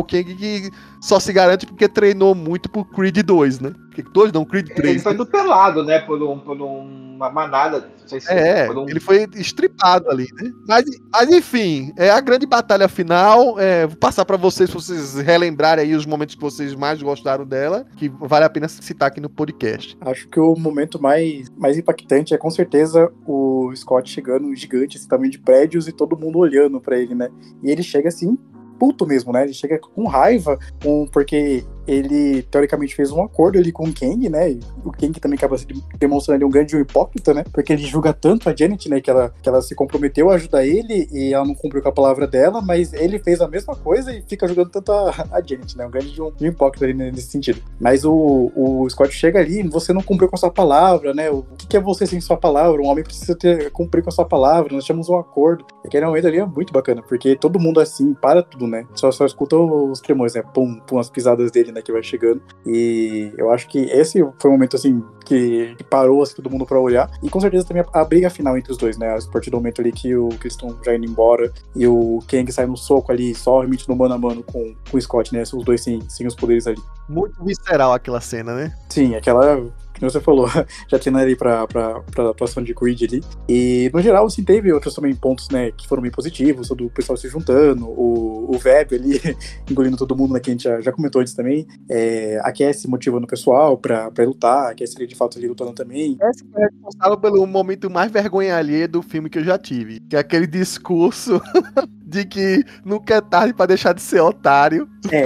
só se garante porque treinou muito pro Creed 2, né? Creed 3. Ele foi dupelado, né? Por uma manada. Não sei se ele foi estripado ali, né? Mas enfim, é a grande batalha final. Vou passar pra vocês relembrarem aí os momentos que vocês mais gostaram dela, que vale a pena citar aqui no podcast. Acho que o momento mais impactante é com certeza o Scott chegando gigante, esse tamanho de prédios e todo mundo olhando pra ele, né? E ele chega assim, puto mesmo, né? Ele chega com raiva, porque ele, teoricamente, fez um acordo ali com o Kang, né? E o Kang também acaba se demonstrando ali um grande hipócrita, né? Porque ele julga tanto a Janet, né? Que ela se comprometeu a ajudar ele e ela não cumpriu com a palavra dela, mas ele fez a mesma coisa e fica julgando tanto a Janet, né? Um grande de um hipócrita ali nesse sentido. Mas o Scott chega ali, você não cumpriu com a sua palavra, né? O que é você sem sua palavra? Um homem precisa cumprir com a sua palavra, nós temos um acordo. E aquele momento ali é muito bacana, porque todo mundo assim, para tudo, né? Só escuta os tremores, né? Pum, as pisadas dele, né, que vai chegando. E eu acho que esse foi o momento, assim, que parou, assim, todo mundo pra olhar. E com certeza também a briga final entre os dois, né? A partir do momento ali que eles estão já indo embora e o Kang sai no soco ali, só realmente no mano a mano com o Scott, né? São os dois sem os poderes ali. Muito visceral aquela cena, né? Sim, aquela... que você falou, já tinha ali pra atuação de Creed ali. E, no geral, assim, teve outros também pontos, né, que foram bem positivos, do pessoal se juntando, o Veb ali, engolindo todo mundo, né, que a gente já comentou antes também, a Cassie motivando o pessoal pra lutar, a Cassie ali, de fato, ali lutando também. Esse é responsável pelo momento mais vergonha alheia do filme que eu já tive, que é aquele discurso de que nunca é tarde pra deixar de ser otário.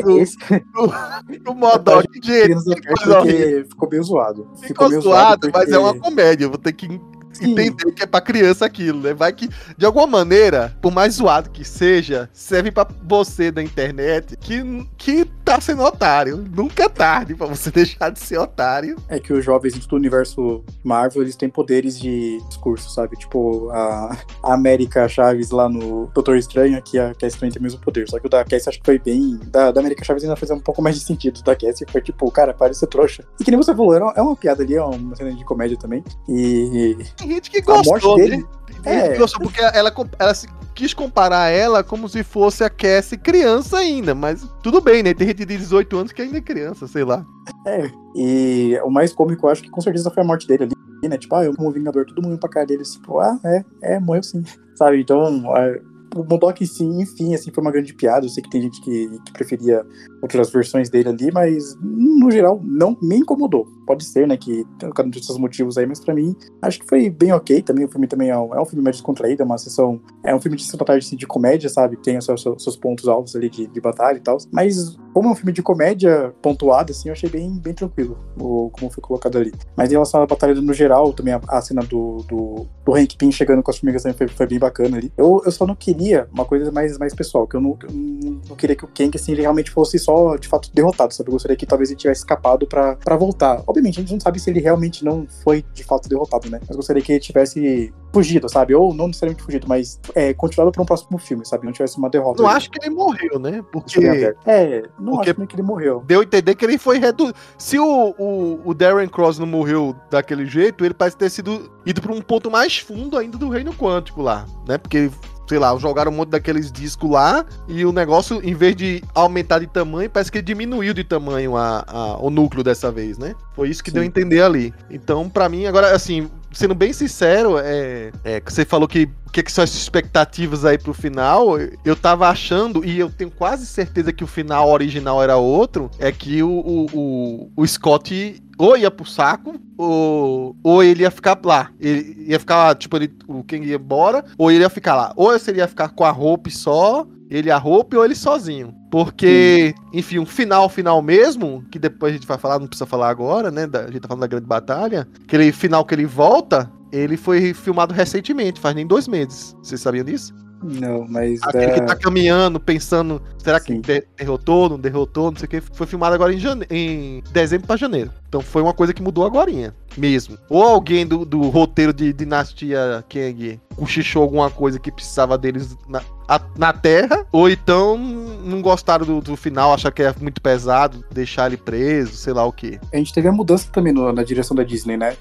O Modok, gente, porque ficou bem zoado. Ficou zoado, mas é uma comédia. Eu vou ter que entender que é pra criança aquilo, né? Vai que, de alguma maneira, por mais zoado que seja, serve pra você da internet que tá sendo otário. Nunca é tarde pra você deixar de ser otário. É que os jovens do universo Marvel, eles têm poderes de discurso, sabe? Tipo, a América Chaves lá no Doutor Estranho, que a Cassie também tem o mesmo poder. Só que o da Cassie acho que foi bem... Da América Chaves ainda fez um pouco mais de sentido. Da Cassie foi tipo, cara, para de ser trouxa. E que nem você falou, é uma piada ali, é uma cena de comédia também. E Tem gente que gostou, dele, né? Tem gente que gostou porque ela quis comparar ela como se fosse a Cassie criança ainda, mas tudo bem, né? Tem gente de 18 anos que ainda é criança, sei lá. E o mais cômico, eu acho que com certeza foi a morte dele ali, né? Tipo, eu como Vingador, todo mundo pra cara dele, tipo, morreu sim, sabe? Então, o Modok, sim, enfim, assim, foi uma grande piada. Eu sei que tem gente que preferia outras versões dele ali, mas, no geral, não me incomodou. Pode ser, né, que tem cada um desses motivos aí, mas pra mim, acho que foi bem ok. Também o filme também é um filme mais descontraído, é um filme de sessão da tarde, assim, de comédia, sabe? Tem os seus pontos altos ali de batalha e tal. Mas, como é um filme de comédia pontuado, assim, eu achei bem tranquilo como foi colocado ali. Mas em relação à batalha no geral, também a cena do Hank Pym chegando com as formigas também foi bem bacana ali. Eu só não queria uma coisa mais pessoal, que eu não queria que o Kang, assim, ele realmente fosse só, de fato, derrotado, sabe? Eu gostaria que talvez ele tivesse escapado pra voltar. Obviamente, a gente não sabe se ele realmente não foi, de fato, derrotado, né? Mas gostaria que ele tivesse fugido, sabe? Ou não necessariamente fugido, mas continuado pra um próximo filme, sabe? Não tivesse uma derrota. Não acho que ele morreu, né? Porque acho que ele morreu. Deu a entender que ele foi reduzido. Se o Darren Cross não morreu daquele jeito, ele parece ter ido pra um ponto mais fundo ainda do reino quântico lá, né? Porque sei lá, jogaram um monte daqueles discos lá e o negócio, em vez de aumentar de tamanho, parece que diminuiu de tamanho o núcleo dessa vez, né? Foi isso que deu a entender ali. Então, pra mim, agora, assim, sendo bem sincero, você falou que são as expectativas aí pro final, eu tava achando, e eu tenho quase certeza que o final original era outro, é que o Scott ou ia pro saco, ou ele ia ficar lá. Ele ia ficar, tipo, o Kang ia embora, ou ele ia ficar lá. Ou ele ia ficar com a Hope só, ele a Hope, ou ele sozinho. Porque, enfim, um final mesmo, que depois a gente vai falar, não precisa falar agora, né? A gente tá falando da grande batalha. Aquele final que ele volta, ele foi filmado recentemente, faz nem 2 meses. Vocês sabiam disso? Não, mas... Aquele que tá caminhando, pensando, será que derrotou, não derrotou, não sei o que. Foi filmado agora em dezembro pra janeiro. Então foi uma coisa que mudou agorinha, mesmo. Ou alguém do roteiro de Dinastia Kang cochichou alguma coisa que precisava deles na Terra, ou então não gostaram do final, acharam que é muito pesado, deixar ele preso, sei lá o que. A gente teve a mudança também na direção da Disney, né?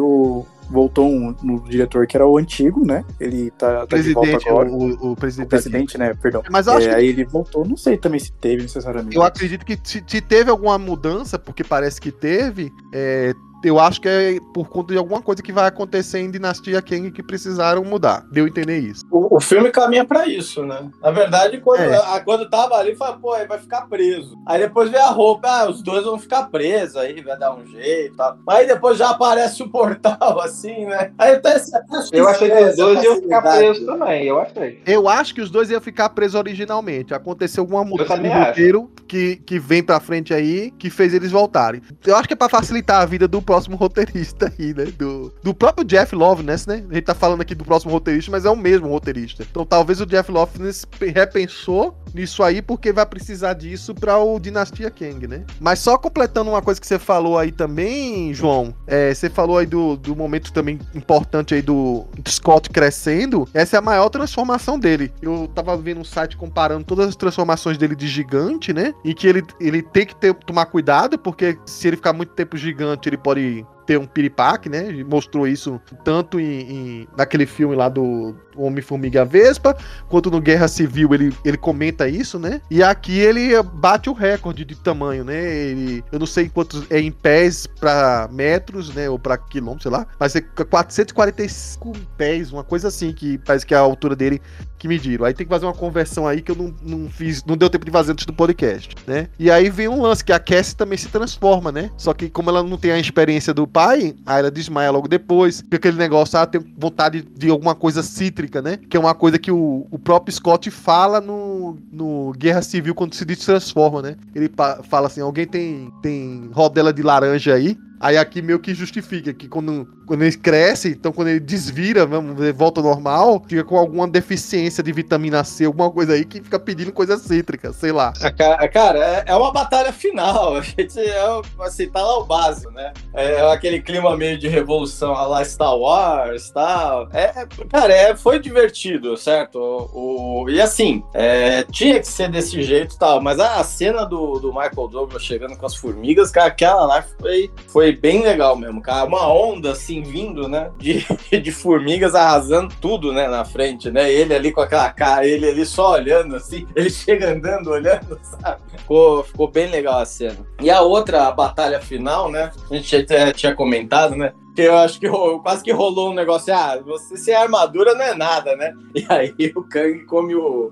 Voltou no diretor que era o antigo, né? Ele tá de volta agora. O presidente, né? Perdão. Mas eu acho que... Aí ele voltou, não sei também se teve necessariamente. Eu acredito que se teve alguma mudança, porque parece que teve, eu acho que é por conta de alguma coisa que vai acontecer em Dinastia Kang que precisaram mudar. Deu a entender isso. O filme caminha pra isso, né? Na verdade, quando tava ali, fala, pô, aí vai ficar preso. Aí depois vem a roupa, os dois vão ficar presos, aí vai dar um jeito e tal. Mas aí depois já aparece o portal, assim, né? Aí até eu achei que os dois iam ficar presos também, eu achei. Eu acho que os dois iam ficar presos originalmente. Aconteceu alguma mudança no roteiro que vem pra frente aí, que fez eles voltarem. Eu acho que é pra facilitar a vida do próximo roteirista aí, né? Do próprio Jeff Loveness, né? A gente tá falando aqui do próximo roteirista, mas é o mesmo roteirista. Então talvez o Jeff Loveness repensou nisso aí, porque vai precisar disso pra o Dinastia Kang, né? Mas só completando uma coisa que você falou aí também, João, você falou aí do momento também importante aí do Scott crescendo. Essa é a maior transformação dele. Eu tava vendo um site comparando todas as transformações dele de gigante, né? E que ele tem que tomar cuidado, porque se ele ficar muito tempo gigante, ele pode ter um piripaque, né? Mostrou isso tanto naquele filme lá do Homem-Formiga e a Vespa, quanto no Guerra Civil ele comenta isso, né? E aqui ele bate o recorde de tamanho, né? Eu não sei quantos em pés pra metros, né? Ou pra quilômetros, sei lá. Mas é 445 pés, uma coisa assim, que parece que é a altura dele que mediram. Aí tem que fazer uma conversão aí que eu não fiz, não deu tempo de fazer antes do podcast, né? E aí vem um lance que a Cassie também se transforma, né? Só que como ela não tem a experiência do pai, aí ela desmaia logo depois, porque aquele negócio, ela tem vontade de alguma coisa cítrica, né? Que é uma coisa que o próprio Scott fala no Guerra Civil quando se transforma, né? Ele fala assim, alguém tem rodela de laranja aí? Aí aqui meio que justifica que quando quando ele cresce, então quando ele desvira, vamos dizer, volta ao normal, fica com alguma deficiência de vitamina C, alguma coisa aí que fica pedindo coisa cítrica, sei lá. Cara, é uma batalha final. A gente, assim, tá lá o básico, né? É aquele clima meio de revolução lá Star Wars e tal. Cara, foi divertido, certo? E assim, tinha que ser desse jeito e tal, mas a cena do Michael Douglas chegando com as formigas, cara, aquela lá foi bem legal mesmo, cara. Uma onda, assim, vindo, né? De formigas arrasando tudo, né? Na frente, né? Ele ali com aquela cara, ele ali só olhando, assim, ele chega andando, olhando, sabe? Ficou bem legal a cena. E a outra batalha final, né? A gente até tinha comentado, né? Que eu acho que quase que rolou um negócio, você sem armadura não é nada, né? E aí o Kang come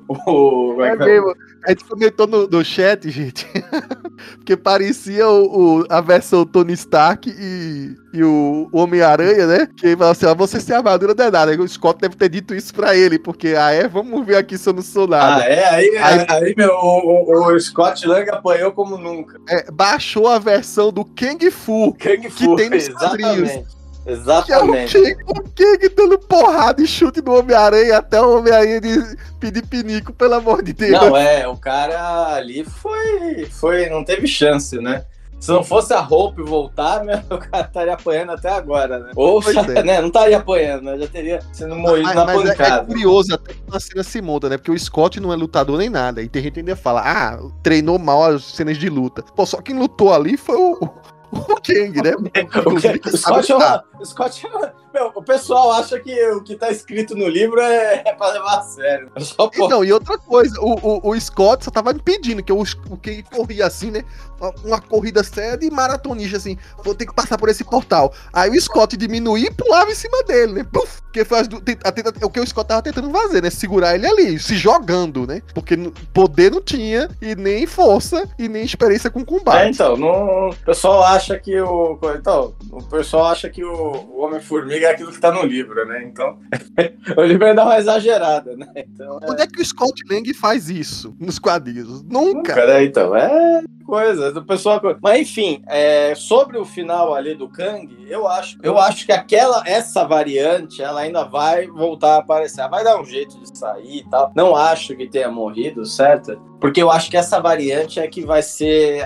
mesmo. A gente comentou no chat, gente, porque parecia a versão Tony Stark e o Homem-Aranha, né? Que ele falou assim, você sem armadura não é nada. Aí o Scott deve ter dito isso pra ele, porque, vamos ver aqui se eu não sou nada. Aí o Scott Lang apanhou como nunca. Baixou a versão do Kung Fu, que tem nos quadrinhos. Exatamente. Que é o Kang dando porrada e chute no Homem-Aranha até o Homem-Aranha pedir pinico, pelo amor de Deus. Não, o cara ali não teve chance, né? Se não fosse a Hope voltar, o cara estaria apanhando até agora, né? Ou, né, não estaria apanhando, né? Já teria sendo moído na pancada. É curioso até que a cena se monta, né? Porque o Scott não é lutador nem nada. E tem gente que ainda fala, treinou mal as cenas de luta. Pô, só quem lutou ali foi o Kang, né? O Scott o pessoal acha que o que tá escrito no livro é pra levar a sério. Então, e outra coisa, o Scott só tava impedindo, que o Kang corria assim, né? Uma corrida séria de maratonista, assim, vou ter que passar por esse portal. Aí o Scott diminuía e pulava em cima dele, né? Puf! Porque foi o que o Scott tava tentando fazer, né? Segurar ele ali, se jogando, né? Porque poder não tinha, e nem força, e nem experiência com combate. O pessoal acha que o Homem-Formiga é aquilo que tá no livro, né? Então, o livro dá uma exagerada, né? Então, Onde é que o Scott Lang faz isso nos quadrinhos? Nunca, né? Então, coisa do pessoal. Mas enfim, sobre o final ali do Kang, eu acho que essa variante, ela ainda vai voltar a aparecer. Ela vai dar um jeito de sair e tal. Não acho que tenha morrido, certo? Porque eu acho que essa variante é que vai ser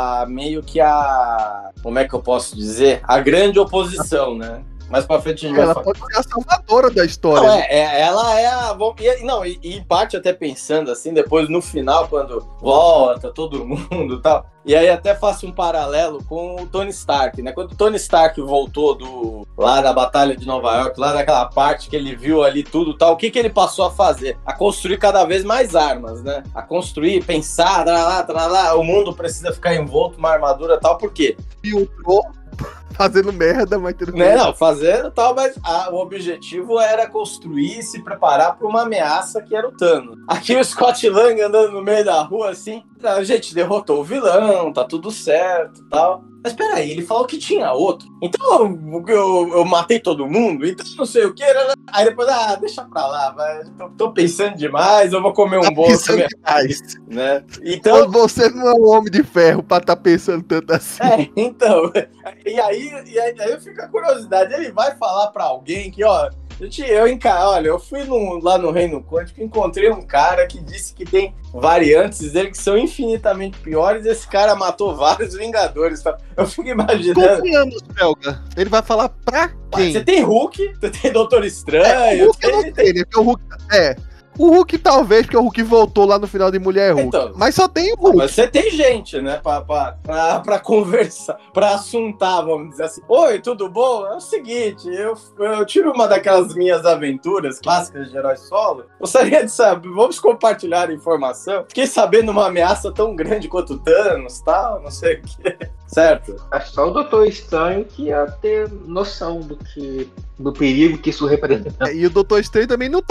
como é que eu posso dizer? A grande oposição, né? Mais pra frente a gente vai falar. Ela pode ser a salvadora da história. Não, ela é a... E em parte até pensando assim, depois no final, quando volta todo mundo e tal. E aí até faço um paralelo com o Tony Stark, né? Quando o Tony Stark voltou lá da Batalha de Nova York, lá daquela parte que ele viu ali tudo e tal, o que ele passou a fazer? A construir cada vez mais armas, né? A construir, pensar, tralá, o mundo precisa ficar envolto numa armadura e tal, por quê? Filtrou. Fazendo merda, mas tudo bem. Não, fazendo tal, mas o objetivo era construir e se preparar para uma ameaça que era o Thanos. Aqui o Scott Lang andando no meio da rua assim, a gente derrotou o vilão, tá tudo certo e tal. Mas peraí, ele falou que tinha outro. Então eu matei todo mundo, então não sei o que. Aí depois, deixa pra lá, vai. Tô pensando demais, eu vou comer um bolo. Pensando demais. Né? Então, você não é um homem de ferro pra tá pensando tanto assim. Então. E aí eu fico com a curiosidade. Ele vai falar pra alguém que, olha, eu fui lá no Reino Quântico e encontrei um cara que disse que tem variantes dele que são infinitamente piores. Esse cara matou vários Vingadores. Tá? Eu fico imaginando. Confiamos, Pelga. Ele vai falar pra quem? Você tem Hulk, você tem Doutor Estranho. O Hulk eu não sei, né? Porque o Hulk. O Hulk talvez, porque o Hulk voltou lá no final de Mulher Hulk. Então, mas só tem o Hulk. Mas você tem gente, né? Pra conversar, pra assuntar, vamos dizer assim. Oi, tudo bom? É o seguinte, eu tive uma daquelas minhas aventuras clássicas de herói solo. Gostaria de saber, vamos compartilhar a informação. Fiquei sabendo uma ameaça tão grande quanto o Thanos, tal, não sei o que. Certo? É só o Doutor Estranho que ia ter noção do perigo que isso representa. E o Doutor Estranho também não tá.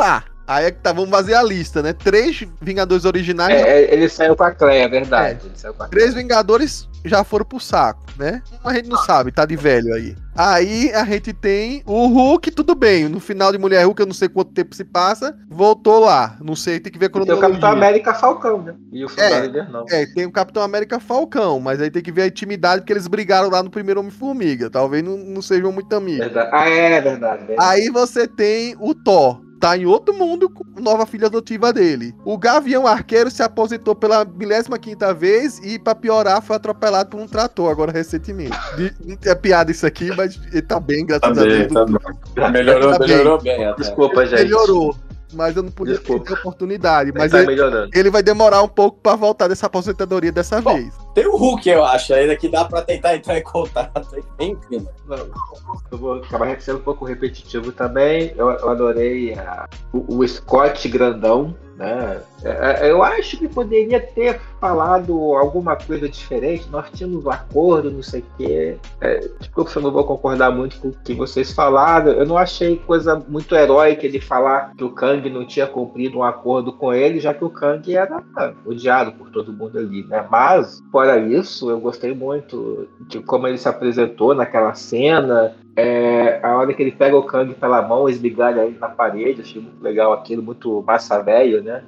Aí é que tá, vamos fazer a lista, né? 3 Vingadores originais. Ele saiu com a Cleia, é verdade. Ele saiu com a Cleia. 3 Vingadores já foram pro saco, né? A gente não sabe, tá de velho aí. Aí a gente tem o Hulk, tudo bem. No final de Mulher Hulk, eu não sei quanto tempo se passa, voltou lá. Não sei, tem que ver quando. Tem o Capitão América Falcão, né? E o Soldado Invernal. Tem o Capitão América Falcão, mas aí tem que ver a intimidade, porque eles brigaram lá no primeiro Homem-Formiga. Talvez não sejam muito amigos. Verdade. É verdade. Aí você tem o Thor. Tá em outro mundo com a nova filha adotiva dele. O Gavião Arqueiro se aposentou pela 15ª vez e, pra piorar, foi atropelado por um trator agora recentemente. É piada isso aqui, mas ele tá bem, graças a Deus. Tá bem. Melhorou bem. Até. Desculpa, gente. Melhorou. Mas eu não podia ter oportunidade. Mas tá melhorando. Ele vai demorar um pouco pra voltar dessa aposentadoria dessa vez. Tem o Hulk, eu acho, ainda que dá pra tentar entrar em contato. Bem incrível. Eu vou acabar sendo um pouco repetitivo também. Eu adorei o Scott grandão, né? Eu acho que poderia ter falado alguma coisa diferente. Nós tínhamos um acordo, não sei o quê. Desculpa se eu não vou concordar muito com o que vocês falaram. Eu não achei coisa muito heróica de falar que o Kang não tinha cumprido um acordo com ele, já que o Kang era odiado por todo mundo ali, né? Mas, fora isso, eu gostei muito de como ele se apresentou naquela cena. A hora que ele pega o Kang pela mão, esmigalha ele na parede, achei muito legal aquilo, muito massa velho, né?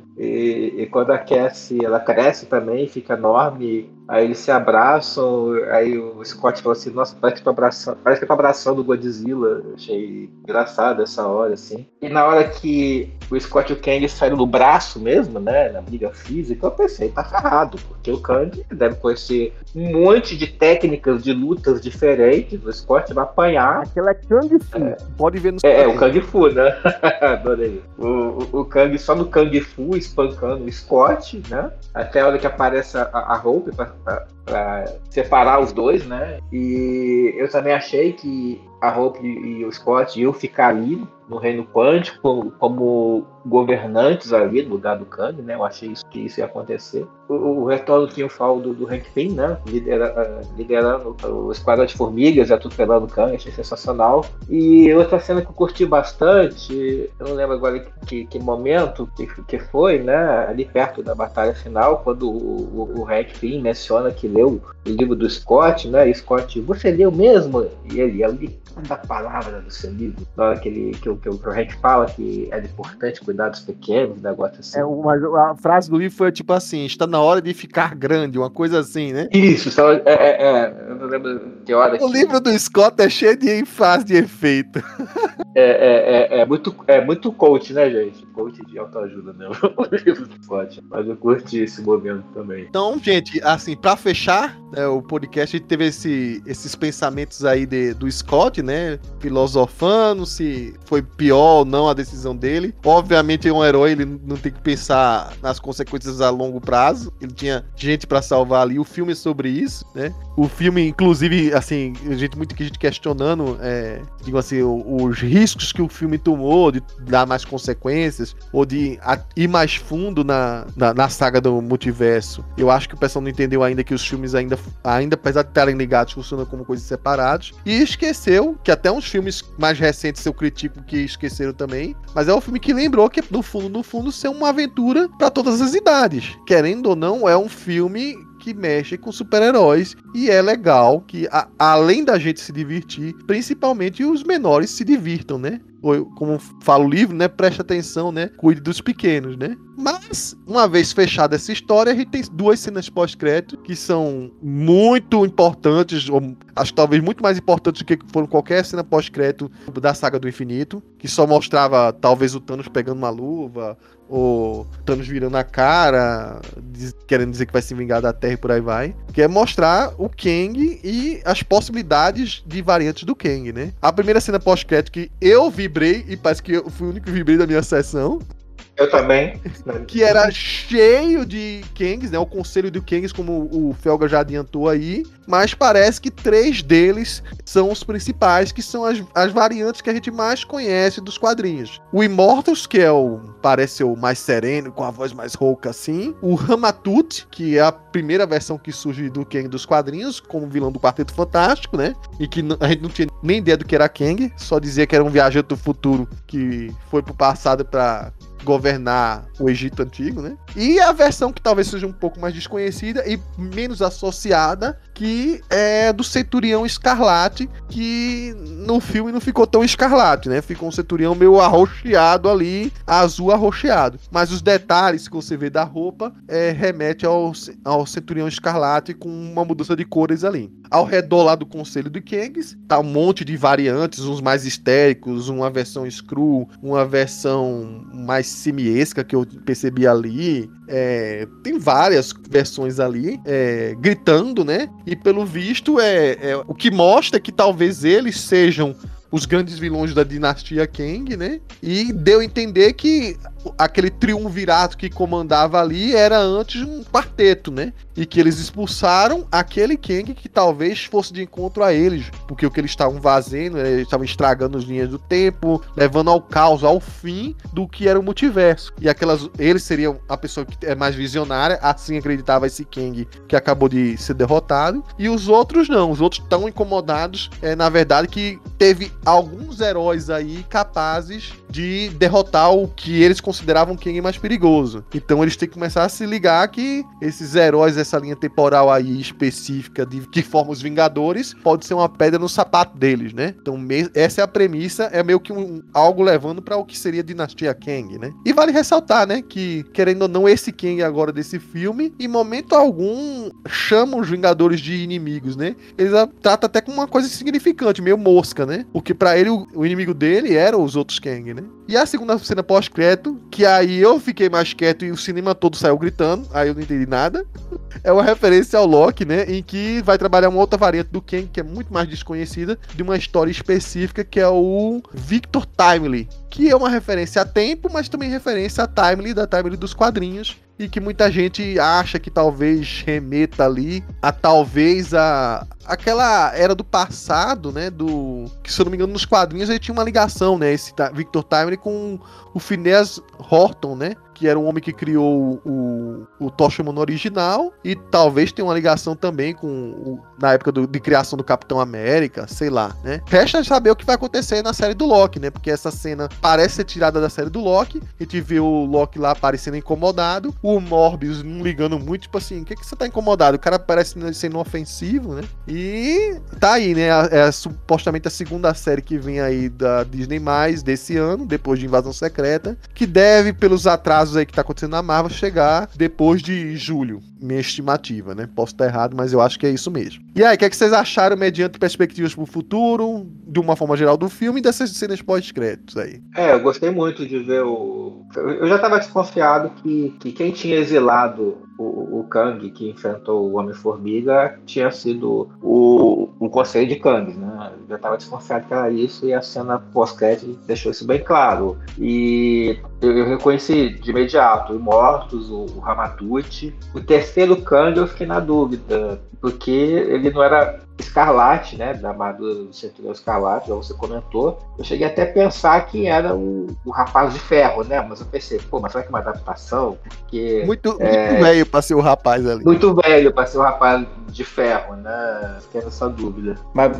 E quando a Cassie, ela cresce também, fica enorme, aí eles se abraçam, aí o Scott falou assim, nossa, parece que eu tô abraçando o Godzilla. Achei engraçado essa hora, assim. E na hora que o Scott e o Kang saíram do braço mesmo, né, na briga física, eu pensei, tá ferrado, porque o Kang deve conhecer um monte de técnicas de lutas diferentes, o Scott vai apanhar. Aquela é Kung Fu, pode ver no o Kung Fu, né? Adorei. O Kang só no Kung Fu espancando o Scott, né? Até a hora que aparece a Hope pra separar os dois, né? E eu também achei que a Hope e o Scott iam ficar ali no Reino Quântico como governantes ali no lugar do Kang, né? Eu achei que isso ia acontecer. O retorno triunfal do Hank Pym, né? Liderando o Esquadrão de Formigas e atropelando o Kang, achei sensacional. E outra cena que eu curti bastante, eu não lembro agora que momento que foi, né? Ali perto da batalha final, quando o Hank Pym menciona que leu o livro do Scott, né? E Scott, você leu mesmo? E ele, eu li cada palavra do seu livro. Na hora que o Hank fala que é importante cuidar dos pequenos, um negócio assim. Mas a frase do livro foi tipo assim, está na hora de ficar grande, uma coisa assim, né? Isso, eu não lembro que hora. O livro do Scott é cheio de frase de efeito. É muito coach, né, gente? Coach de autoajuda mesmo, o livro do Scott. Mas eu curti esse momento também. Então, gente, assim, pra fechar o podcast, a gente teve esses pensamentos aí do Scott, né? Filosofando se foi pior ou não a decisão dele. Obviamente, é um herói, ele não tem que pensar nas consequências a longo prazo. Ele tinha gente pra salvar ali. O filme é sobre isso, né? O filme, inclusive, assim, muita gente questionando, digo assim, os riscos que o filme tomou de dar mais consequências ou de ir mais fundo na saga do multiverso. Eu acho que o pessoal não entendeu ainda que os filmes ainda apesar de estarem ligados, funcionam como coisas separadas. E esqueceu que até uns filmes mais recentes eu critico que esqueceram também, mas é um filme que lembrou que no fundo ser uma aventura para todas as idades. Querendo ou não, é um filme que mexe com super-heróis e é legal que, além da gente se divertir, principalmente os menores se divirtam, né? Como fala o livro, né? Preste atenção, né? Cuide dos pequenos, né? Mas, uma vez fechada essa história, a gente tem 2 cenas pós-crédito que são muito importantes, ou acho que talvez muito mais importantes do que foram qualquer cena pós-crédito da Saga do Infinito, que só mostrava talvez o Thanos pegando uma luva, ou Thanos virando a cara, querendo dizer que vai se vingar da Terra e por aí vai. Que é mostrar o Kang e as possibilidades de variantes do Kang, né? A primeira cena pós-crédito que eu vibrei, e parece que eu fui o único que vibrei da minha sessão. Eu também. Que era cheio de Kangs, né? O conselho de Kangs, como o Felga já adiantou aí. Mas parece que 3 deles são os principais, que são as variantes que a gente mais conhece dos quadrinhos. O Immortus, que parece o mais sereno, com a voz mais rouca assim. O Ramatut, que é a primeira versão que surge do Kang dos quadrinhos, como vilão do Quarteto Fantástico, né? E que a gente não tinha nem ideia do que era Kang, só dizia que era um viajante do futuro que foi pro passado pra governar o Egito Antigo, né? E a versão que talvez seja um pouco mais desconhecida e menos associada, que é do Centurião Escarlate, que no filme não ficou tão escarlate, né? Ficou um Centurião meio arroxeado ali, azul arroxeado. Mas os detalhes que você vê da roupa remete ao Centurião Escarlate com uma mudança de cores ali. Ao redor lá do Conselho de Kangs, tá um monte de variantes, uns mais histéricos, uma versão screw, uma versão mais simiesca que eu percebi ali. Tem várias versões ali, gritando, né? E pelo visto, o que mostra que talvez eles sejam os grandes vilões da dinastia Kang, né? E deu a entender que aquele triunvirato que comandava ali era antes um quarteto, né? E que eles expulsaram aquele Kang que talvez fosse de encontro a eles, porque o que eles estavam fazendo, eles estavam estragando as linhas do tempo, levando ao caos, ao fim do que era o multiverso. E eles seriam a pessoa que é mais visionária, assim acreditava esse Kang que acabou de ser derrotado, e os outros não, os outros estão incomodados, na verdade, que teve alguns heróis aí capazes de derrotar o que eles consideravam Kang mais perigoso. Então eles têm que começar a se ligar que esses heróis dessa linha temporal aí específica de que forma os Vingadores pode ser uma pedra no sapato deles, né? Então essa é a premissa, é meio que algo levando para o que seria a dinastia Kang, né? E vale ressaltar, né, que querendo ou não esse Kang agora desse filme, em momento algum chama os Vingadores de inimigos, né? Ele trata até como uma coisa insignificante, meio mosca, né? Porque para ele o inimigo dele eram os outros Kang, né? E a segunda cena pós-crédito, que aí eu fiquei mais quieto e o cinema todo saiu gritando, aí eu não entendi nada, é uma referência ao Loki, né, em que vai trabalhar uma outra variante do Kang, que é muito mais desconhecida, de uma história específica, que é o Victor Timely, que é uma referência a tempo, mas também referência a Timely, da Timely dos quadrinhos, e que muita gente acha que talvez remeta ali a talvez aquela era do passado, né, que se eu não me engano nos quadrinhos ele tinha uma ligação, né, esse Victor Timely com o Phineas Horton, né, que era um homem que criou o Tocha Humana original, e talvez tenha uma ligação também com na época de criação do Capitão América, sei lá, né. Resta saber o que vai acontecer na série do Loki, né, porque essa cena parece ser tirada da série do Loki, a gente vê o Loki lá aparecendo incomodado, o Morbius não ligando muito, tipo assim, o que você tá incomodado? O cara parece sendo ofensivo, né, e tá aí, né, supostamente a segunda série que vem aí da Disney+, desse ano, depois de Invasão Secreta, que deve, pelos atrasos aí que tá acontecendo na Marvel, chegar depois de julho, minha estimativa, né? Posso estar errado, mas eu acho que é isso mesmo. E aí, o que é que vocês acharam mediante perspectivas pro futuro, de uma forma geral do filme e dessas cenas pós-créditos aí? Eu gostei muito de ver Eu já estava desconfiado que quem tinha exilado o Kang, que enfrentou o Homem-Formiga, tinha sido o Conselho de Kang, né? Eu já estava desconfiado que era isso, e a cena pós-crédito deixou isso bem claro. E eu reconheci de imediato o Mortus, o Ramatut. O terceiro Kang eu fiquei na dúvida, porque ele não era Escarlate, né, da armadura do Centurião Escarlate, já você comentou. Eu cheguei até a pensar que era o Rapaz de Ferro, né, mas eu pensei, mas será que é uma adaptação? Porque muito velho pra ser o rapaz ali. Muito velho pra ser o Rapaz de Ferro, né, fiquei nessa dúvida.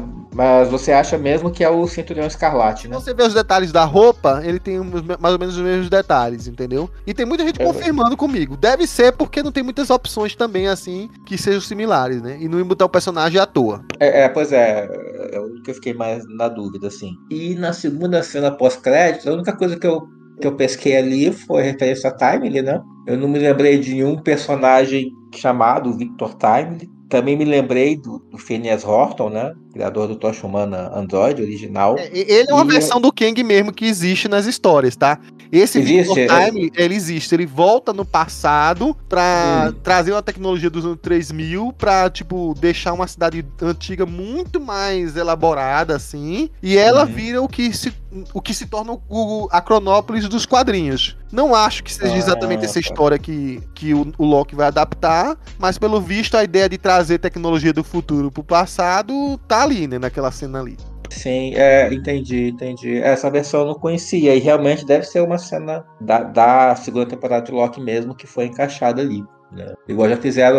Mas você acha mesmo que é o Centurião Escarlate, né? Se você vê os detalhes da roupa, ele tem mais ou menos os mesmos detalhes, entendeu? E tem muita gente confirmando comigo. Deve ser porque não tem muitas opções também, assim, que sejam similares, né? E não ia botar o personagem à toa. Pois é o que eu fiquei mais na dúvida, assim. E na segunda cena pós-crédito, a única coisa que eu pesquei ali foi referência a Timely, né? Eu não me lembrei de nenhum personagem chamado Victor Timely. Também me lembrei do Phineas Horton, né? Criador do Tocha Humana Android original. Ele é uma versão do Kang mesmo que existe nas histórias, tá? Esse Victor Timely, ele existe. Ele volta no passado pra trazer uma tecnologia dos anos 3000 pra, tipo, deixar uma cidade antiga muito mais elaborada, assim. E ela vira o que se torna a Cronópolis dos quadrinhos. Não acho que seja exatamente essa história que o Loki vai adaptar, mas pelo visto a ideia de trazer tecnologia do futuro pro passado tá ali, né, naquela cena ali. Sim, entendi. Essa versão eu não conhecia, e realmente deve ser uma cena da segunda temporada de Loki mesmo, que foi encaixada ali, né? Igual já fizeram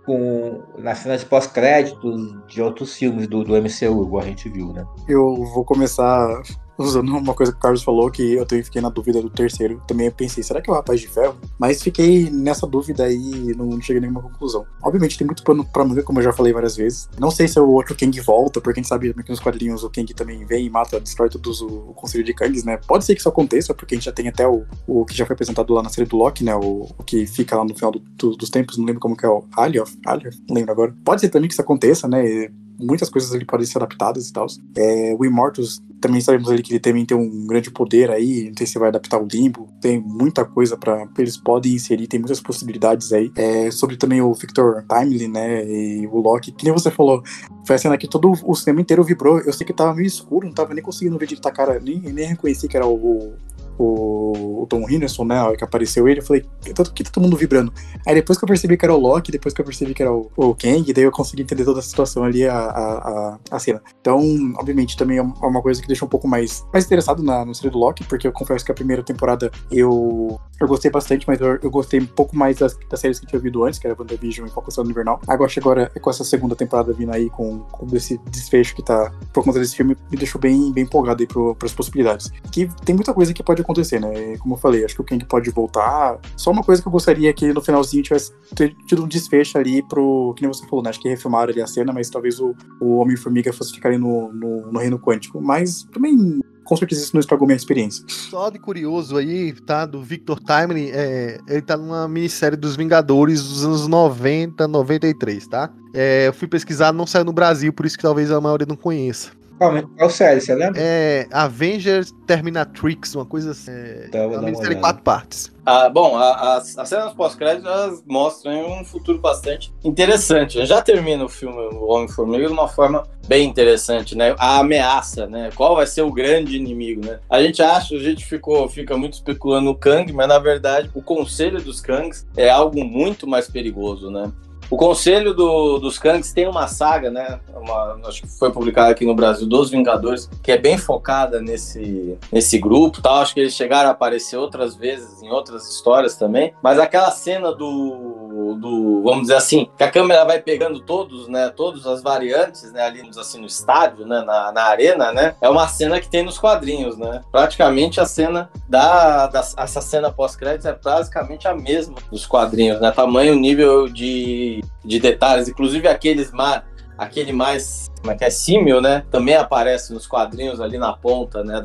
na cena de pós-créditos de outros filmes do MCU, igual a gente viu, né? Eu vou começar usando uma coisa que o Carlos falou, que eu também fiquei na dúvida do terceiro. Também eu pensei, será que é o Rapaz de Ferro? Mas fiquei nessa dúvida aí e não cheguei a nenhuma conclusão. Obviamente tem muito pano pra manga, como eu já falei várias vezes. Não sei se o outro Kang volta, porque a gente sabe que nos quadrinhos o Kang também vem e mata, destrói todos o Conselho de Kangs, né? Pode ser que isso aconteça, porque a gente já tem até o que já foi apresentado lá na série do Loki, né? O que fica lá no final dos tempos, não lembro como que é o Alioth, não lembro agora. Pode ser também que isso aconteça, né? Muitas coisas ali podem ser adaptadas e tal. O Immortus, também sabemos ali que ele também tem um grande poder aí, não sei se vai adaptar o Limbo, tem muita coisa pra eles podem inserir, tem muitas possibilidades aí. Sobre também o Victor Timely, né, e o Loki, que nem você falou, foi a cena que todo o cinema inteiro vibrou. Eu sei que tava meio escuro, não tava nem conseguindo ver direito a cara, nem reconheci que era o Tom Hiddleston, né, a hora que apareceu ele, eu falei, que todo mundo vibrando. Aí depois que eu percebi que era o Loki, depois que eu percebi que era o Kang, daí eu consegui entender toda a situação ali, a cena. Então, obviamente, também é uma coisa que deixa um pouco mais interessado na série do Loki, porque eu confesso que a primeira temporada eu gostei bastante, mas eu gostei um pouco mais das séries que eu tinha ouvido antes, que era WandaVision e Falcão Invernal. Agora, com essa segunda temporada vindo aí, com esse desfecho que tá por conta desse filme, me deixou bem empolgado aí pras possibilidades. Que tem muita coisa que pode acontecer, né? Como eu falei, acho que o Kang pode voltar. Só uma coisa que eu gostaria é que no finalzinho tivesse tido um desfecho ali pro... Que nem você falou, né? Acho que refilmaram ali a cena, mas talvez o Homem-Formiga fosse ficar ali no Reino Quântico. Mas também, com certeza, isso não estragou minha experiência. Só de curioso aí, tá? Do Victor Timely, ele tá numa minissérie dos Vingadores dos anos 90, 93, tá? Eu fui pesquisar, não saiu no Brasil, por isso que talvez a maioria não conheça. Qual série, você lembra? Avengers Terminatrix, uma coisa assim. Uma minissérie em 4 partes. Bom, as cenas pós-crédito elas mostram um futuro bastante interessante. Já termina o filme O Homem-Formiga de uma forma bem interessante, né? A ameaça, né? Qual vai ser o grande inimigo, né? A gente fica muito especulando no Kang, mas na verdade o Conselho dos Kangs é algo muito mais perigoso, né? O Conselho dos Kangs tem uma saga, né? Acho que foi publicada aqui no Brasil, dos Vingadores, que é bem focada nesse grupo, tal. Acho que eles chegaram a aparecer outras vezes em outras histórias também. Mas aquela cena vamos dizer assim, que a câmera vai pegando todas as variantes, né? Ali, assim, no estádio, né? Na arena, né? É uma cena que tem nos quadrinhos, né? Praticamente a cena essa cena pós-crédito é basicamente a mesma dos quadrinhos, né? Tamanho, nível de detalhes, inclusive aquele mais, como é que é, símil, né? Também aparece nos quadrinhos ali na ponta, né?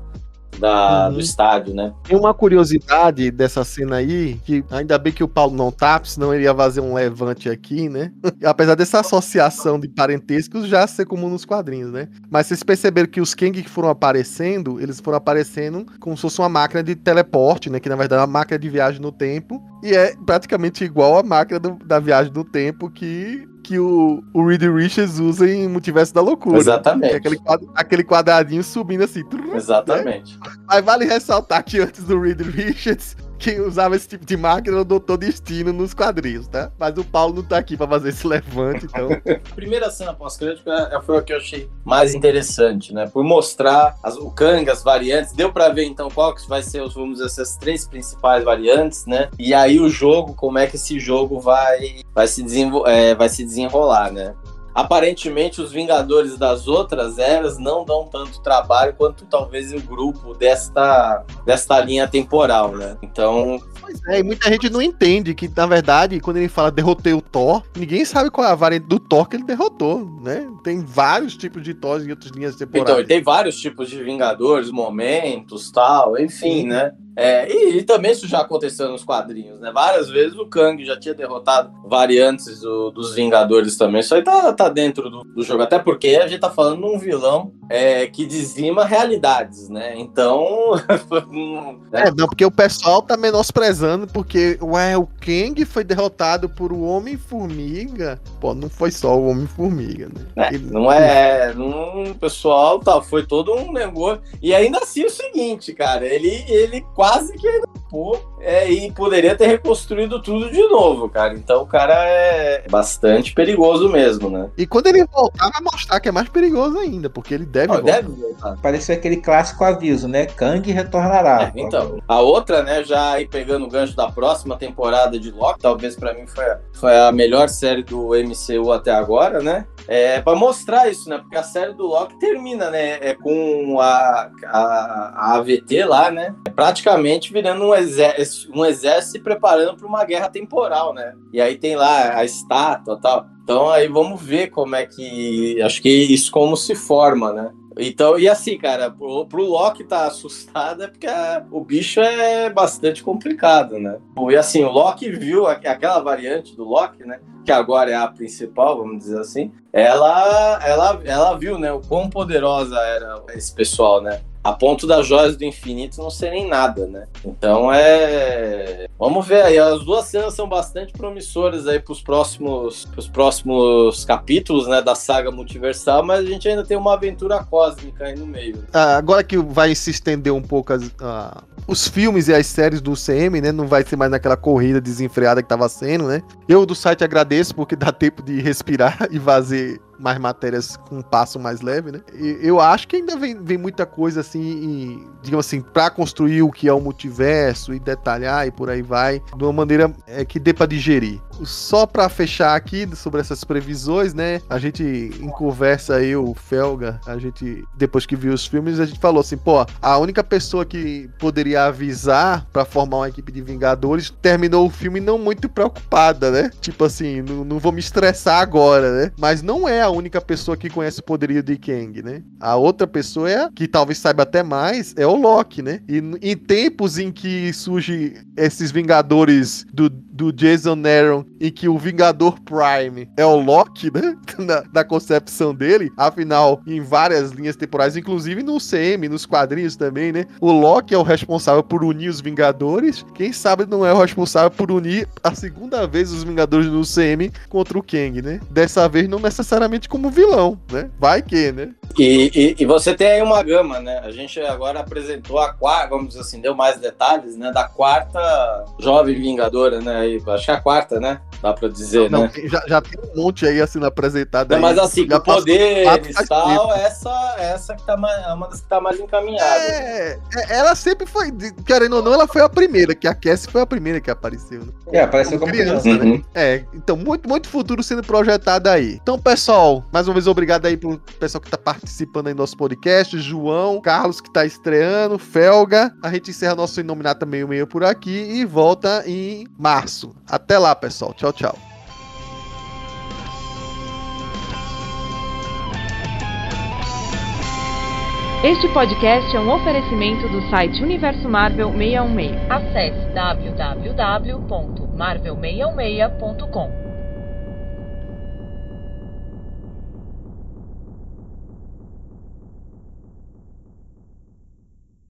Do estádio, né? Tem uma curiosidade dessa cena aí, que ainda bem que o Paulo não tá, senão ele ia fazer um levante aqui, né? Apesar dessa associação de parentescos já ser comum nos quadrinhos, né? Mas vocês perceberam que os Kang que foram aparecendo, eles foram aparecendo como se fosse uma máquina de teleporte, né? Que na verdade é uma máquina de viagem no tempo, e é praticamente igual a máquina da viagem no tempo que o Reed Richards usa em Multiverso da Loucura. Exatamente. Que é aquele quadradinho subindo assim. Exatamente. Né? Mas vale ressaltar que antes do Reed Richards, quem usava esse tipo de máquina era o Dr. Destino nos quadrinhos, tá? Mas o Paulo não tá aqui pra fazer esse levante, então... A primeira cena pós-crédito foi a que eu achei mais interessante, né? Por mostrar o Kang, as variantes. Deu pra ver, então, qual que vai ser, vamos dizer, essas 3 principais variantes, né? E aí o jogo, como é que esse jogo vai se desenrolar, né? Aparentemente, os Vingadores das outras eras não dão tanto trabalho quanto talvez o grupo desta linha temporal, né? Então... Pois é, e muita gente não entende que, na verdade, quando ele fala derrotei o Thor, ninguém sabe qual é a variante do Thor que ele derrotou, né? Tem vários tipos de Thor em outras linhas temporais. Então, tem vários tipos de Vingadores, momentos, tal, enfim, né? E também isso já aconteceu nos quadrinhos, né? Várias vezes o Kang já tinha derrotado variantes dos Vingadores também. Isso aí tá dentro do jogo. Até porque a gente tá falando de um vilão que dizima realidades, né? Então... não, porque o pessoal tá menosprezando, porque, o Kang foi derrotado por o Homem-Formiga. Pô, não foi só o Homem-Formiga, né? O pessoal foi todo um negócio. E ainda assim o seguinte, cara, ele quase que e poderia ter reconstruído tudo de novo, cara. Então o cara é bastante perigoso mesmo, né? E quando ele voltar, vai mostrar que é mais perigoso ainda, porque ele deve voltar. Pareceu aquele clássico aviso, né? Kang retornará. Então, a outra, né, já aí pegando o gancho da próxima temporada de Loki, talvez pra mim foi a melhor série do MCU até agora, né? Pra mostrar isso, né? Porque a série do Loki termina, né? Com a AVT lá, né? Praticamente virando um exército se preparando para uma guerra temporal, né? E aí tem lá a estátua e tal. Então aí vamos ver como é que... Acho que isso como se forma, né? Então, e assim, cara, pro Loki tá assustado é porque o bicho é bastante complicado, né? E assim, o Loki viu aquela variante do Loki, né? Que agora é a principal, vamos dizer assim. Ela viu, né? O quão poderosa era esse pessoal, né? A ponto das joias do infinito não serem nada, né? Então vamos ver aí. As duas cenas são bastante promissoras aí pros próximos capítulos, né? Da saga multiversal, mas a gente ainda tem uma aventura cósmica aí no meio. Agora que vai se estender um pouco os filmes e as séries do UCM, né? Não vai ser mais naquela corrida desenfreada que tava sendo, né? Eu do site agradeço porque dá tempo de respirar e fazer mais matérias com um passo mais leve, né? E eu acho que ainda vem muita coisa assim, digamos assim, pra construir o que é o multiverso e detalhar e por aí vai, de uma maneira que dê pra digerir. Só pra fechar aqui sobre essas previsões, né? A gente em conversa aí, o Felga, a gente, depois que viu os filmes, a gente falou assim, pô, a única pessoa que poderia avisar pra formar uma equipe de Vingadores terminou o filme não muito preocupada, né? Tipo assim, não vou me estressar agora, né? Mas não é a única pessoa que conhece o poderio de Kang, né? A outra pessoa que talvez saiba até mais é o Loki, né? E em tempos em que surgem esses Vingadores do Jason Aaron, em que o Vingador Prime é o Loki, né? Na concepção dele, afinal, em várias linhas temporais, inclusive no CM, nos quadrinhos também, né? O Loki é o responsável por unir os Vingadores. Quem sabe não é o responsável por unir a segunda vez os Vingadores no CM contra o Kang, né? Dessa vez não necessariamente como vilão, né? Vai que, né? E você tem aí uma gama, né? A gente agora apresentou a quarta, vamos dizer assim, deu mais detalhes, né? Da quarta jovem Vingadora, né? Acho que é a quarta, né? Dá pra dizer, né? Já tem um monte aí, assim, apresentado. Não, aí. Mas assim, já com poderes e tal, essa que tá mais, é uma das que tá mais encaminhada. Ela sempre foi, querendo ou não, ela foi a primeira, que a Cassie foi a primeira que apareceu, né? Apareceu como criança, né? Então, muito futuro sendo projetado aí. Então, pessoal, mais uma vez, obrigado aí pro pessoal que tá participando aí do nosso podcast, João, Carlos que tá estreando, Felga. A gente encerra nosso Inominata meio por aqui e volta em março. Até lá, pessoal. Tchau, tchau. Este podcast é um oferecimento do site Universo Marvel 616. Acesse www.marvel616.com.